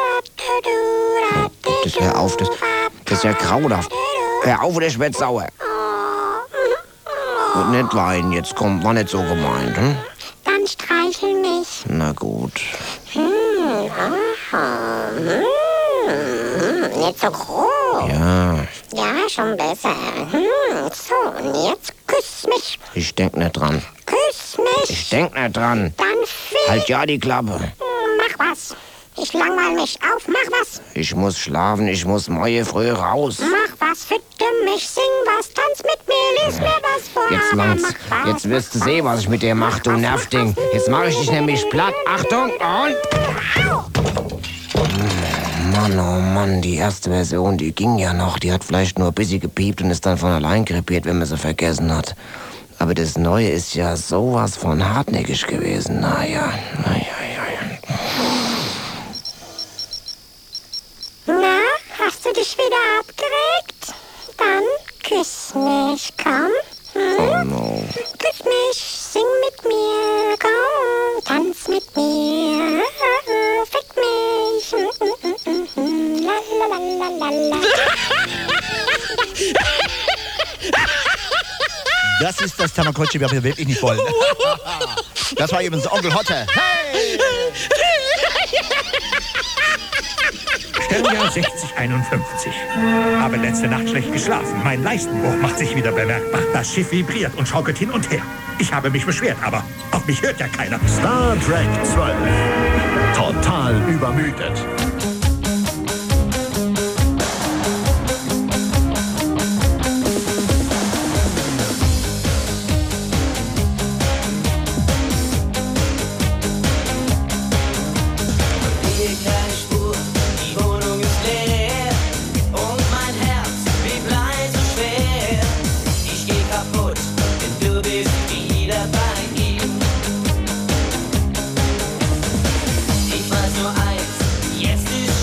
Oh, das hör auf, das, das ist ja grauenhaft. Hör auf, oder ich werd sauer. Und nicht weinen, jetzt komm, war nicht so gemeint, hm? Dann streichel mich. Na gut. Hm, aha. Hm, nicht so groß. Ja, Ja, schon besser. Hm, so, und jetzt küss mich. ich denk nicht dran. Küss mich. Ich denk nicht dran. Dann fick. Halt ja die Klappe. Hm, mach was. Ich langweil mich auf. Mach was. Ich muss schlafen, ich muss morgen früh raus. Mach was, fütter mich, sing was, tanz mit mir, lies mir was vor. Jetzt langt's. Jetzt wirst du sehen, was ich mit dir mach, du Nervding. Jetzt mach ich dich nämlich platt. Achtung und... Mann, oh Mann, die erste Version, die ging ja noch. Die hat vielleicht nur ein bisschen gepiept und ist dann von allein krepiert, wenn man sie vergessen hat. Aber das Neue ist ja sowas von hartnäckig gewesen. Naja, naja, ja. Na, hast du dich wieder abgeregt? Dann küss mich, komm. Hm? Oh no. Küss mich, sing mit mir, komm, tanz mit mir, fick mich, la la la la la. Das ist das Tamagotchi, was wir wirklich nicht wollen. Das war übrigens Onkel Hotte. Hey! Stelljahr sechzig einundfünfzig. Habe letzte Nacht schlecht geschlafen. Mein Leistenbruch macht sich wieder bemerkbar. Das Schiff vibriert und schaukelt hin und her. Ich habe mich beschwert, aber auf mich hört ja keiner. Star Trek zwölf. Total übermüdet. Ich weiß nur eins, jetzt ist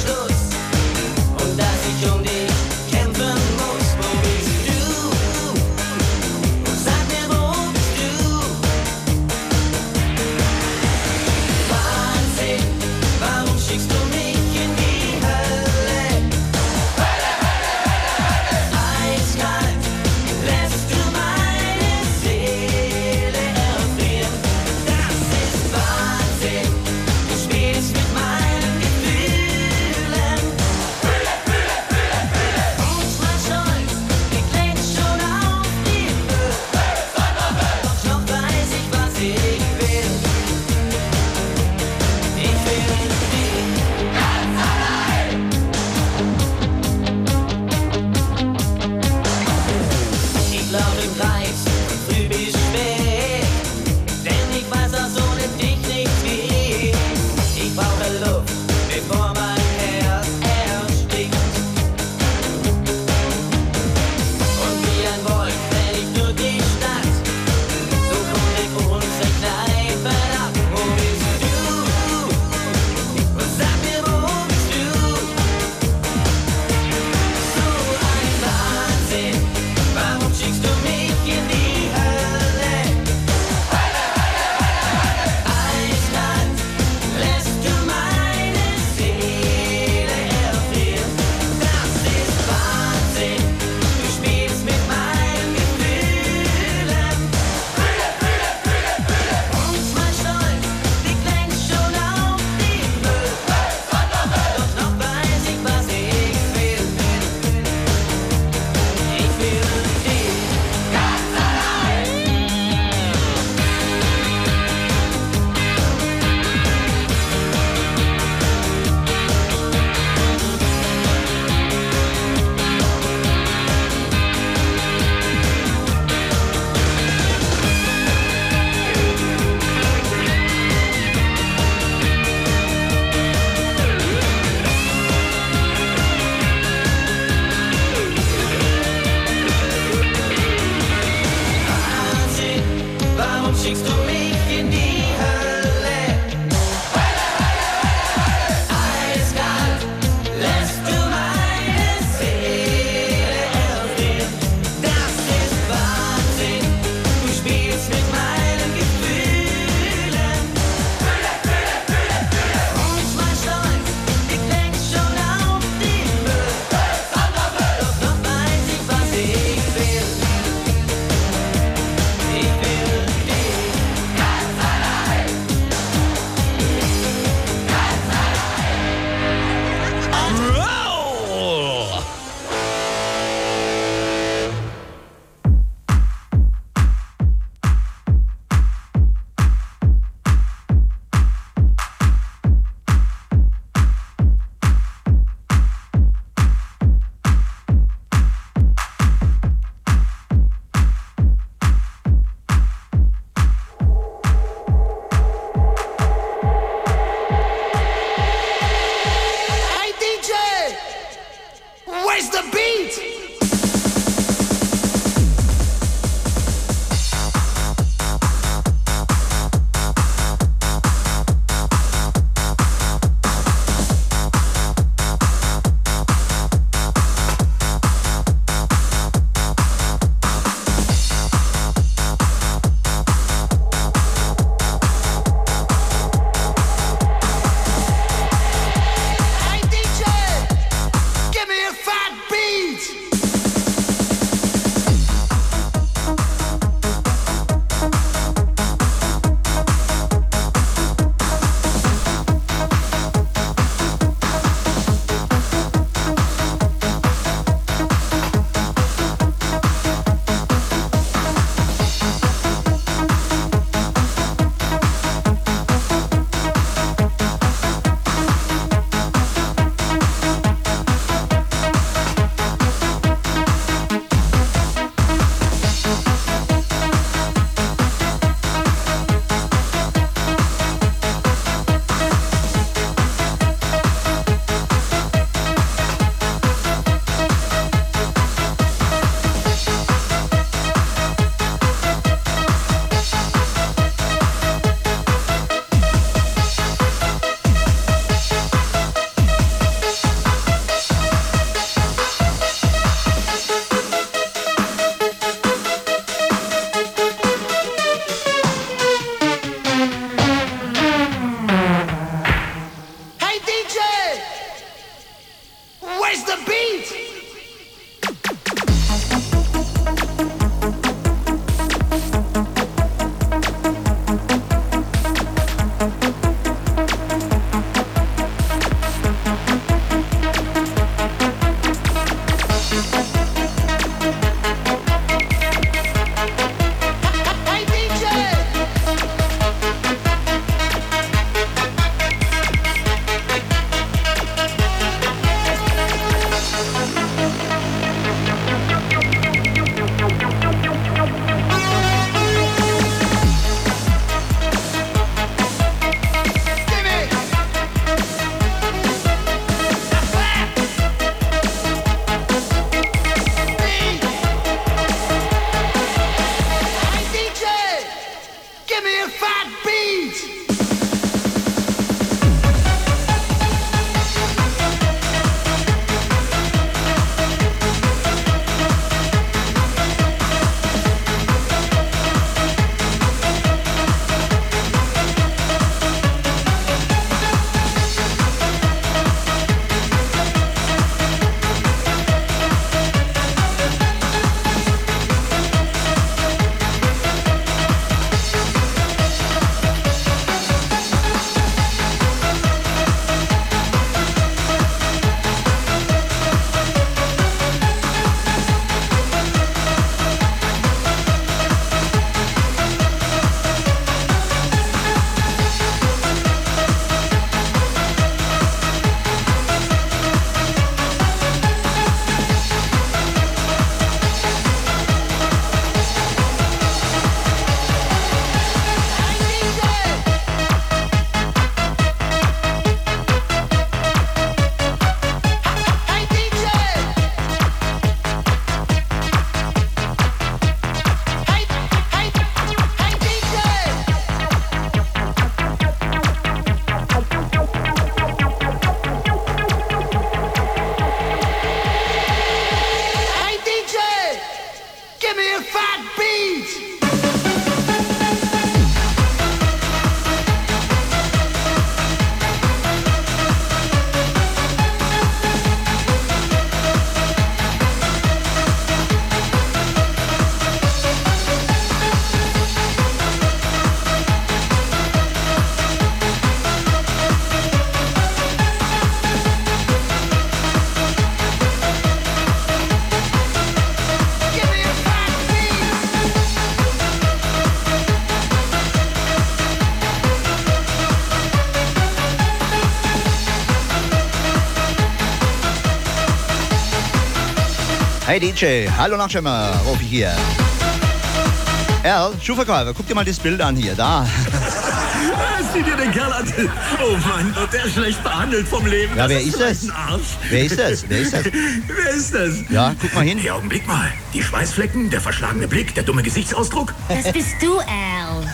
Hey D J, hallo Nachtschwimmer, rufe ich hier. Erl, Schuhverkäufer, guck dir mal das Bild an hier, da. Sieh dir den Kerl an. Oh Mann, wird der schlecht behandelt vom Leben. Ja, wer ist das? Ein Arsch. Wer ist das? Wer ist das? Wer ist das? Ja, guck mal hin. Hey, Augenblick mal. Die Schweißflecken, der verschlagene Blick, der dumme Gesichtsausdruck. Das bist du, Al.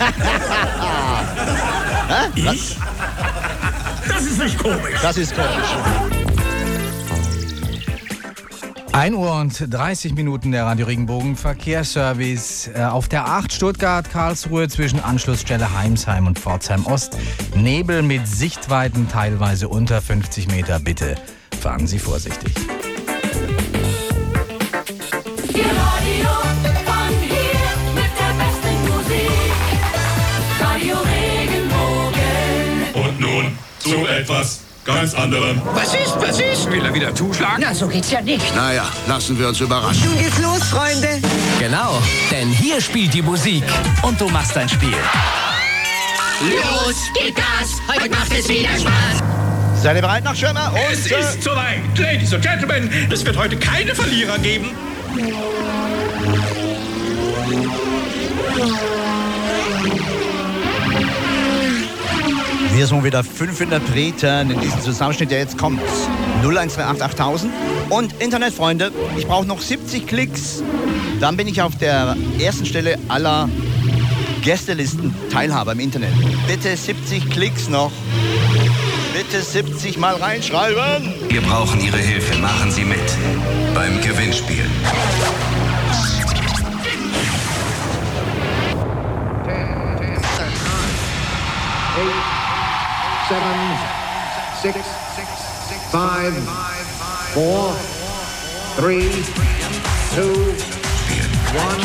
Ich? Das ist nicht komisch. Das ist komisch. ein Uhr und dreißig Minuten der Radio Regenbogen Verkehrsservice äh, auf der acht Stuttgart-Karlsruhe zwischen Anschlussstelle Heimsheim und Pforzheim Ost. Nebel mit Sichtweiten teilweise unter fünfzig Meter. Bitte fahren Sie vorsichtig. Ihr Radio von hier mit der besten Musik. Radio Regenbogen. Und nun zu etwas ganz anderem. Was ist, was ist? Will er wieder zuschlagen? Na, so geht's ja nicht. Naja, lassen wir uns überraschen. Nun geht's los, Freunde. Genau, denn hier spielt die Musik und du machst dein Spiel. Los, geht Gas, heute macht es wieder Spaß. Seid ihr bereit, Nachtschwimmer? Es ist soweit. Ladies und Gentlemen, es wird heute keine Verlierer geben. Wir sind wieder fünf Interpreten in diesem Zusammenschnitt, der jetzt kommt. null eins drei acht achttausend. Und Internetfreunde, ich brauche noch siebzig Klicks. Dann bin ich auf der ersten Stelle aller Gästelisten-Teilhaber im Internet. Bitte siebzig Klicks noch. Bitte siebzig mal reinschreiben. Wir brauchen Ihre Hilfe. Machen Sie mit beim Gewinnspiel. Seven, six, five, four, three, two, one.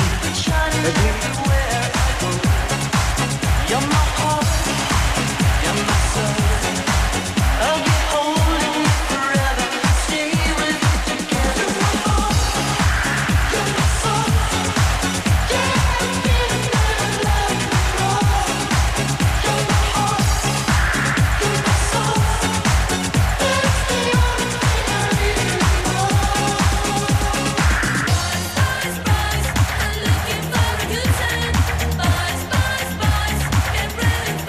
You're my heart, you're my soul. I'll be holding you forever, stay with you together. You're my heart, you're my soul. Yeah, I'm feeling that I love you more. You're my heart. Boys, boys, I'm looking for a good time. Boys, boys, boys, get ready.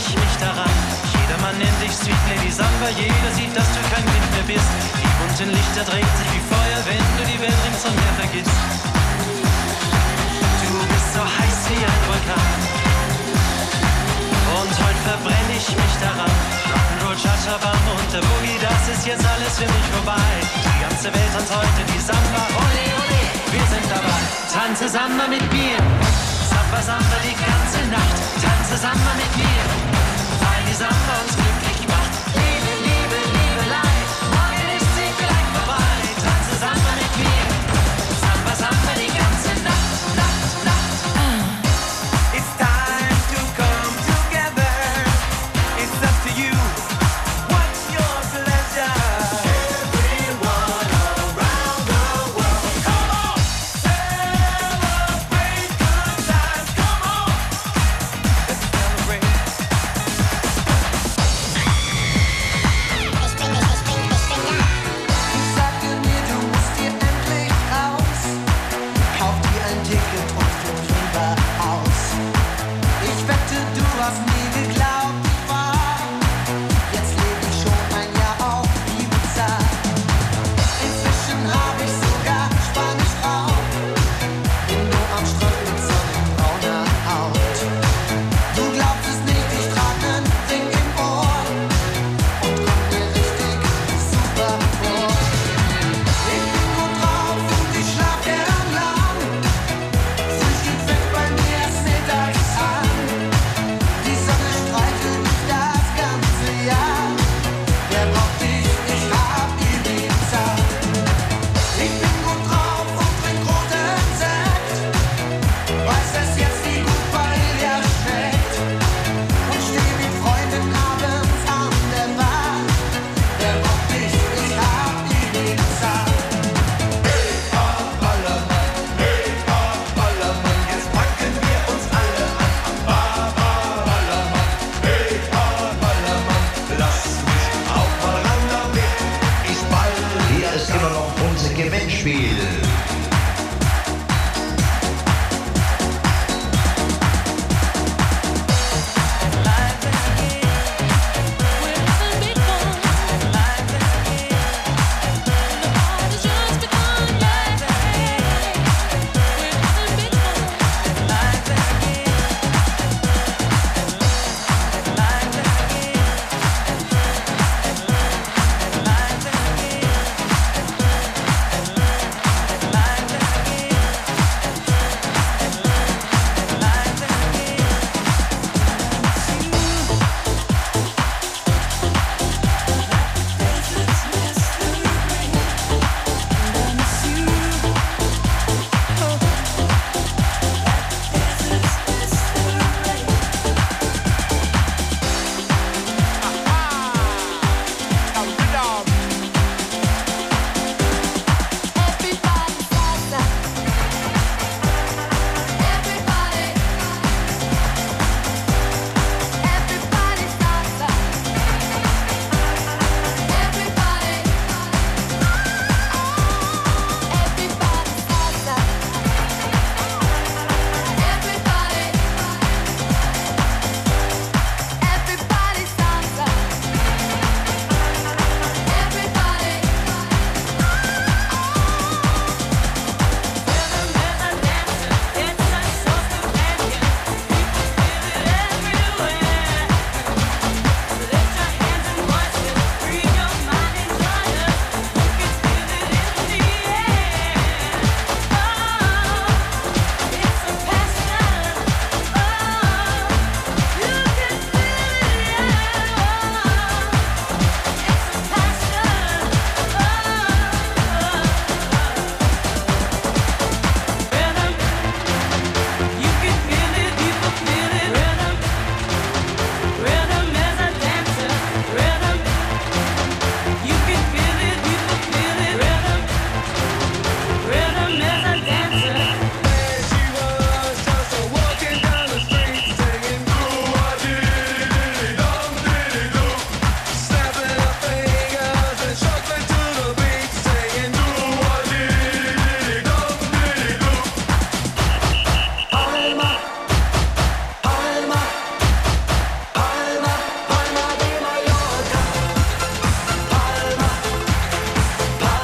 ich mich daran. Jedermann nennt dich Sweet Lady Samba, jeder sieht, dass du kein Kind mehr bist. Die bunten Lichter drehen sich wie Feuer, wenn du die Welt rings und her vergisst. Du bist so heiß wie ein Vulkan und heute verbrenn ich mich daran. Rock'n'Roll, Cha-Cha-Bam und der Boogie, das ist jetzt alles für mich vorbei. Die ganze Welt tanzt heute die Samba, ole ole, wir sind dabei. Tanze Samba mit mir, Samba Samba die ganze Nacht. Tanze Samba mit mir, weil die Samba uns glücklich macht. Liebe, Liebe, Liebelei, morgen ist sie vielleicht vorbei. Tanze Samba mit mir, Samba Samba die ganze Nacht, Nacht, Nacht. It's time to come together. It's up to you. What's your pleasure? Everyone around the world, come on, celebrate good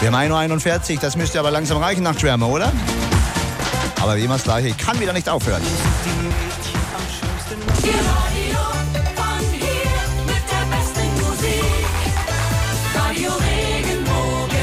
Wir haben ein Uhr einundvierzig, das müsste aber langsam reichen, Nachtschwärmer, oder? Aber wie immer das Gleiche, ich kann wieder nicht aufhören. Die Radio von hier mit der besten Musik. Radio Regenbogen.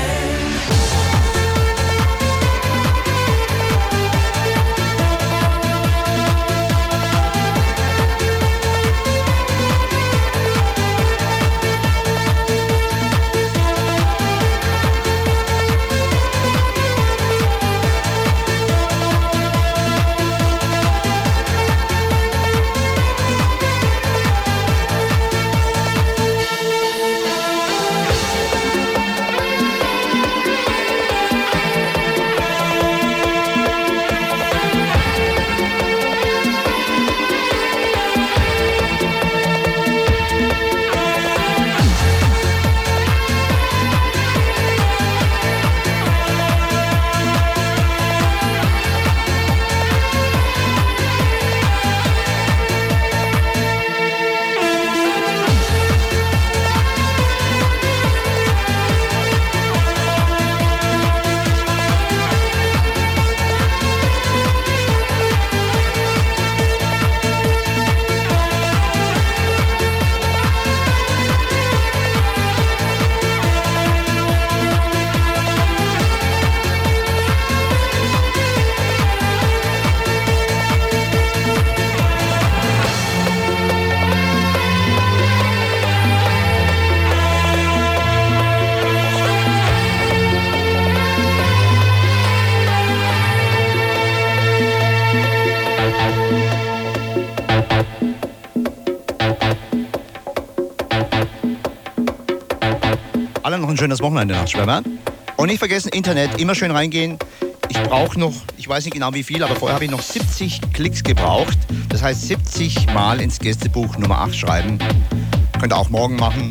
Alle noch ein schönes Wochenende, Nachtschwärmer. Und nicht vergessen, Internet, immer schön reingehen. Ich brauche noch, ich weiß nicht genau wie viel, aber vorher habe ich noch siebzig Klicks gebraucht. Das heißt siebzig Mal ins Gästebuch Nummer acht schreiben. Könnt ihr auch morgen machen.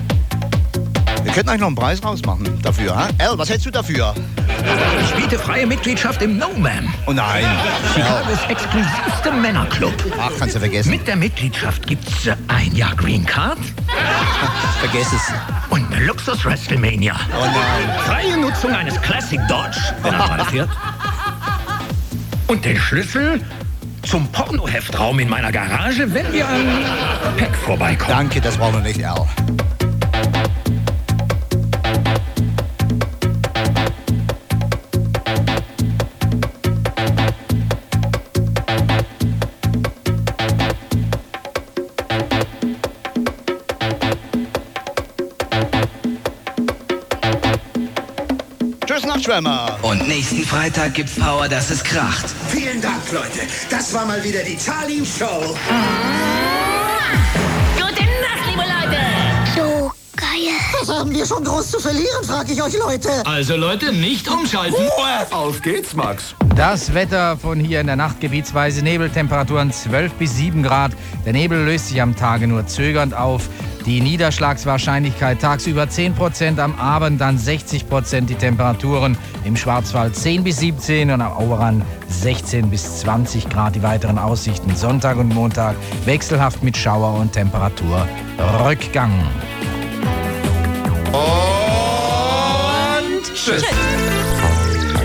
Wir könnten euch noch einen Preis rausmachen dafür. Ha? Al, was hältst du dafür? Ich biete freie Mitgliedschaft im No-Man. Oh nein. Chicagos exklusivste Männerclub. Ach, kannst du vergessen. Mit der Mitgliedschaft gibt's äh, ein Jahr Green Card. Vergiss es. Und eine Luxus-WrestleMania. Oh nein. Freie Nutzung eines Classic Dodge, wenn er gerade fährt. Und den Schlüssel zum Pornoheftraum in meiner Garage, wenn wir an Peck vorbeikommen. Danke, das brauchen wir nicht, Al. Nachtschwärmer. Und nächsten Freitag gibt's Power, dass es kracht. Vielen Dank, Leute. Das war mal wieder die Charlie Show. Gute Nacht, liebe Leute. So geil. Was haben wir schon groß zu verlieren, frage ich euch, Leute. Also Leute, nicht umschalten. Auf geht's, Max. Das Wetter von hier in der Nacht gebietsweise Nebeltemperaturen zwölf bis sieben Grad. Der Nebel löst sich am Tage nur zögernd auf. Die Niederschlagswahrscheinlichkeit tagsüber zehn Prozent, am Abend dann sechzig Prozent. Die Temperaturen im Schwarzwald zehn bis siebzehn und am Auerrand sechzehn bis zwanzig Grad. Die weiteren Aussichten Sonntag und Montag wechselhaft mit Schauer und Temperaturrückgang. Und tschüss. Tschüss.